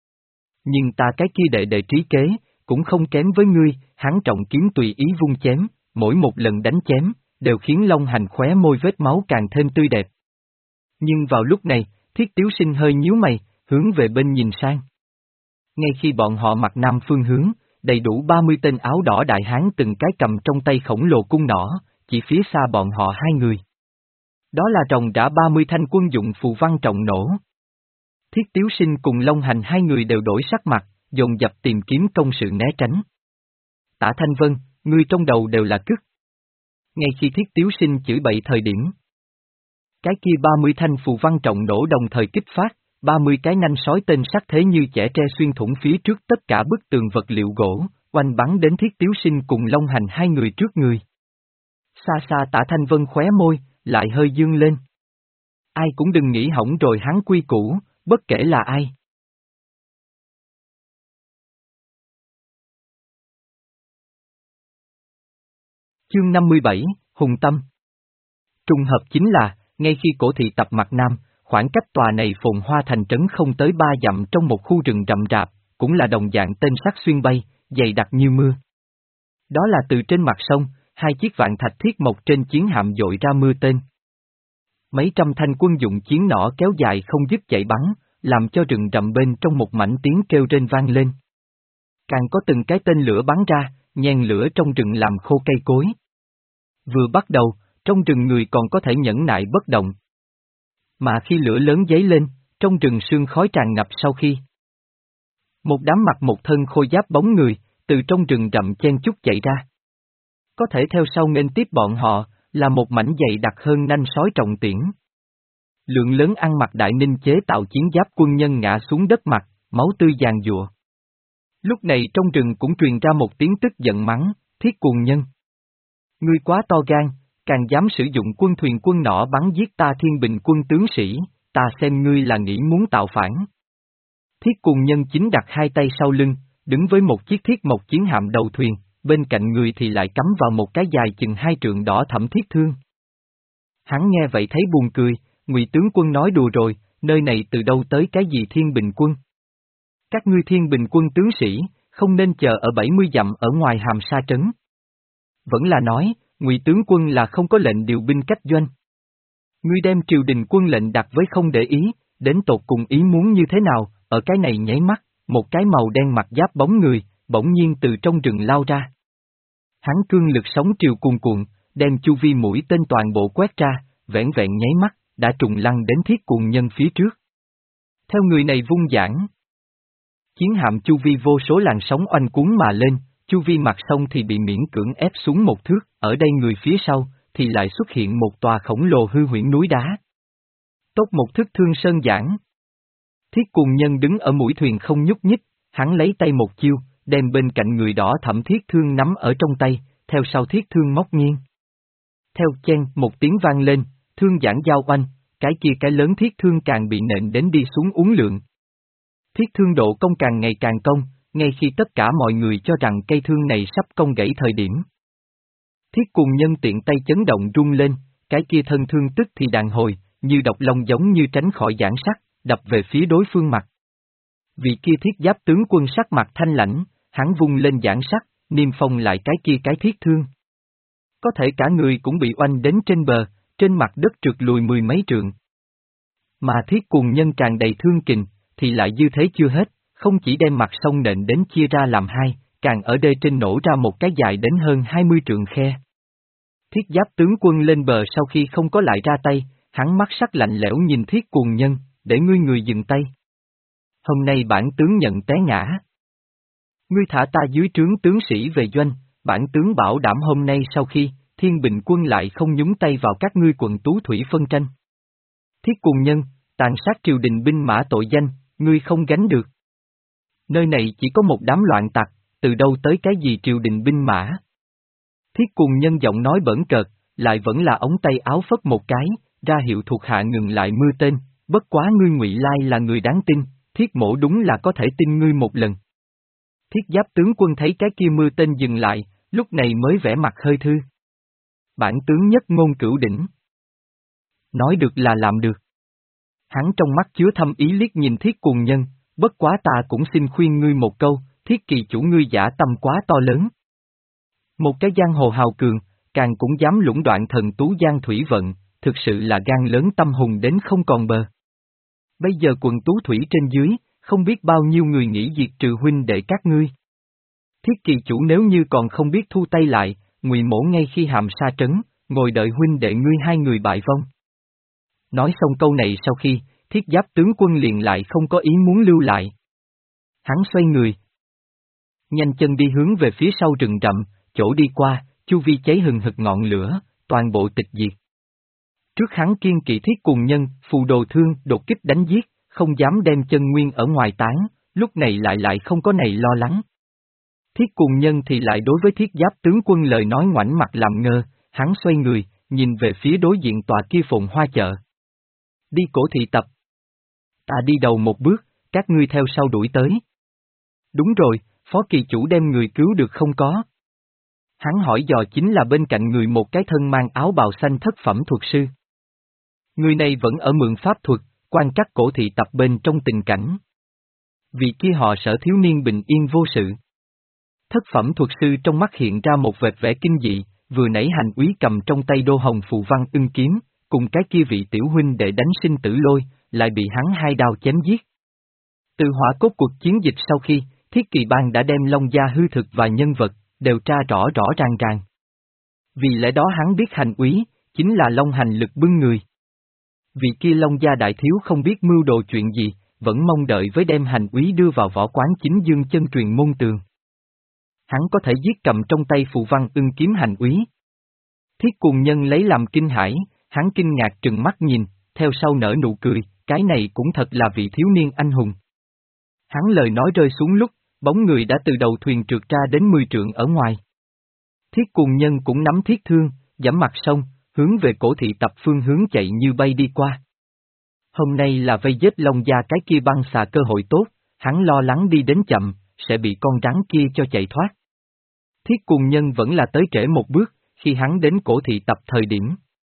Nhưng ta cái kia đệ đệ trí kế, cũng không kém với ngươi, hắn trọng kiếm tùy ý vung chém, mỗi một lần đánh chém, đều khiến Long Hành khóe môi vết máu càng thêm tươi đẹp. Nhưng vào lúc này, Thiết Tiếu Sinh hơi nhíu mày, hướng về bên nhìn sang. Ngay khi bọn họ mặt nam phương hướng, đầy đủ ba mươi tên áo đỏ đại hán từng cái cầm trong tay khổng lồ cung nỏ, chỉ phía xa bọn họ hai người. Đó là ròng rã ba mươi thanh quân dụng phù văn trọng nổ. Thiết Tiếu Sinh cùng Long Hành hai người đều đổi sắc mặt, dồn dập tìm kiếm công sự né tránh. Tả Thanh Vân, ngươi trong đầu đều là cứt. Ngay khi Thiết Tiếu Sinh chửi bậy thời điểm, cái kia ba mươi thanh phù văn trọng nổ đồng thời kích phát, ba mươi cái nanh sói tên sắc thế như chẻ tre xuyên thủng phía trước tất cả bức tường vật liệu gỗ, oanh bắn đến Thiết Tiếu Sinh cùng Long Hành hai người trước người. Xa xa Tả Thanh Vân khóe môi, lại hơi dương lên. Ai cũng đừng nghĩ hỏng rồi hắn quy củ, bất kể là ai. Chương năm mươi bảy, Hùng Tâm. Trùng hợp chính là, ngay khi cổ thị tập mặt nam, khoảng cách tòa này phồn hoa thành trấn không tới ba dặm trong một khu rừng rậm rạp, cũng là đồng dạng tên sắc xuyên bay, dày đặc như mưa. Đó là từ trên mặt sông, hai chiếc vạn thạch thiết mộc trên chiến hạm dội ra mưa tên. Mấy trăm thanh quân dụng chiến nỏ kéo dài không dứt chạy bắn, làm cho rừng rậm bên trong một mảnh tiếng kêu rên vang lên. Càng có từng cái tên lửa bắn ra, nhen lửa trong rừng làm khô cây cối. Vừa bắt đầu, trong rừng người còn có thể nhẫn nại bất động. Mà khi lửa lớn dấy lên, trong rừng sương khói tràn ngập sau khi. Một đám mặc một thân khôi giáp bóng người, từ trong rừng rậm chen chúc chạy ra. Có thể theo sau nghênh tiếp bọn họ, là một mảnh dày đặc hơn nanh sói trọng tiễn. Lượng lớn ăn mặc đại ninh chế tạo chiến giáp quân nhân ngã xuống đất mặt, máu tươi giàn giụa. Lúc này trong rừng cũng truyền ra một tiếng tức giận mắng, Thiết Cuồng Nhân. Ngươi quá to gan, càng dám sử dụng quân thuyền quân nỏ bắn giết ta Thiên Bình Quân tướng sĩ, ta xem ngươi là nghĩ muốn tạo phản. Thiết Cuồng Nhân chính đặt hai tay sau lưng, đứng với một chiếc thiết mộc chiến hạm đầu thuyền, bên cạnh người thì lại cắm vào một cái dài chừng hai trượng đỏ thẫm thiết thương. Hắn nghe vậy thấy buồn cười, Ngụy tướng quân nói đùa rồi, nơi này từ đâu tới cái gì Thiên Bình Quân? Các ngươi Thiên Bình Quân tướng sĩ, không nên chờ ở bảy mươi dặm ở ngoài Hàm Sa trấn. Vẫn là nói, Ngụy tướng quân là không có lệnh điều binh cách doanh. Ngươi đem triều đình quân lệnh đặt với không để ý, đến tột cùng ý muốn như thế nào, ở cái này nháy mắt, một cái màu đen mặt giáp bóng người, bỗng nhiên từ trong rừng lao ra. Hắn cương lực sóng triều cuồn cuộn, đem chu vi mũi tên toàn bộ quét ra, vẻn vẹn nháy mắt, đã trùng lăn đến thiết cuồng nhân phía trước. Theo người này vung giảng. Chiến hạm chu vi vô số làn sóng oanh cuốn mà lên, chu vi mặt sông thì bị miễn cưỡng ép xuống một thước, ở đây người phía sau, thì lại xuất hiện một tòa khổng lồ hư huyễn núi đá. Tốt một thức thương sơn giảng. Thiết cuồng nhân đứng ở mũi thuyền không nhúc nhích, hắn lấy tay một chiêu, đem bên cạnh người đỏ thẫm thiết thương nắm ở trong tay, theo sau thiết thương móc nghiêng. Theo chen một tiếng vang lên, thương giảng giao oanh, cái kia cái lớn thiết thương càng bị nện đến đi xuống uốn lượn. Thiết thương độ công càng ngày càng công, ngay khi tất cả mọi người cho rằng cây thương này sắp cong gãy thời điểm. Thiết cuồng nhân tiện tay chấn động rung lên, cái kia thân thương tức thì đàn hồi, như độc long giống như tránh khỏi giảng sắt, đập về phía đối phương mặt. Vị kia thiết giáp tướng quân sắc mặt thanh lãnh, hắn vung lên giảng sắt, niêm phong lại cái kia cái thiết thương. Có thể cả người cũng bị oanh đến trên bờ, trên mặt đất trượt lùi mười mấy trượng. Mà thiết cuồng nhân tràn đầy thương kình, thì lại dư thế chưa hết, không chỉ đem mặt sông nện đến chia ra làm hai, càng ở đê trên nổ ra một cái dài đến hơn hai mươi trượng khe. Thiết giáp tướng quân lên bờ sau khi không có lại ra tay, hắn mắt sắc lạnh lẽo nhìn thiết cuồng nhân, để ngươi người dừng tay. Hôm nay bản tướng nhận té ngã. Ngươi thả ta dưới trướng tướng sĩ về doanh, bản tướng bảo đảm hôm nay sau khi, Thiên Bình quân lại không nhúng tay vào các ngươi quận tú thủy phân tranh. Thiết cuồng nhân, tàn sát triều đình binh mã tội danh, ngươi không gánh được. Nơi này chỉ có một đám loạn tặc, từ đâu tới cái gì triều đình binh mã. Thiết cuồng nhân giọng nói bẩn cợt, lại vẫn là ống tay áo phất một cái, ra hiệu thuộc hạ ngừng lại mưa tên, bất quá ngươi Ngụy Lai là người đáng tin, thiết mổ đúng là có thể tin ngươi một lần. Thiết giáp tướng quân thấy cái kia mưa tên dừng lại, lúc này mới vẽ mặt hơi thư. Bản tướng nhất ngôn cửu đỉnh. Nói được là làm được. Hắn trong mắt chứa thâm ý liếc nhìn thiết cuồng nhân, bất quá ta cũng xin khuyên ngươi một câu, thiết kỳ chủ ngươi giả tâm quá to lớn. Một cái giang hồ hào cường, càng cũng dám lũng đoạn thần tú giang thủy vận, thực sự là gan lớn tâm hùng đến không còn bờ. Bây giờ quần tú thủy trên dưới, không biết bao nhiêu người nghĩ diệt trừ huynh đệ các ngươi. Thiết kỳ chủ nếu như còn không biết thu tay lại, Ngụy Mỗ ngay khi hàm sa trấn, ngồi đợi huynh đệ ngươi hai người bại vong. Nói xong câu này sau khi, thiết giáp tướng quân liền lại không có ý muốn lưu lại. Hắn xoay người. Nhanh chân đi hướng về phía sau rừng rậm, chỗ đi qua, chu vi cháy hừng hực ngọn lửa, toàn bộ tịch diệt. Trước hắn kiên kỵ thiết cuồng nhân, phù đồ thương, đột kích đánh giết, không dám đem chân nguyên ở ngoài tán, lúc này lại lại không có này lo lắng. Thiết cuồng nhân thì lại đối với thiết giáp tướng quân lời nói ngoảnh mặt làm ngơ, hắn xoay người, nhìn về phía đối diện tòa kia phồn hoa chợ. Đi cổ thị tập. Ta đi đầu một bước, các ngươi theo sau đuổi tới. Đúng rồi, phó kỳ chủ đem người cứu được không có? Hắn hỏi dò chính là bên cạnh người một cái thân mang áo bào xanh thất phẩm thuật sư. Người này vẫn ở mượn pháp thuật, quan trắc cổ thị tập bên trong tình cảnh. Vì kia họ Sở thiếu niên bình yên vô sự. Thất phẩm thuật sư trong mắt hiện ra một vệt vẻ kinh dị, vừa nãy hành úy cầm trong tay đô hồng phù văn ưng kiếm, cùng cái kia vị tiểu huynh để đánh sinh tử lôi, lại bị hắn hai đao chém giết. Từ hỏa cốt cuộc chiến dịch sau khi, Thiết Kỳ Bang đã đem Long Gia hư thực và nhân vật, đều tra rõ rõ ràng ràng. Vì lẽ đó hắn biết hành úy, chính là Long hành lực bưng người. Vì kia Long Gia đại thiếu không biết mưu đồ chuyện gì, vẫn mong đợi với đem hành úy đưa vào võ quán chính dương chân truyền môn tường. Hắn có thể giết cầm trong tay phù văn ưng kiếm hành úy. Thiết cuồng nhân lấy làm kinh hãi, hắn kinh ngạc trừng mắt nhìn, theo sau nở nụ cười, cái này cũng thật là vị thiếu niên anh hùng. Hắn lời nói rơi xuống lúc, bóng người đã từ đầu thuyền trượt ra đến mười trượng ở ngoài. Thiết cuồng nhân cũng nắm thiết thương, giẫm mặt sông, hướng về cổ thị tập phương hướng chạy như bay đi qua. Hôm nay là vây giết Long Gia cái kia băng xà cơ hội tốt, hắn lo lắng đi đến chậm, sẽ bị con rắn kia cho chạy thoát. Thiết cuồng nhân vẫn là tới trễ một bước, khi hắn đến cổ thị tập thời điểm.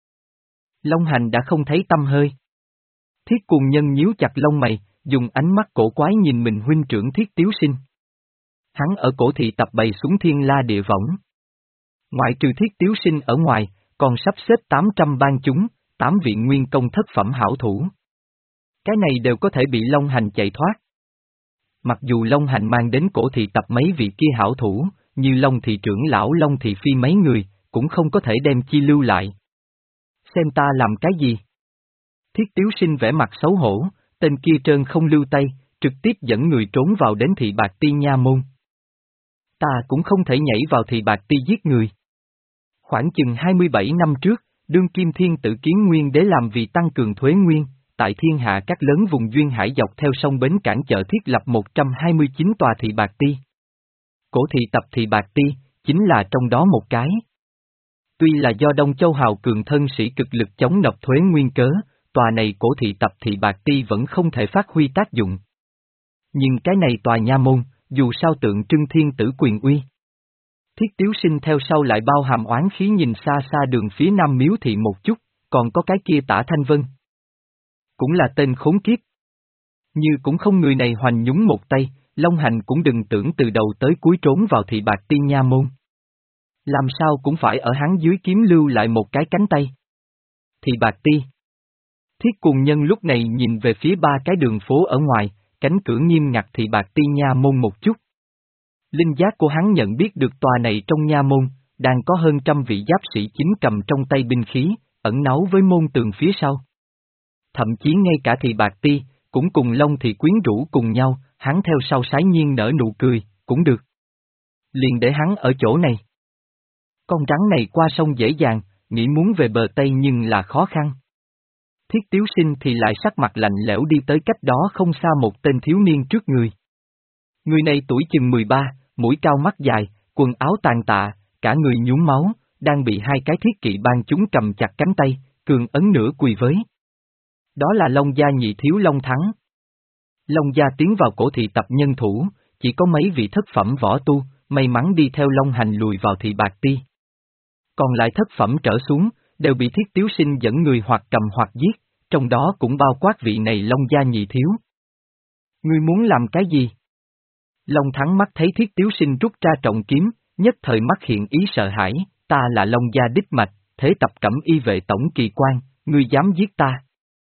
Long hành đã không thấy tâm hơi. Thiết cuồng nhân nhíu chặt lông mày, dùng ánh mắt cổ quái nhìn mình huynh trưởng Thiết Tiếu Sinh. Hắn ở cổ thị tập bày xuống thiên la địa võng. Ngoại trừ Thiết Tiếu Sinh ở ngoài, còn sắp xếp tám trăm ban chúng, tám viện nguyên công thất phẩm hảo thủ. Cái này đều có thể bị Long hành chạy thoát. Mặc dù Long Hành mang đến cổ thị tập mấy vị kia hảo thủ, như Long thị trưởng lão Long thị phi mấy người, cũng không có thể đem chi lưu lại. Xem ta làm cái gì? Thiết Tiếu Sinh vẻ mặt xấu hổ, tên kia trơn không lưu tay, trực tiếp dẫn người trốn vào đến thị Bạc Ti nha môn. Ta cũng không thể nhảy vào thị Bạc Ti giết người. Khoảng chừng hai mươi bảy năm trước, đương kim thiên tử Kiến Nguyên Đế làm vì tăng cường thuế nguyên, tại thiên hạ các lớn vùng duyên hải dọc theo sông Bến Cảng chợ thiết lập một trăm hai mươi chín tòa thị Bạc Ti. Cổ thị tập thị Bạc Ti, chính là trong đó một cái. Tuy là do Đông Châu hào cường thân sĩ cực lực chống nộp thuế nguyên cớ, tòa này cổ thị tập thị Bạc Ti vẫn không thể phát huy tác dụng. Nhưng cái này tòa nha môn, dù sao tượng trưng thiên tử quyền uy. Thiết Tiếu Sinh theo sau lại bao hàm oán khí nhìn xa xa đường phía nam miếu thị một chút, còn có cái kia Tả Thanh Vân. Cũng là tên khốn kiếp. Như cũng không người này hoành nhúng một tay, Long Hành cũng đừng tưởng từ đầu tới cuối trốn vào thị Bạc Ti nha môn. Làm sao cũng phải ở hắn dưới kiếm lưu lại một cái cánh tay. Thị Bạc Ti. Thiết Cùng Nhân lúc này nhìn về phía ba cái đường phố ở ngoài, cánh cửa nghiêm ngặt thị Bạc Ti nha môn một chút. Linh giác của hắn nhận biết được tòa này trong nha môn, đang có hơn trăm vị giáp sĩ chính cầm trong tay binh khí, ẩn náu với môn tường phía sau. Thậm chí ngay cả thị Bạc Ti, cũng cùng Long thị quyến rũ cùng nhau, hắn theo sau sái nhiên nở nụ cười, cũng được. Liền để hắn ở chỗ này. Con rắn này qua sông dễ dàng, nghĩ muốn về bờ Tây nhưng là khó khăn. Thiết Tiếu Sinh thì lại sắc mặt lạnh lẽo đi tới cách đó không xa một tên thiếu niên trước người. Người này tuổi chừng mười ba, mũi cao mắt dài, quần áo tàn tạ, cả người nhuốm máu, đang bị hai cái thiết kỵ bang chúng cầm chặt cánh tay, cường ấn nửa quỳ với. Đó là Long gia nhị thiếu Long Thắng. Long gia tiến vào cổ thị tập nhân thủ, chỉ có mấy vị thất phẩm võ tu, may mắn đi theo Long Hành lùi vào thị Bạc Ti. Còn lại thất phẩm trở xuống, đều bị Thiết Tiếu Sinh dẫn người hoặc cầm hoặc giết, trong đó cũng bao quát vị này Long gia nhị thiếu. Ngươi muốn làm cái gì? Long Thắng mắt thấy Thiết Tiếu Sinh rút ra trọng kiếm, nhất thời mắt hiện ý sợ hãi, ta là Long gia đích mạch, thế tập cẩm y vệ tổng kỳ quan, ngươi dám giết ta.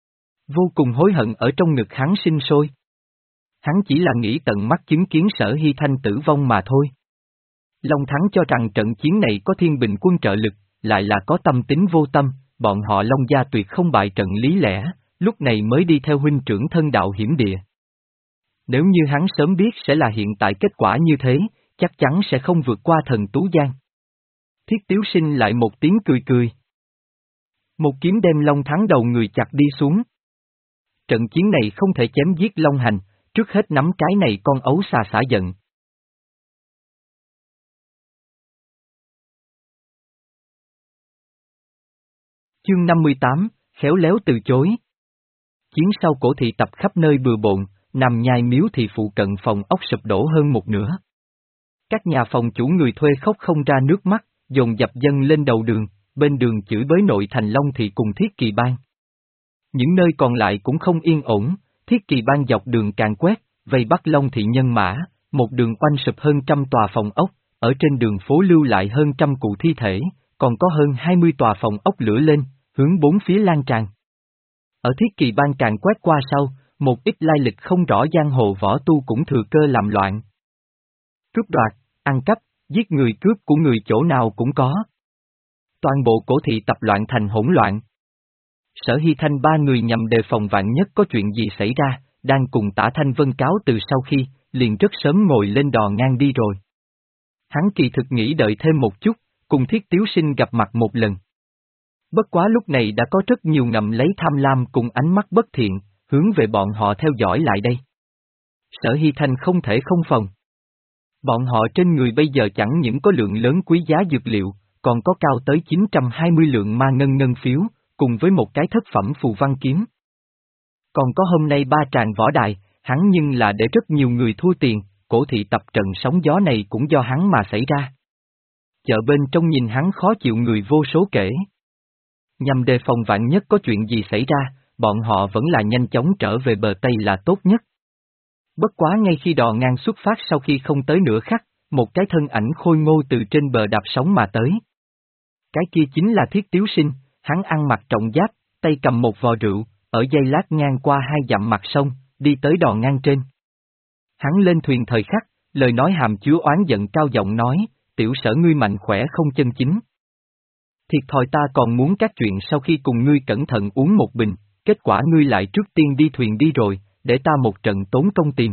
Vô cùng hối hận ở trong ngực hắn sinh sôi. Hắn chỉ là nghĩ tận mắt chứng kiến Sở Hy Thanh tử vong mà thôi. Long Thắng cho rằng trận chiến này có thiên bình quân trợ lực, lại là có tâm tính vô tâm, bọn họ Long gia tuyệt không bại trận lý lẽ, lúc này mới đi theo huynh trưởng thân đạo hiểm địa. Nếu như hắn sớm biết sẽ là hiện tại kết quả như thế, chắc chắn sẽ không vượt qua thần Tú Giang. Thiết Tiếu Sinh lại một tiếng cười cười. Một kiếm đem Long Thắng đầu người chặt đi xuống. Trận chiến này không thể chém giết Long Hành, trước hết nắm cái này con ấu xà xả giận. Chương năm mươi tám, khéo léo từ chối. Chiến sau cổ thị tập khắp nơi bừa bộn, nằm nhai miếu thị phụ cận phòng ốc sụp đổ hơn một nửa. Các nhà phòng chủ người thuê khóc không ra nước mắt, dồn dập dâng lên đầu đường, bên đường chửi bới nội thành Long thị cùng Thiết Kỳ Bang. Những nơi còn lại cũng không yên ổn, Thiết Kỳ Bang dọc đường càn quét, vây bắt Long thị nhân mã, một đường oanh sụp hơn trăm tòa phòng ốc, ở trên đường phố lưu lại hơn trăm cụ thi thể, còn có hơn hai mươi tòa phòng ốc lửa lên, hướng bốn phía lan tràn. Ở Thiết Kỳ Bang càn quét qua sau, một ít lai lịch không rõ giang hồ võ tu cũng thừa cơ làm loạn. Cướp đoạt, ăn cắp, giết người cướp của người chỗ nào cũng có. Toàn bộ cổ thị tập loạn thành hỗn loạn. Sở Hy Thanh ba người nhằm đề phòng vạn nhất có chuyện gì xảy ra, đang cùng Tả Thanh Vân cáo từ sau khi, liền rất sớm ngồi lên đò ngang đi rồi. Hắn kỳ thực nghĩ đợi thêm một chút, cùng Thiết Tiếu Sinh gặp mặt một lần. Bất quá lúc này đã có rất nhiều ngầm lấy tham lam cùng ánh mắt bất thiện, hướng về bọn họ theo dõi lại đây. Sở Hy Thanh không thể không phòng. Bọn họ trên người bây giờ chẳng những có lượng lớn quý giá dược liệu, còn có cao tới chín trăm hai mươi lượng ma ngân ngân phiếu, cùng với một cái thất phẩm phù văn kiếm. Còn có hôm nay ba tràng võ đài, hắn nhưng là để rất nhiều người thua tiền, cổ thị tập trận sóng gió này cũng do hắn mà xảy ra. Chợ bên trong nhìn hắn khó chịu người vô số kể. Nhằm đề phòng vạn nhất có chuyện gì xảy ra, bọn họ vẫn là nhanh chóng trở về bờ Tây là tốt nhất. Bất quá ngay khi đò ngang xuất phát sau khi không tới nửa khắc, một cái thân ảnh khôi ngô từ trên bờ đạp sóng mà tới. Cái kia chính là Thiết Tiếu Sinh, hắn ăn mặc trọng giáp, tay cầm một vò rượu, ở dây lát ngang qua hai dặm mặt sông, đi tới đò ngang trên. Hắn lên thuyền thời khắc, lời nói hàm chứa oán giận cao giọng nói, tiểu Sở ngươi mạnh khỏe không chân chính. Thiệt thòi ta còn muốn các chuyện sau khi cùng ngươi cẩn thận uống một bình, kết quả ngươi lại trước tiên đi thuyền đi rồi, để ta một trận tốn công tìm.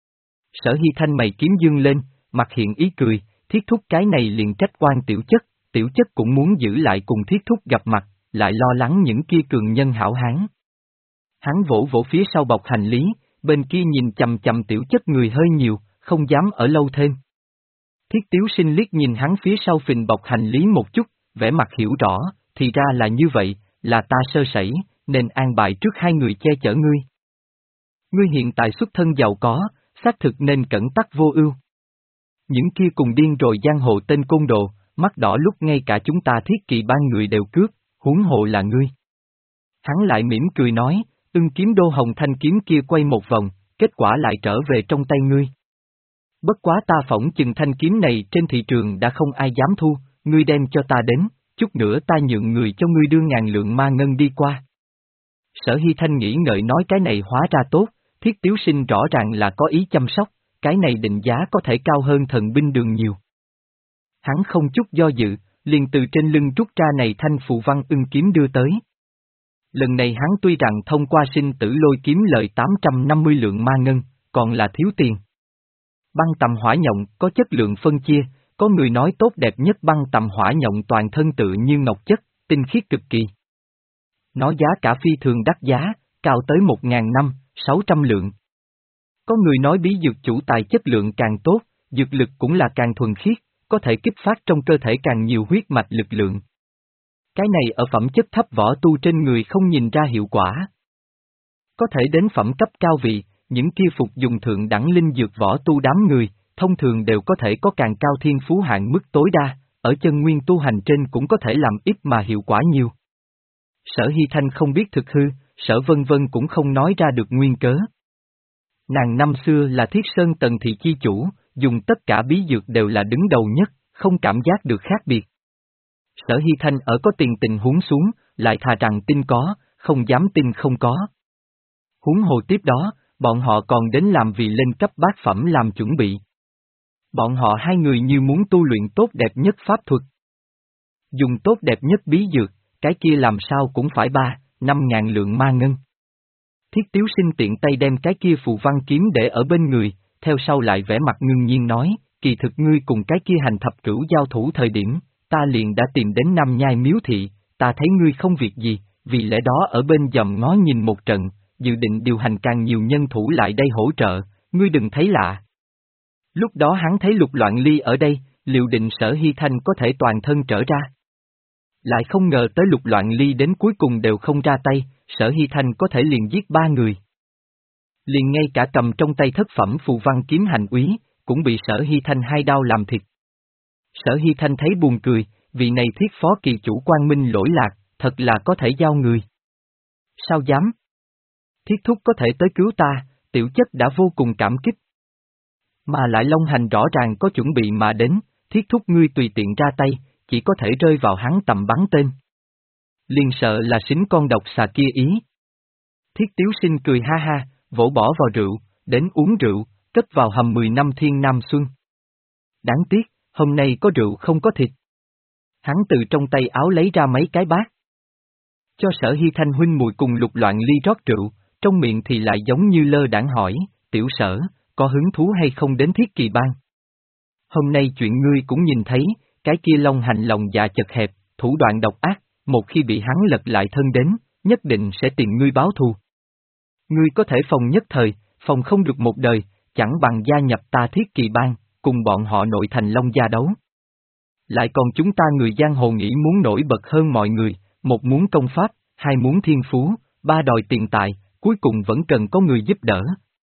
Sở Hy Thanh mày kiếm dương lên, mặt hiện ý cười, Thiết Thúc cái này liền trách oan tiểu chất, tiểu chất cũng muốn giữ lại cùng Thiết Thúc gặp mặt, lại lo lắng những kia cường nhân hảo hán. Hắn vỗ vỗ phía sau bọc hành lý, bên kia nhìn chầm chầm tiểu chất người hơi nhiều, không dám ở lâu thêm. Thiết Tiếu Sinh liếc nhìn hắn phía sau phình bọc hành lý một chút, vẻ mặt hiểu rõ, thì ra là như vậy, là ta sơ sẩy, nên an bài trước hai người che chở ngươi. Ngươi hiện tại xuất thân giàu có, xác thực nên cẩn tắc vô ưu. Những kia cùng điên rồi giang hồ tên côn đồ, mắt đỏ lúc ngay cả chúng ta Thiết Kỵ ban người đều cướp, huống hộ là ngươi. Hắn lại mỉm cười nói, ưng kiếm đô hồng thanh kiếm kia quay một vòng, kết quả lại trở về trong tay ngươi. Bất quá ta phỏng chừng thanh kiếm này trên thị trường đã không ai dám thu, ngươi đem cho ta đến, chút nữa ta nhượng người cho ngươi đưa ngàn lượng ma ngân đi qua. Sở Hy Thanh nghĩ ngợi nói cái này hóa ra tốt, Thiết Tiếu Sinh rõ ràng là có ý chăm sóc, cái này định giá có thể cao hơn thần binh đường nhiều. Hắn không chút do dự, liền từ trên lưng rút ra này thanh phù văn ưng kiếm đưa tới. Lần này hắn tuy rằng thông qua sinh tử lôi kiếm lời tám trăm năm mươi lượng ma ngân, còn là thiếu tiền. Băng tầm hỏa nhộng có chất lượng phân chia, có người nói tốt đẹp nhất băng tầm hỏa nhộng toàn thân tự như ngọc chất, tinh khiết cực kỳ. Nó giá cả phi thường đắt giá, cao tới một ngàn năm, sáu trăm lượng. Có người nói bí dược chủ tài chất lượng càng tốt, dược lực cũng là càng thuần khiết, có thể kích phát trong cơ thể càng nhiều huyết mạch lực lượng. Cái này ở phẩm chất thấp võ tu trên người không nhìn ra hiệu quả. Có thể đến phẩm cấp cao vị, những kia phục dùng thượng đẳng linh dược võ tu đám người, thông thường đều có thể có càng cao thiên phú hạn mức tối đa, ở chân nguyên tu hành trên cũng có thể làm ít mà hiệu quả nhiều. Sở Hy Thanh không biết thực hư, Sở Vân Vân cũng không nói ra được nguyên cớ. Nàng năm xưa là Thiết Sơn Tần thị chi chủ, dùng tất cả bí dược đều là đứng đầu nhất, không cảm giác được khác biệt. Sở Hy Thanh ở có tiền tình huống xuống, lại thà rằng tin có, không dám tin không có. Huống hồ tiếp đó, bọn họ còn đến làm vì lên cấp bát phẩm làm chuẩn bị. Bọn họ hai người như muốn tu luyện tốt đẹp nhất pháp thuật. Dùng tốt đẹp nhất bí dược, cái kia làm sao cũng phải ba, năm ngàn lượng ma ngân. Thiết Tiếu Sinh tiện tay đem cái kia phù văn kiếm để ở bên người, theo sau lại vẻ mặt ngưng nhiên nói, kỳ thực ngươi cùng cái kia hành thập cửu giao thủ thời điểm, ta liền đã tìm đến Nam Nhai Miếu Thị, ta thấy ngươi không việc gì, vì lẽ đó ở bên dòm ngó nhìn một trận, dự định điều hành càng nhiều nhân thủ lại đây hỗ trợ, ngươi đừng thấy lạ. Lúc đó hắn thấy Lục Loạn Ly ở đây, liệu định Sở Hy Thanh có thể toàn thân trở ra. Lại không ngờ tới Lục Loạn Ly đến cuối cùng đều không ra tay, Sở Hy Thanh có thể liền giết ba người. Liền ngay cả cầm trong tay thất phẩm phù văn kiếm hành úy, cũng bị Sở Hy Thanh hai đao làm thịt. Sở Hy Thanh thấy buồn cười, vị này thiết phó kỳ chủ Quang Minh lỗi lạc, thật là có thể giao người. Sao dám? Thiết Thúc có thể tới cứu ta, tiểu chất đã vô cùng cảm kích. Mà lại Long Hành rõ ràng có chuẩn bị mà đến, Thiết Thúc ngươi tùy tiện ra tay, chỉ có thể rơi vào hắn tầm bắn tên. Liền sợ là xính con độc xà kia ý. Thiết Tiếu Sinh cười ha ha, vỗ bỏ vào rượu, đến uống rượu, cất vào hầm mười năm thiên nam xuân. Đáng tiếc, hôm nay có rượu không có thịt. Hắn từ trong tay áo lấy ra mấy cái bát. Cho Sở Hy Thanh huynh muội cùng Lục Loạn Ly rót rượu, trong miệng thì lại giống như lơ đãng hỏi, tiểu Sở, có hứng thú hay không đến Thiết Kỳ Bang? Hôm nay chuyện ngươi cũng nhìn thấy, cái kia Long Hành lòng dạ chật hẹp, thủ đoạn độc ác, một khi bị hắn lật lại thân đến, nhất định sẽ tìm ngươi báo thù. Ngươi có thể phòng nhất thời, phòng không được một đời, chẳng bằng gia nhập ta Thiết Kỳ Bang, cùng bọn họ nội thành Long gia đấu. Lại còn chúng ta người giang hồ nghĩ muốn nổi bật hơn mọi người, một muốn công pháp, hai muốn thiên phú, ba đòi tiền tài, cuối cùng vẫn cần có người giúp đỡ.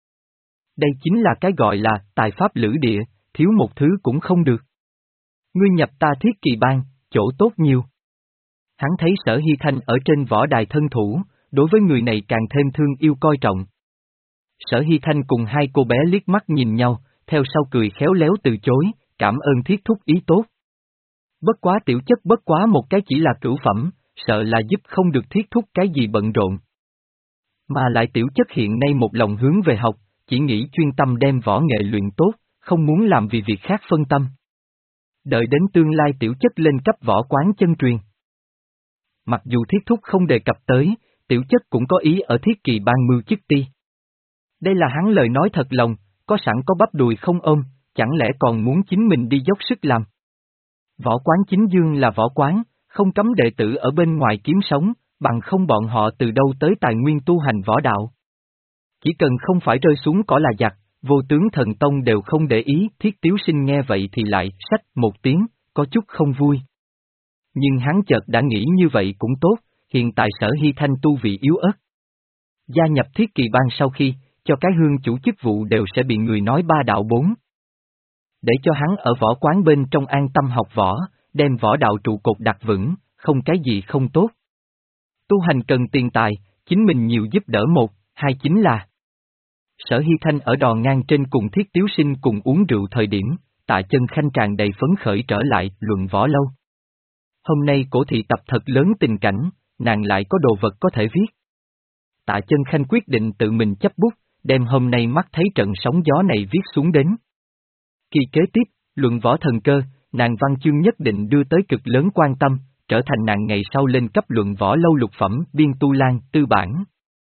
Đây chính là cái gọi là tài pháp lữ địa, thiếu một thứ cũng không được. Ngươi nhập ta Thiết Kỳ Bang, chỗ tốt nhiều. Hắn thấy Sở Hy Thanh ở trên võ đài thân thủ, đối với người này càng thêm thương yêu coi trọng. Sở Hy Thanh cùng hai cô bé liếc mắt nhìn nhau, theo sau cười khéo léo từ chối, cảm ơn Thiết Thúc ý tốt. Bất quá tiểu chất bất quá một cái chỉ là cửu phẩm, sợ là giúp không được Thiết Thúc cái gì bận rộn. Mà lại tiểu chất hiện nay một lòng hướng về học, chỉ nghĩ chuyên tâm đem võ nghệ luyện tốt, không muốn làm vì việc khác phân tâm. Đợi đến tương lai tiểu chất lên cấp võ quán chân truyền. Mặc dù thiết thúc không đề cập tới, tiểu chất cũng có ý ở thiết kỳ ban mưu chức ti. Đây là hắn lời nói thật lòng, có sẵn có bắp đùi không ôm, chẳng lẽ còn muốn chính mình đi dốc sức làm. Võ quán chính dương là võ quán, không cấm đệ tử ở bên ngoài kiếm sống, bằng không bọn họ từ đâu tới tài nguyên tu hành võ đạo. Chỉ cần không phải rơi xuống cỏ là giặc, vô tướng thần tông đều không để ý. Thiết Tiếu Sinh nghe vậy thì lại xách một tiếng, có chút không vui. Nhưng hắn chợt đã nghĩ như vậy cũng tốt, hiện tại Sở Hy Thanh tu vị yếu ớt. Gia nhập thiết kỳ ban sau khi, cho cái hương chủ chức vụ đều sẽ bị người nói ba đạo bốn. Để cho hắn ở võ quán bên trong an tâm học võ, đem võ đạo trụ cột đặt vững, không cái gì không tốt. Tu hành cần tiền tài, chính mình nhiều giúp đỡ một, hai chính là. Sở Hy Thanh ở đò ngang trên cùng Thiết Tiếu Sinh cùng uống rượu thời điểm, Tạ Chân Khanh tràn đầy phấn khởi trở lại luận võ lâu. Hôm nay cổ thị tập thật lớn tình cảnh, nàng lại có đồ vật có thể viết. Tạ Chân Khanh quyết định tự mình chấp bút, đem hôm nay mắt thấy trận sóng gió này viết xuống đến. Kỳ kế tiếp, luận võ thần cơ, nàng văn chương nhất định đưa tới cực lớn quan tâm, trở thành nàng ngày sau lên cấp luận võ lâu lục phẩm biên tu lan tư bản.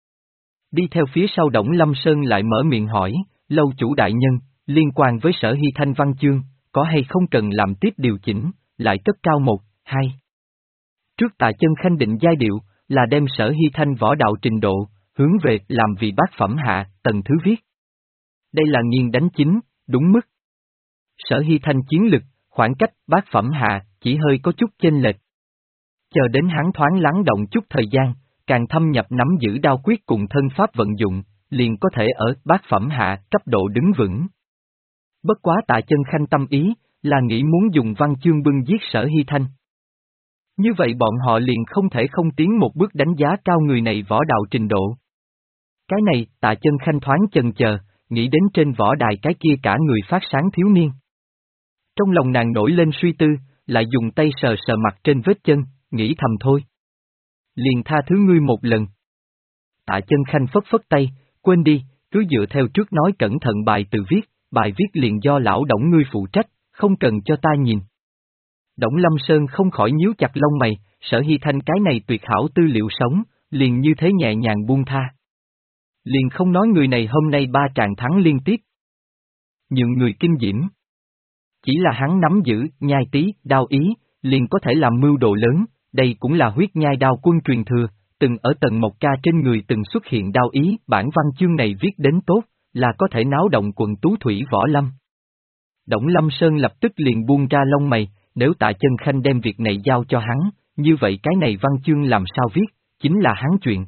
Đi theo phía sau Đổng Lâm Sơn lại mở miệng hỏi, lâu chủ đại nhân, liên quan với Sở Hy Thanh văn chương, có hay không cần làm tiếp điều chỉnh, lại cất cao một, hai. Trước Tạ Chân Khanh định giai điệu, là đem Sở Hy Thanh võ đạo trình độ, hướng về làm vì bát phẩm hạ, tầng thứ viết. Đây là nghiêng đánh chính, đúng mức. Sở Hy Thanh chiến lực, khoảng cách bát phẩm hạ, chỉ hơi có chút chênh lệch. Chờ đến hắn thoáng lắng động chút thời gian, càng thâm nhập nắm giữ đao quyết cùng thân pháp vận dụng, liền có thể ở bát phẩm hạ cấp độ đứng vững. Bất quá Tạ Chân Khanh tâm ý, là nghĩ muốn dùng văn chương bưng giết Sở Hy Thanh. Như vậy bọn họ liền không thể không tiến một bước đánh giá cao người này võ đạo trình độ. Cái này, Tạ Chân Khanh thoáng chần chờ, nghĩ đến trên võ đài cái kia cả người phát sáng thiếu niên. Trong lòng nàng nổi lên suy tư, lại dùng tay sờ sờ mặt trên vết chân, nghĩ thầm thôi. Liền tha thứ ngươi một lần. Tạ Chân Khanh phất phất tay, quên đi, cứ dựa theo trước nói cẩn thận bài từ viết, bài viết liền do lão Đổng ngươi phụ trách, không cần cho ta nhìn. Đổng Lâm Sơn không khỏi nhíu chặt lông mày, Sở Hy Thanh cái này tuyệt hảo tư liệu sống, liền như thế nhẹ nhàng buông tha. Liền không nói người này hôm nay ba tràng thắng liên tiếp. Những người kinh diễm. Chỉ là hắn nắm giữ, nhai tí, đao ý, liền có thể làm mưu đồ lớn, đây cũng là huyết nhai đao quân truyền thừa, từng ở tầng một ca trên người từng xuất hiện đao ý, bản văn chương này viết đến tốt, là có thể náo động quận Tú Thủy Võ Lâm. Đổng Lâm Sơn lập tức liền buông ra lông mày, nếu Tạ Chân Khanh đem việc này giao cho hắn, như vậy cái này văn chương làm sao viết, chính là hắn chuyện.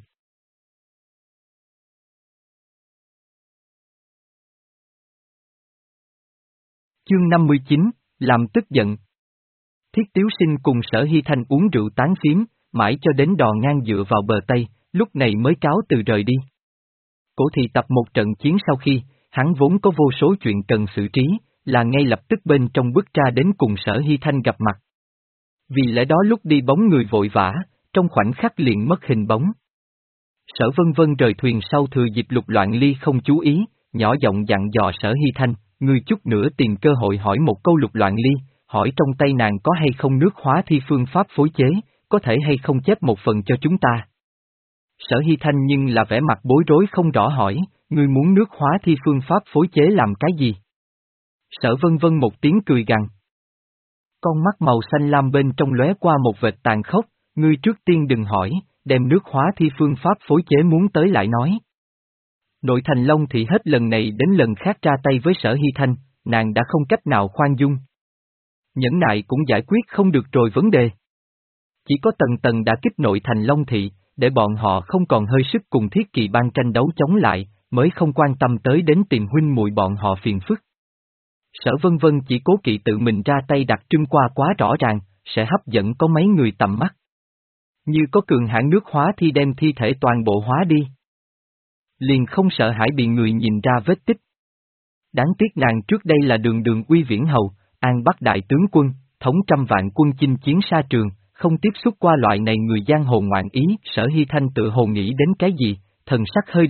Chương năm mươi chín, làm tức giận. Thiết Tiếu Sinh cùng Sở Hy Thanh uống rượu tán phím, mãi cho đến đò ngang dựa vào bờ Tây, lúc này mới cáo từ rời đi. Cổ thị tập một trận chiến sau khi, hắn vốn có vô số chuyện cần xử trí, là ngay lập tức bên trong bước ra đến cùng Sở Hy Thanh gặp mặt. Vì lẽ đó lúc đi bóng người vội vã, trong khoảnh khắc liền mất hình bóng. Sở Vân Vân rời thuyền sau thừa dịp Lục Loạn Ly không chú ý, nhỏ giọng dặn dò Sở Hy Thanh, ngươi chút nữa tìm cơ hội hỏi một câu Lục Loạn Ly, hỏi trong tay nàng có hay không nước hóa thi phương pháp phối chế, có thể hay không chép một phần cho chúng ta. Sở Hy Thanh nhưng là vẻ mặt bối rối không rõ hỏi, ngươi muốn nước hóa thi phương pháp phối chế làm cái gì? Sở Vân Vân một tiếng cười gằn. Con mắt màu xanh lam bên trong lóe qua một vệt tàn khốc, ngươi trước tiên đừng hỏi, đem nước hóa thi phương pháp phối chế muốn tới lại nói. Nội thành Long Thị hết lần này đến lần khác ra tay với Sở Hy Thanh, nàng đã không cách nào khoan dung. Nhẫn nại cũng giải quyết không được rồi vấn đề. Chỉ có tầng tầng đã kích nội thành Long Thị, để bọn họ không còn hơi sức cùng thiết kỳ ban tranh đấu chống lại, mới không quan tâm tới đến tìm huynh muội bọn họ phiền phức. Sở Vân Vân chỉ cố kỵ tự mình ra tay đặc trưng qua quá rõ ràng, sẽ hấp dẫn có mấy người tầm mắt. Như có cường hãn nước hóa thi đem thi thể toàn bộ hóa đi. Liền không sợ hãi bị người nhìn ra vết tích. Đáng tiếc nàng trước đây là đường đường uy viễn hầu, an bắc đại tướng quân, thống trăm vạn quân chinh chiến xa trường, không tiếp xúc qua loại này người giang hồ ngoạn ý. Sở Hy Thanh tự hồ nghĩ đến cái gì, thần sắc hơi động,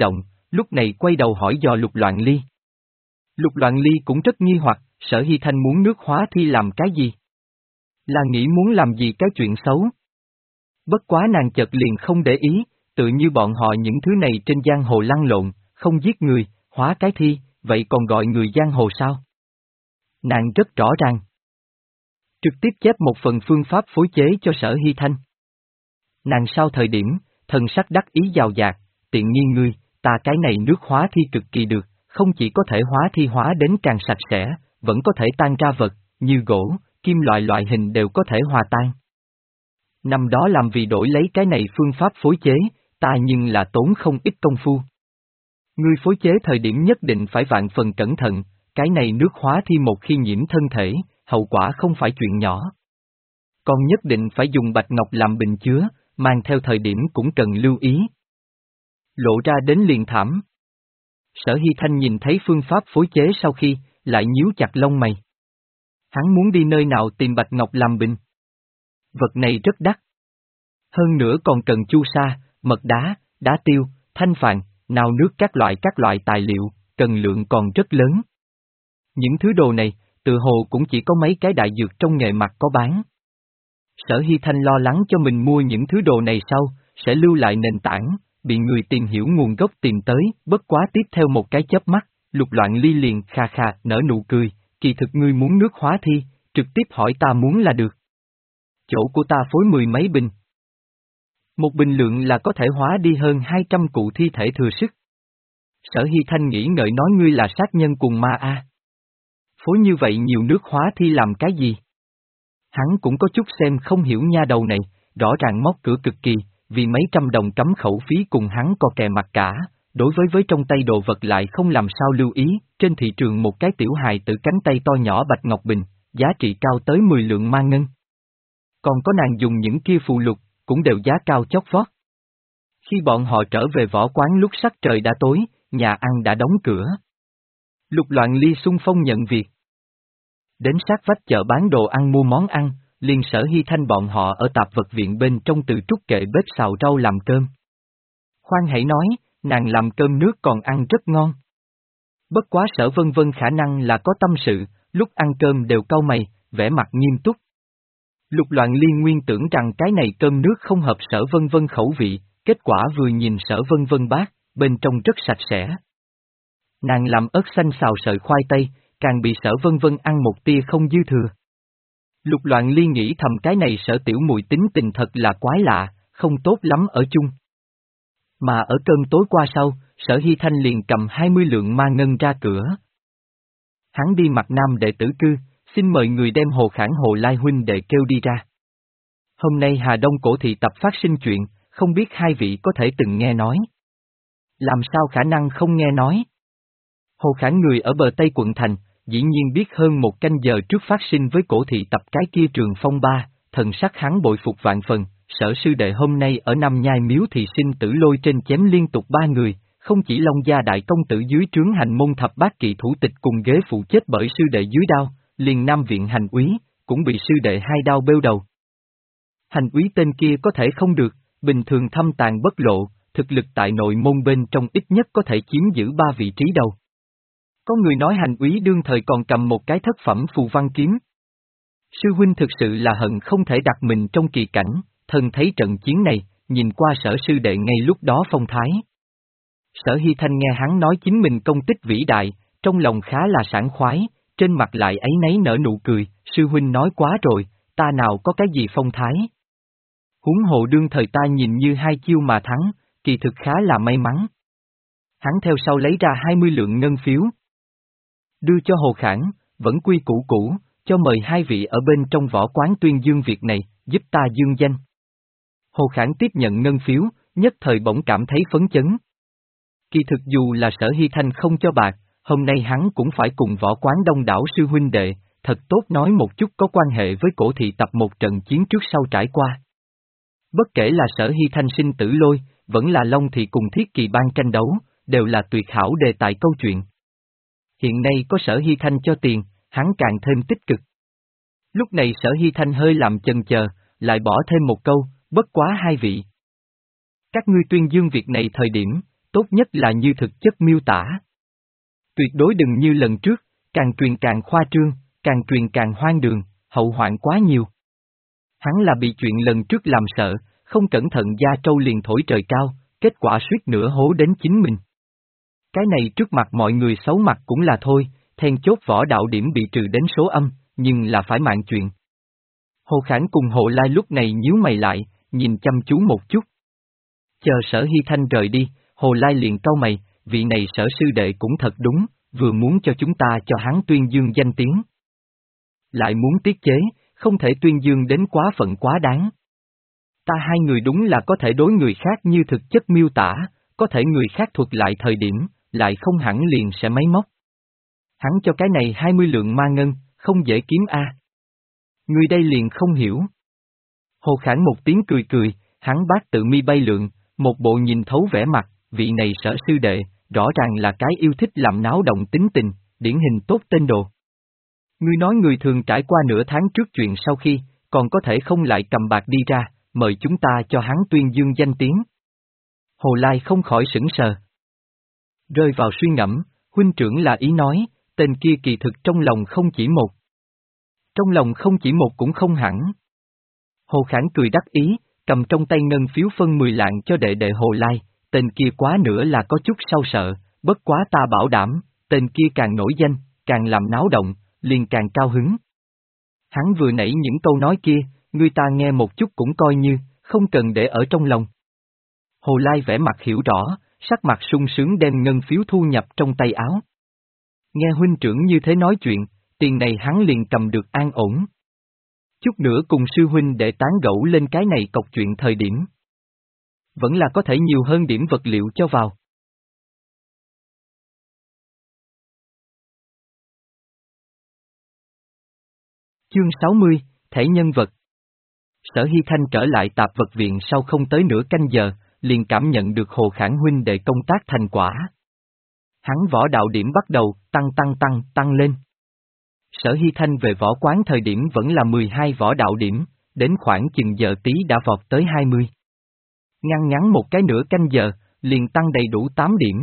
lúc này quay đầu hỏi dò Lục Loạn Ly. Lục Loạn Ly cũng rất nghi hoặc, Sở Hy Thanh muốn nước hóa thi làm cái gì? Là nghĩ muốn làm gì cái chuyện xấu? Bất quá nàng chợt liền không để ý, tự như bọn họ những thứ này trên giang hồ lăn lộn, không giết người, hóa cái thi, vậy còn gọi người giang hồ sao? Nàng rất rõ ràng. Trực tiếp chép một phần phương pháp phối chế cho Sở Hy Thanh. Nàng sau thời điểm, thần sắc đắc ý giàu dạt, tiện nghi ngươi, ta cái này nước hóa thi cực kỳ được, không chỉ có thể hóa thi hóa đến càng sạch sẽ, vẫn có thể tan ra vật, như gỗ, kim loại loại hình đều có thể hòa tan. Năm đó làm vì đổi lấy cái này phương pháp phối chế, ta nhưng là tốn không ít công phu. Ngươi phối chế thời điểm nhất định phải vạn phần cẩn thận, cái này nước hóa thi một khi nhiễm thân thể, hậu quả không phải chuyện nhỏ. Còn nhất định phải dùng bạch ngọc làm bình chứa, mang theo thời điểm cũng cần lưu ý. Lộ ra đến liền thảm. Sở Hy Thanh nhìn thấy phương pháp phối chế sau khi, lại nhíu chặt lông mày. Hắn muốn đi nơi nào tìm bạch ngọc làm bình. Vật này rất đắt. Hơn nữa còn cần chu sa, mật đá, đá tiêu, thanh phàn, nào nước các loại các loại tài liệu, cần lượng còn rất lớn. Những thứ đồ này, tự hồ cũng chỉ có mấy cái đại dược trong nghề mặt có bán. Sở Hy Thanh lo lắng cho mình mua những thứ đồ này sau, sẽ lưu lại nền tảng, bị người tìm hiểu nguồn gốc tìm tới, bất quá tiếp theo một cái chớp mắt, Lục Loạn Ly liền kha kha nở nụ cười, kỳ thực ngươi muốn nước hóa thi, trực tiếp hỏi ta muốn là được. Chỗ của ta phối mười mấy bình. Một bình lượng là có thể hóa đi hơn hai trăm cụ thi thể thừa sức. Sở Hy Thanh nghĩ ngợi nói ngươi là sát nhân cùng ma a. Phối như vậy nhiều nước hóa thi làm cái gì? Hắn cũng có chút xem không hiểu nha đầu này, rõ ràng móc cửa cực kỳ, vì mấy trăm đồng cấm khẩu phí cùng hắn co kè mặt cả, đối với với trong tay đồ vật lại không làm sao lưu ý, trên thị trường một cái tiểu hài tử cánh tay to nhỏ bạch ngọc bình, giá trị cao tới mười lượng ma ngân. Còn có nàng dùng những kia phù lục, cũng đều giá cao chót vót. Khi bọn họ trở về võ quán lúc sắc trời đã tối, nhà ăn đã đóng cửa. Lục Loạn Ly xung phong nhận việc. Đến sát vách chợ bán đồ ăn mua món ăn, liền Sở Hy Thanh bọn họ ở tạp vật viện bên trong từ trúc kệ bếp xào rau làm cơm. Khoan hãy nói, nàng làm cơm nước còn ăn rất ngon. Bất quá Sở Vân Vân khả năng là có tâm sự, lúc ăn cơm đều cau mày, vẻ mặt nghiêm túc. Lục Loạn Ly nguyên tưởng rằng cái này cơm nước không hợp Sở Vân Vân khẩu vị, kết quả vừa nhìn Sở Vân Vân bát, bên trong rất sạch sẽ. Nàng làm ớt xanh xào sợi khoai tây, càng bị Sở Vân Vân ăn một tia không dư thừa. Lục Loạn Ly nghĩ thầm cái này Sở tiểu mùi tính tình thật là quái lạ, không tốt lắm ở chung. Mà ở cơm tối qua sau, Sở Hy Thanh liền cầm hai mươi lượng ma ngân ra cửa. Hắn đi mặt nam đệ tử cư, xin mời người đem Hồ Khản Hồ Lai huynh đệ kêu đi ra. Hôm nay Hà Đông cổ thị tập phát sinh chuyện, không biết hai vị có thể từng nghe nói. Làm sao khả năng không nghe nói? Hồ Khản người ở bờ Tây quận thành, dĩ nhiên biết hơn một canh giờ trước phát sinh với cổ thị tập cái kia trường phong ba, thần sắc hắn bội phục vạn phần, Sở sư đệ hôm nay ở Nam Nhai miếu thì sinh tử lôi trên chém liên tục ba người, không chỉ Long gia đại công tử dưới trướng hành môn thập bát kỵ thủ tịch cùng ghế phụ chết bởi sư đệ dưới đao, liền Nam viện hành úy, cũng bị sư đệ hai đao bêu đầu. Hành úy tên kia có thể không được, bình thường thâm tàn bất lộ, thực lực tại nội môn bên trong ít nhất có thể chiếm giữ ba vị trí đầu. Có người nói hành úy đương thời còn cầm một cái thất phẩm phù văn kiếm. Sư huynh thực sự là hận không thể đặt mình trong kỳ cảnh, thân thấy trận chiến này, nhìn qua Sở sư đệ ngay lúc đó phong thái. Sở Hy Thanh nghe hắn nói chính mình công tích vĩ đại, trong lòng khá là sảng khoái, trên mặt lại áy náy nở nụ cười, sư huynh nói quá rồi, ta nào có cái gì phong thái. Huống hộ đương thời ta nhìn như hai chiêu mà thắng, kỳ thực khá là may mắn. Hắn theo sau lấy ra hai mươi lượng ngân phiếu. Đưa cho Hồ Khản, vẫn quy củ cũ, cho mời hai vị ở bên trong võ quán tuyên dương việc này, giúp ta dương danh. Hồ Khản tiếp nhận ngân phiếu, nhất thời bỗng cảm thấy phấn chấn. Kỳ thực dù là Sở Hy Thanh không cho bạc, hôm nay hắn cũng phải cùng võ quán đông đảo sư huynh đệ, thật tốt nói một chút có quan hệ với cổ thị tập một trận chiến trước sau trải qua. Bất kể là Sở Hy Thanh sinh tử lôi, vẫn là Long thị cùng Thiết Kỳ Bang tranh đấu, đều là tuyệt hảo đề tài câu chuyện. Hiện nay có Sở Hy Thanh cho tiền, hắn càng thêm tích cực. Lúc này Sở Hy Thanh hơi làm chần chờ, lại bỏ thêm một câu, bất quá hai vị. Các ngươi tuyên dương việc này thời điểm, tốt nhất là như thực chất miêu tả. Tuyệt đối đừng như lần trước, càng truyền càng khoa trương, càng truyền càng hoang đường, hậu hoạn quá nhiều. Hắn là bị chuyện lần trước làm sợ, không cẩn thận da trâu liền thổi trời cao, kết quả suýt nữa hố đến chính mình. Cái này trước mặt mọi người xấu mặt cũng là thôi, then chốt võ đạo điểm bị trừ đến số âm, nhưng là phải mạng chuyện. Hồ Khản cùng Hồ Lai lúc này nhíu mày lại, nhìn chăm chú một chút. Chờ Sở Hy Thanh rời đi, Hồ Lai liền cau mày, vị này Sở sư đệ cũng thật đúng, vừa muốn cho chúng ta cho hắn tuyên dương danh tiếng. Lại muốn tiết chế, không thể tuyên dương đến quá phận quá đáng. Ta hai người đúng là có thể đối người khác như thực chất miêu tả, có thể người khác thuật lại thời điểm, lại không hẳn liền sẽ máy móc. Hắn cho cái này hai mươi lượng ma ngân, không dễ kiếm a. Người đây liền không hiểu. Hồ Khản một tiếng cười cười, hắn bát tự mi bay lượn, một bộ nhìn thấu vẻ mặt, vị này Sở sư đệ, rõ ràng là cái yêu thích làm náo động tính tình, điển hình tốt tên đồ. Ngươi nói người thường trải qua nửa tháng trước chuyện sau khi, còn có thể không lại cầm bạc đi ra, mời chúng ta cho hắn tuyên dương danh tiếng. Hồ Lai không khỏi sững sờ. Rơi vào suy ngẫm, huynh trưởng là ý nói, tên kia kỳ thực trong lòng không chỉ một. Trong lòng không chỉ một cũng không hẳn. Hồ Khản cười đắc ý, cầm trong tay ngân phiếu phân mười lạng cho đệ đệ Hồ Lai, tên kia quá nữa là có chút sau sợ, bất quá ta bảo đảm, tên kia càng nổi danh, càng làm náo động, liền càng cao hứng. Hắn vừa nãy những câu nói kia, người ta nghe một chút cũng coi như, không cần để ở trong lòng. Hồ Lai vẻ mặt hiểu rõ, sắc mặt sung sướng đem ngân phiếu thu nhập trong tay áo. Nghe huynh trưởng như thế nói chuyện, tiền này hắn liền cầm được an ổn. Chút nữa cùng sư huynh để tán gẫu lên cái này cọc chuyện thời điểm. Vẫn là có thể nhiều hơn điểm vật liệu cho vào. Chương sáu mươi, Thể nhân vật. Sở Hy Thanh trở lại tạp vật viện sau không tới nửa canh giờ, liền cảm nhận được Hồ Khản huynh đệ công tác thành quả. Hắn võ đạo điểm bắt đầu tăng tăng tăng tăng lên. Sở Hy Thanh về võ quán thời điểm vẫn là mười hai võ đạo điểm, đến khoảng chừng giờ tí đã vọt tới hai mươi. Ngăn ngắn một cái nửa canh giờ, liền tăng đầy đủ tám điểm.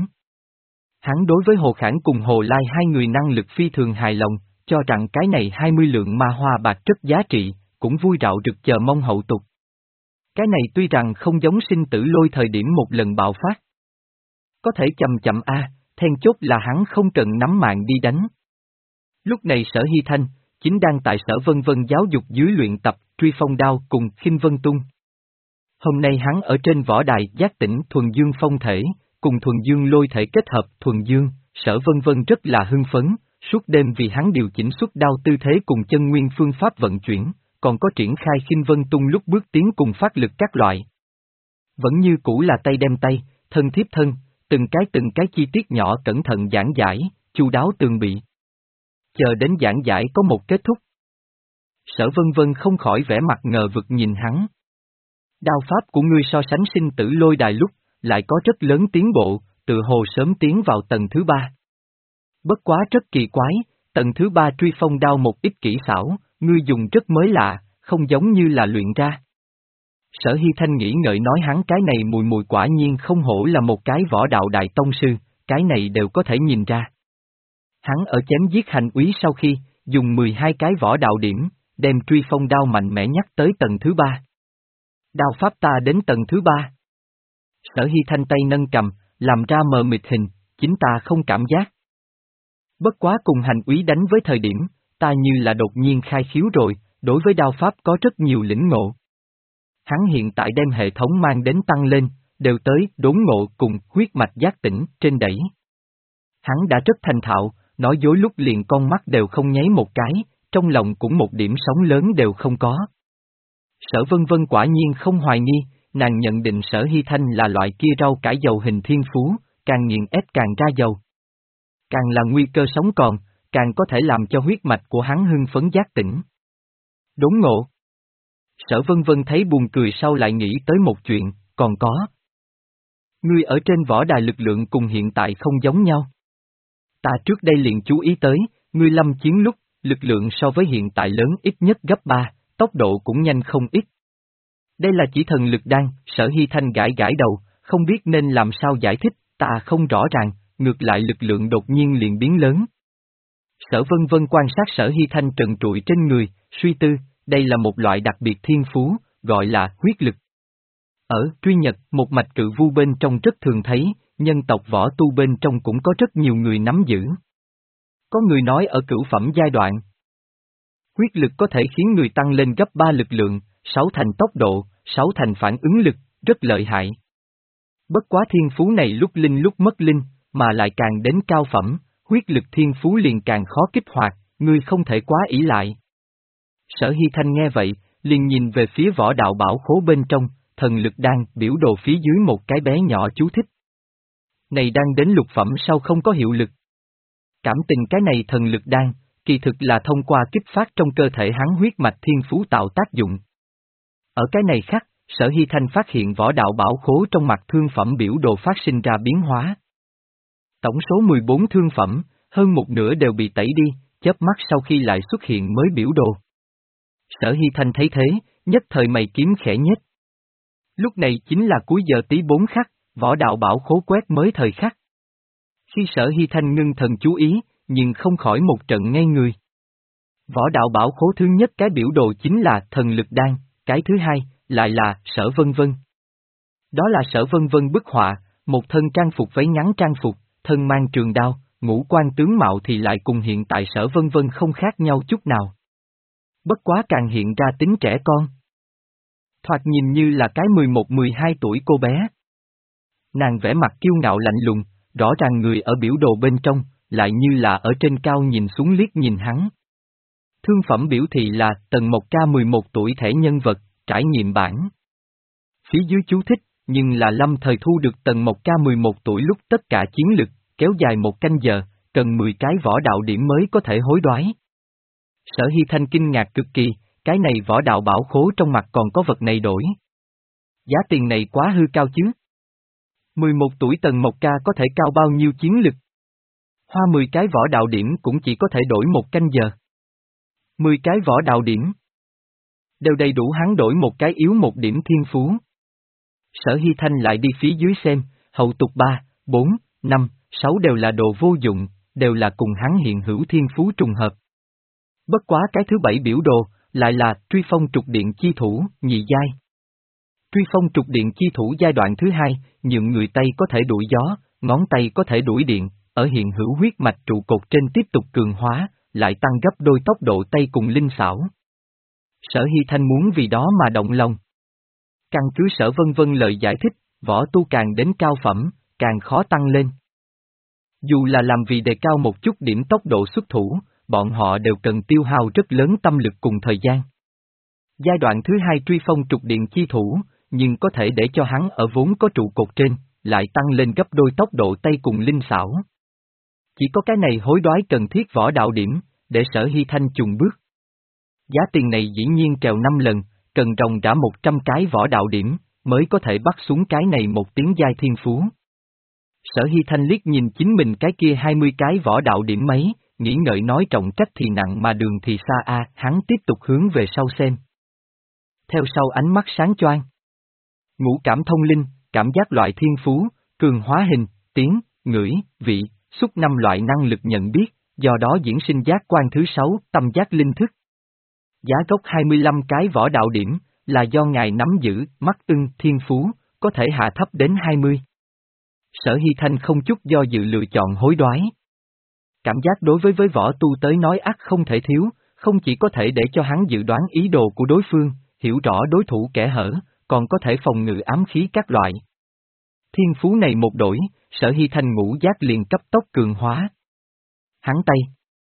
Hắn đối với Hồ Khản cùng Hồ Lai hai người năng lực phi thường hài lòng, cho rằng cái này hai mươi lượng ma hoa bạc rất giá trị, cũng vui rạo rực chờ mong hậu tục. Cái này tuy rằng không giống sinh tử lôi thời điểm một lần bạo phát. Có thể chậm chậm a, then chốt là hắn không cần nắm mạng đi đánh. Lúc này Sở Hy Thanh, chính đang tại Sở Vân Vân giáo dục dưới luyện tập, truy phong đao cùng khinh vân tung. Hôm nay hắn ở trên võ đài giác tỉnh thuần dương phong thể, cùng thuần dương lôi thể kết hợp thuần dương, Sở Vân Vân rất là hưng phấn, suốt đêm vì hắn điều chỉnh xuất đao tư thế cùng chân nguyên phương pháp vận chuyển, còn có triển khai khinh vân tung lúc bước tiến cùng phát lực các loại. Vẫn như cũ là tay đem tay, thân thiếp thân, từng cái từng cái chi tiết nhỏ cẩn thận giảng giải, chu đáo tường bị. Chờ đến giảng giải có một kết thúc. Sở Vân Vân không khỏi vẻ mặt ngờ vực nhìn hắn. Đao pháp của ngươi so sánh sinh tử lôi đài lúc, lại có rất lớn tiến bộ, tự hồ sớm tiến vào tầng thứ ba. Bất quá rất kỳ quái, tầng thứ ba truy phong đao một ít kỹ xảo, ngươi dùng rất mới lạ, không giống như là luyện ra. Sở Hy Thanh nghĩ ngợi nói hắn cái này mùi mùi quả nhiên không hổ là một cái võ đạo đại tông sư, cái này đều có thể nhìn ra. Hắn ở chém giết hành úy sau khi, dùng mười hai cái võ đạo điểm, đem truy phong đao mạnh mẽ nhắc tới tầng thứ ba. Đao pháp ta đến tầng thứ ba. Sở Hy Thanh tay nâng cầm, làm ra mờ mịt hình, chính ta không cảm giác. Bất quá cùng hành úy đánh với thời điểm, ta như là đột nhiên khai khiếu rồi, đối với đao pháp có rất nhiều lĩnh ngộ. Hắn hiện tại đem hệ thống mang đến tăng lên, đều tới đốn ngộ cùng huyết mạch giác tỉnh trên đẩy. Hắn đã rất thành thạo, nói dối lúc liền con mắt đều không nháy một cái, trong lòng cũng một điểm sóng lớn đều không có. Sở Vân Vân quả nhiên không hoài nghi, nàng nhận định Sở Hy Thanh là loại kia rau cải dầu hình thiên phú, càng nghiền ép càng ra dầu. Càng là nguy cơ sống còn, càng có thể làm cho huyết mạch của hắn hưng phấn giác tỉnh. Đốn ngộ. Sở Vân Vân thấy buồn cười sau lại nghĩ tới một chuyện, còn có. Ngươi ở trên võ đài lực lượng cùng hiện tại không giống nhau. Ta trước đây liền chú ý tới, ngươi lâm chiến lúc, lực lượng so với hiện tại lớn ít nhất gấp ba, tốc độ cũng nhanh không ít. Đây là chỉ thần lực đan, Sở Hy Thanh gãi gãi đầu, không biết nên làm sao giải thích, ta không rõ ràng, ngược lại lực lượng đột nhiên liền biến lớn. Sở Vân Vân quan sát Sở Hy Thanh trần trụi trên người, suy tư, đây là một loại đặc biệt thiên phú, gọi là huyết lực. Ở Truy Nhật, một mạch cự vu bên trong rất thường thấy, nhân tộc võ tu bên trong cũng có rất nhiều người nắm giữ. Có người nói ở cửu phẩm giai đoạn, huyết lực có thể khiến người tăng lên gấp ba lực lượng, sáu thành tốc độ, sáu thành phản ứng lực, rất lợi hại. Bất quá thiên phú này lúc linh lúc mất linh, mà lại càng đến cao phẩm, huyết lực thiên phú liền càng khó kích hoạt, ngươi không thể quá ỷ lại. Sở Hy Thanh nghe vậy, liền nhìn về phía võ đạo bảo khố bên trong, thần lực đan biểu đồ phía dưới một cái bé nhỏ chú thích. Này đang đến lục phẩm sao không có hiệu lực. Cảm tình cái này thần lực đan, kỳ thực là thông qua kích phát trong cơ thể hắn huyết mạch thiên phú tạo tác dụng. Ở cái này khác, Sở Hy Thanh phát hiện võ đạo bảo khố trong mặt thương phẩm biểu đồ phát sinh ra biến hóa. Tổng số mười bốn thương phẩm, hơn một nửa đều bị tẩy đi, chớp mắt sau khi lại xuất hiện mới biểu đồ. Sở Hy Thanh thấy thế, nhất thời mày kiếm khẽ nhếch. Lúc này chính là cuối giờ tí bốn khắc, võ đạo bảo khố quét mới thời khắc. Khi Sở Hy Thanh ngưng thần chú ý, nhưng không khỏi một trận ngây người. Võ đạo bảo khố thứ nhất cái biểu đồ chính là thần lực đan, cái thứ hai, lại là Sở Vân Vân. Đó là Sở Vân Vân bức họa, một thân trang phục váy ngắn trang phục, thân mang trường đao, ngũ quan tướng mạo thì lại cùng hiện tại Sở Vân Vân không khác nhau chút nào. Bất quá càng hiện ra tính trẻ con. Thoạt nhìn như là cái mười một mười hai tuổi cô bé. Nàng vẻ mặt kiêu ngạo lạnh lùng, rõ ràng người ở biểu đồ bên trong, lại như là ở trên cao nhìn xuống liếc nhìn hắn. Thương phẩm biểu thị là Tần Mộc Ca mười một tuổi thẻ nhân vật, trải nghiệm bản. Phía dưới chú thích, nhưng là lâm thời thu được Tần Mộc Ca mười một tuổi lúc tất cả chiến lực, kéo dài một canh giờ, cần mười cái võ đạo điểm mới có thể hối đoái. Sở Hy Thanh kinh ngạc cực kỳ, cái này võ đạo bảo khố trong mặt còn có vật này đổi. Giá tiền này quá hư cao chứ. mười một tuổi Tần Mộc Ca có thể cao bao nhiêu chiến lực? Hoa mười cái võ đạo điểm cũng chỉ có thể đổi một canh giờ. mười cái võ đạo điểm. Đều đầy đủ hắn đổi một cái yếu một điểm thiên phú. Sở Hy Thanh lại đi phía dưới xem, hậu tục ba, bốn, năm, sáu đều là đồ vô dụng, đều là cùng hắn hiện hữu thiên phú trùng hợp. Bất quá cái thứ bảy biểu đồ, lại là truy phong trục điện chi thủ, nhị giai. Truy phong trục điện chi thủ giai đoạn thứ hai, nhượng người tay có thể đuổi gió, ngón tay có thể đuổi điện, ở hiện hữu huyết mạch trụ cột trên tiếp tục cường hóa, lại tăng gấp đôi tốc độ tay cùng linh xảo. Sở Hy Thanh muốn vì đó mà động lòng. Căn cứ Sở Vân Vân lời giải thích, võ tu càng đến cao phẩm, càng khó tăng lên. Dù là làm vì đề cao một chút điểm tốc độ xuất thủ, bọn họ đều cần tiêu hao rất lớn tâm lực cùng thời gian. Giai đoạn thứ hai truy phong trục điện chi thủ, nhưng có thể để cho hắn ở vốn có trụ cột trên, lại tăng lên gấp đôi tốc độ tay cùng linh xảo. Chỉ có cái này hối đoái cần thiết võ đạo điểm, để Sở Hy Thanh chùng bước. Giá tiền này dĩ nhiên trèo năm lần, cần ròng rã một trăm cái võ đạo điểm, mới có thể bắt xuống cái này một tiếng giai thiên phú. Sở Hy Thanh liếc nhìn chính mình cái kia hai mươi cái võ đạo điểm mấy, nghĩ ngợi nói trọng trách thì nặng mà đường thì xa a, à, hắn tiếp tục hướng về sau xem. Theo sau ánh mắt sáng choang. Ngũ cảm thông linh, cảm giác loại thiên phú, cường hóa hình, tiếng, ngửi, vị, xúc năm loại năng lực nhận biết, do đó diễn sinh giác quan thứ sáu, tâm giác linh thức. Giá gốc hai mươi lăm cái võ đạo điểm, là do ngài nắm giữ, mắt ưng, thiên phú, có thể hạ thấp đến hai mươi. Sở Hy Thanh không chút do dự lựa chọn hối đoái. Cảm giác đối với với võ tu tới nói ắt không thể thiếu, không chỉ có thể để cho hắn dự đoán ý đồ của đối phương, hiểu rõ đối thủ kẻ hở, còn có thể phòng ngự ám khí các loại. Thiên phú này một đổi, Sở Hy Thanh ngũ giác liền cấp tốc cường hóa. Hắn tay.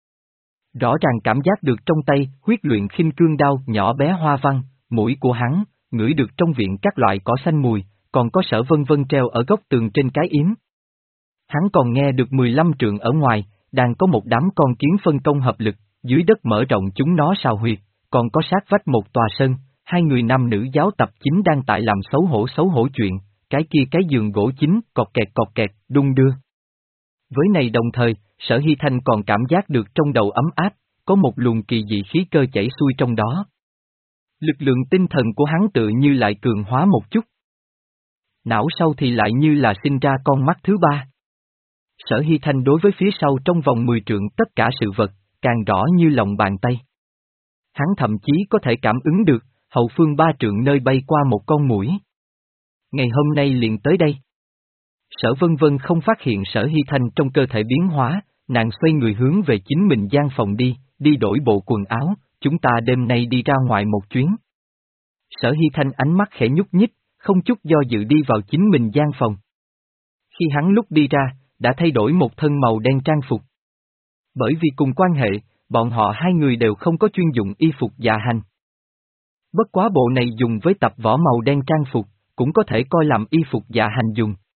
Rõ ràng cảm giác được trong tay, huyết luyện khinh cương đao nhỏ bé hoa văn, mũi của hắn, ngửi được trong viện các loại cỏ xanh mùi, còn có Sở Vân Vân treo ở góc tường trên cái yếm. Hắn còn nghe được mười lăm trượng ở ngoài, đang có một đám con kiến phân công hợp lực, dưới đất mở rộng chúng nó sào huyệt, còn có sát vách một tòa sân, hai người nam nữ giáo tập chính đang tại làm xấu hổ xấu hổ chuyện, cái kia cái giường gỗ chính, cọt kẹt cọt kẹt, đung đưa. Với này đồng thời, Sở Hy Thanh còn cảm giác được trong đầu ấm áp, có một luồng kỳ dị khí cơ chảy xuôi trong đó. Lực lượng tinh thần của hắn tự như lại cường hóa một chút. não sau thì lại như là sinh ra con mắt thứ ba. Sở Hy Thanh đối với phía sau trong vòng mười trượng tất cả sự vật, càng rõ như lòng bàn tay. Hắn thậm chí có thể cảm ứng được, hậu phương ba trượng nơi bay qua một con muỗi. Ngày hôm nay liền tới đây. Sở Vân Vân không phát hiện Sở Hy Thanh trong cơ thể biến hóa, nàng xoay người hướng về chính mình gian phòng đi, đi đổi bộ quần áo, chúng ta đêm nay đi ra ngoài một chuyến. Sở Hy Thanh ánh mắt khẽ nhúc nhích, không chút do dự đi vào chính mình gian phòng. Khi hắn lúc đi ra, đã thay đổi một thân màu đen trang phục. Bởi vì cùng quan hệ, bọn họ hai người đều không có chuyên dụng y phục dạ hành. Bất quá bộ này dùng với tập võ màu đen trang phục, cũng có thể coi làm y phục dạ hành dùng.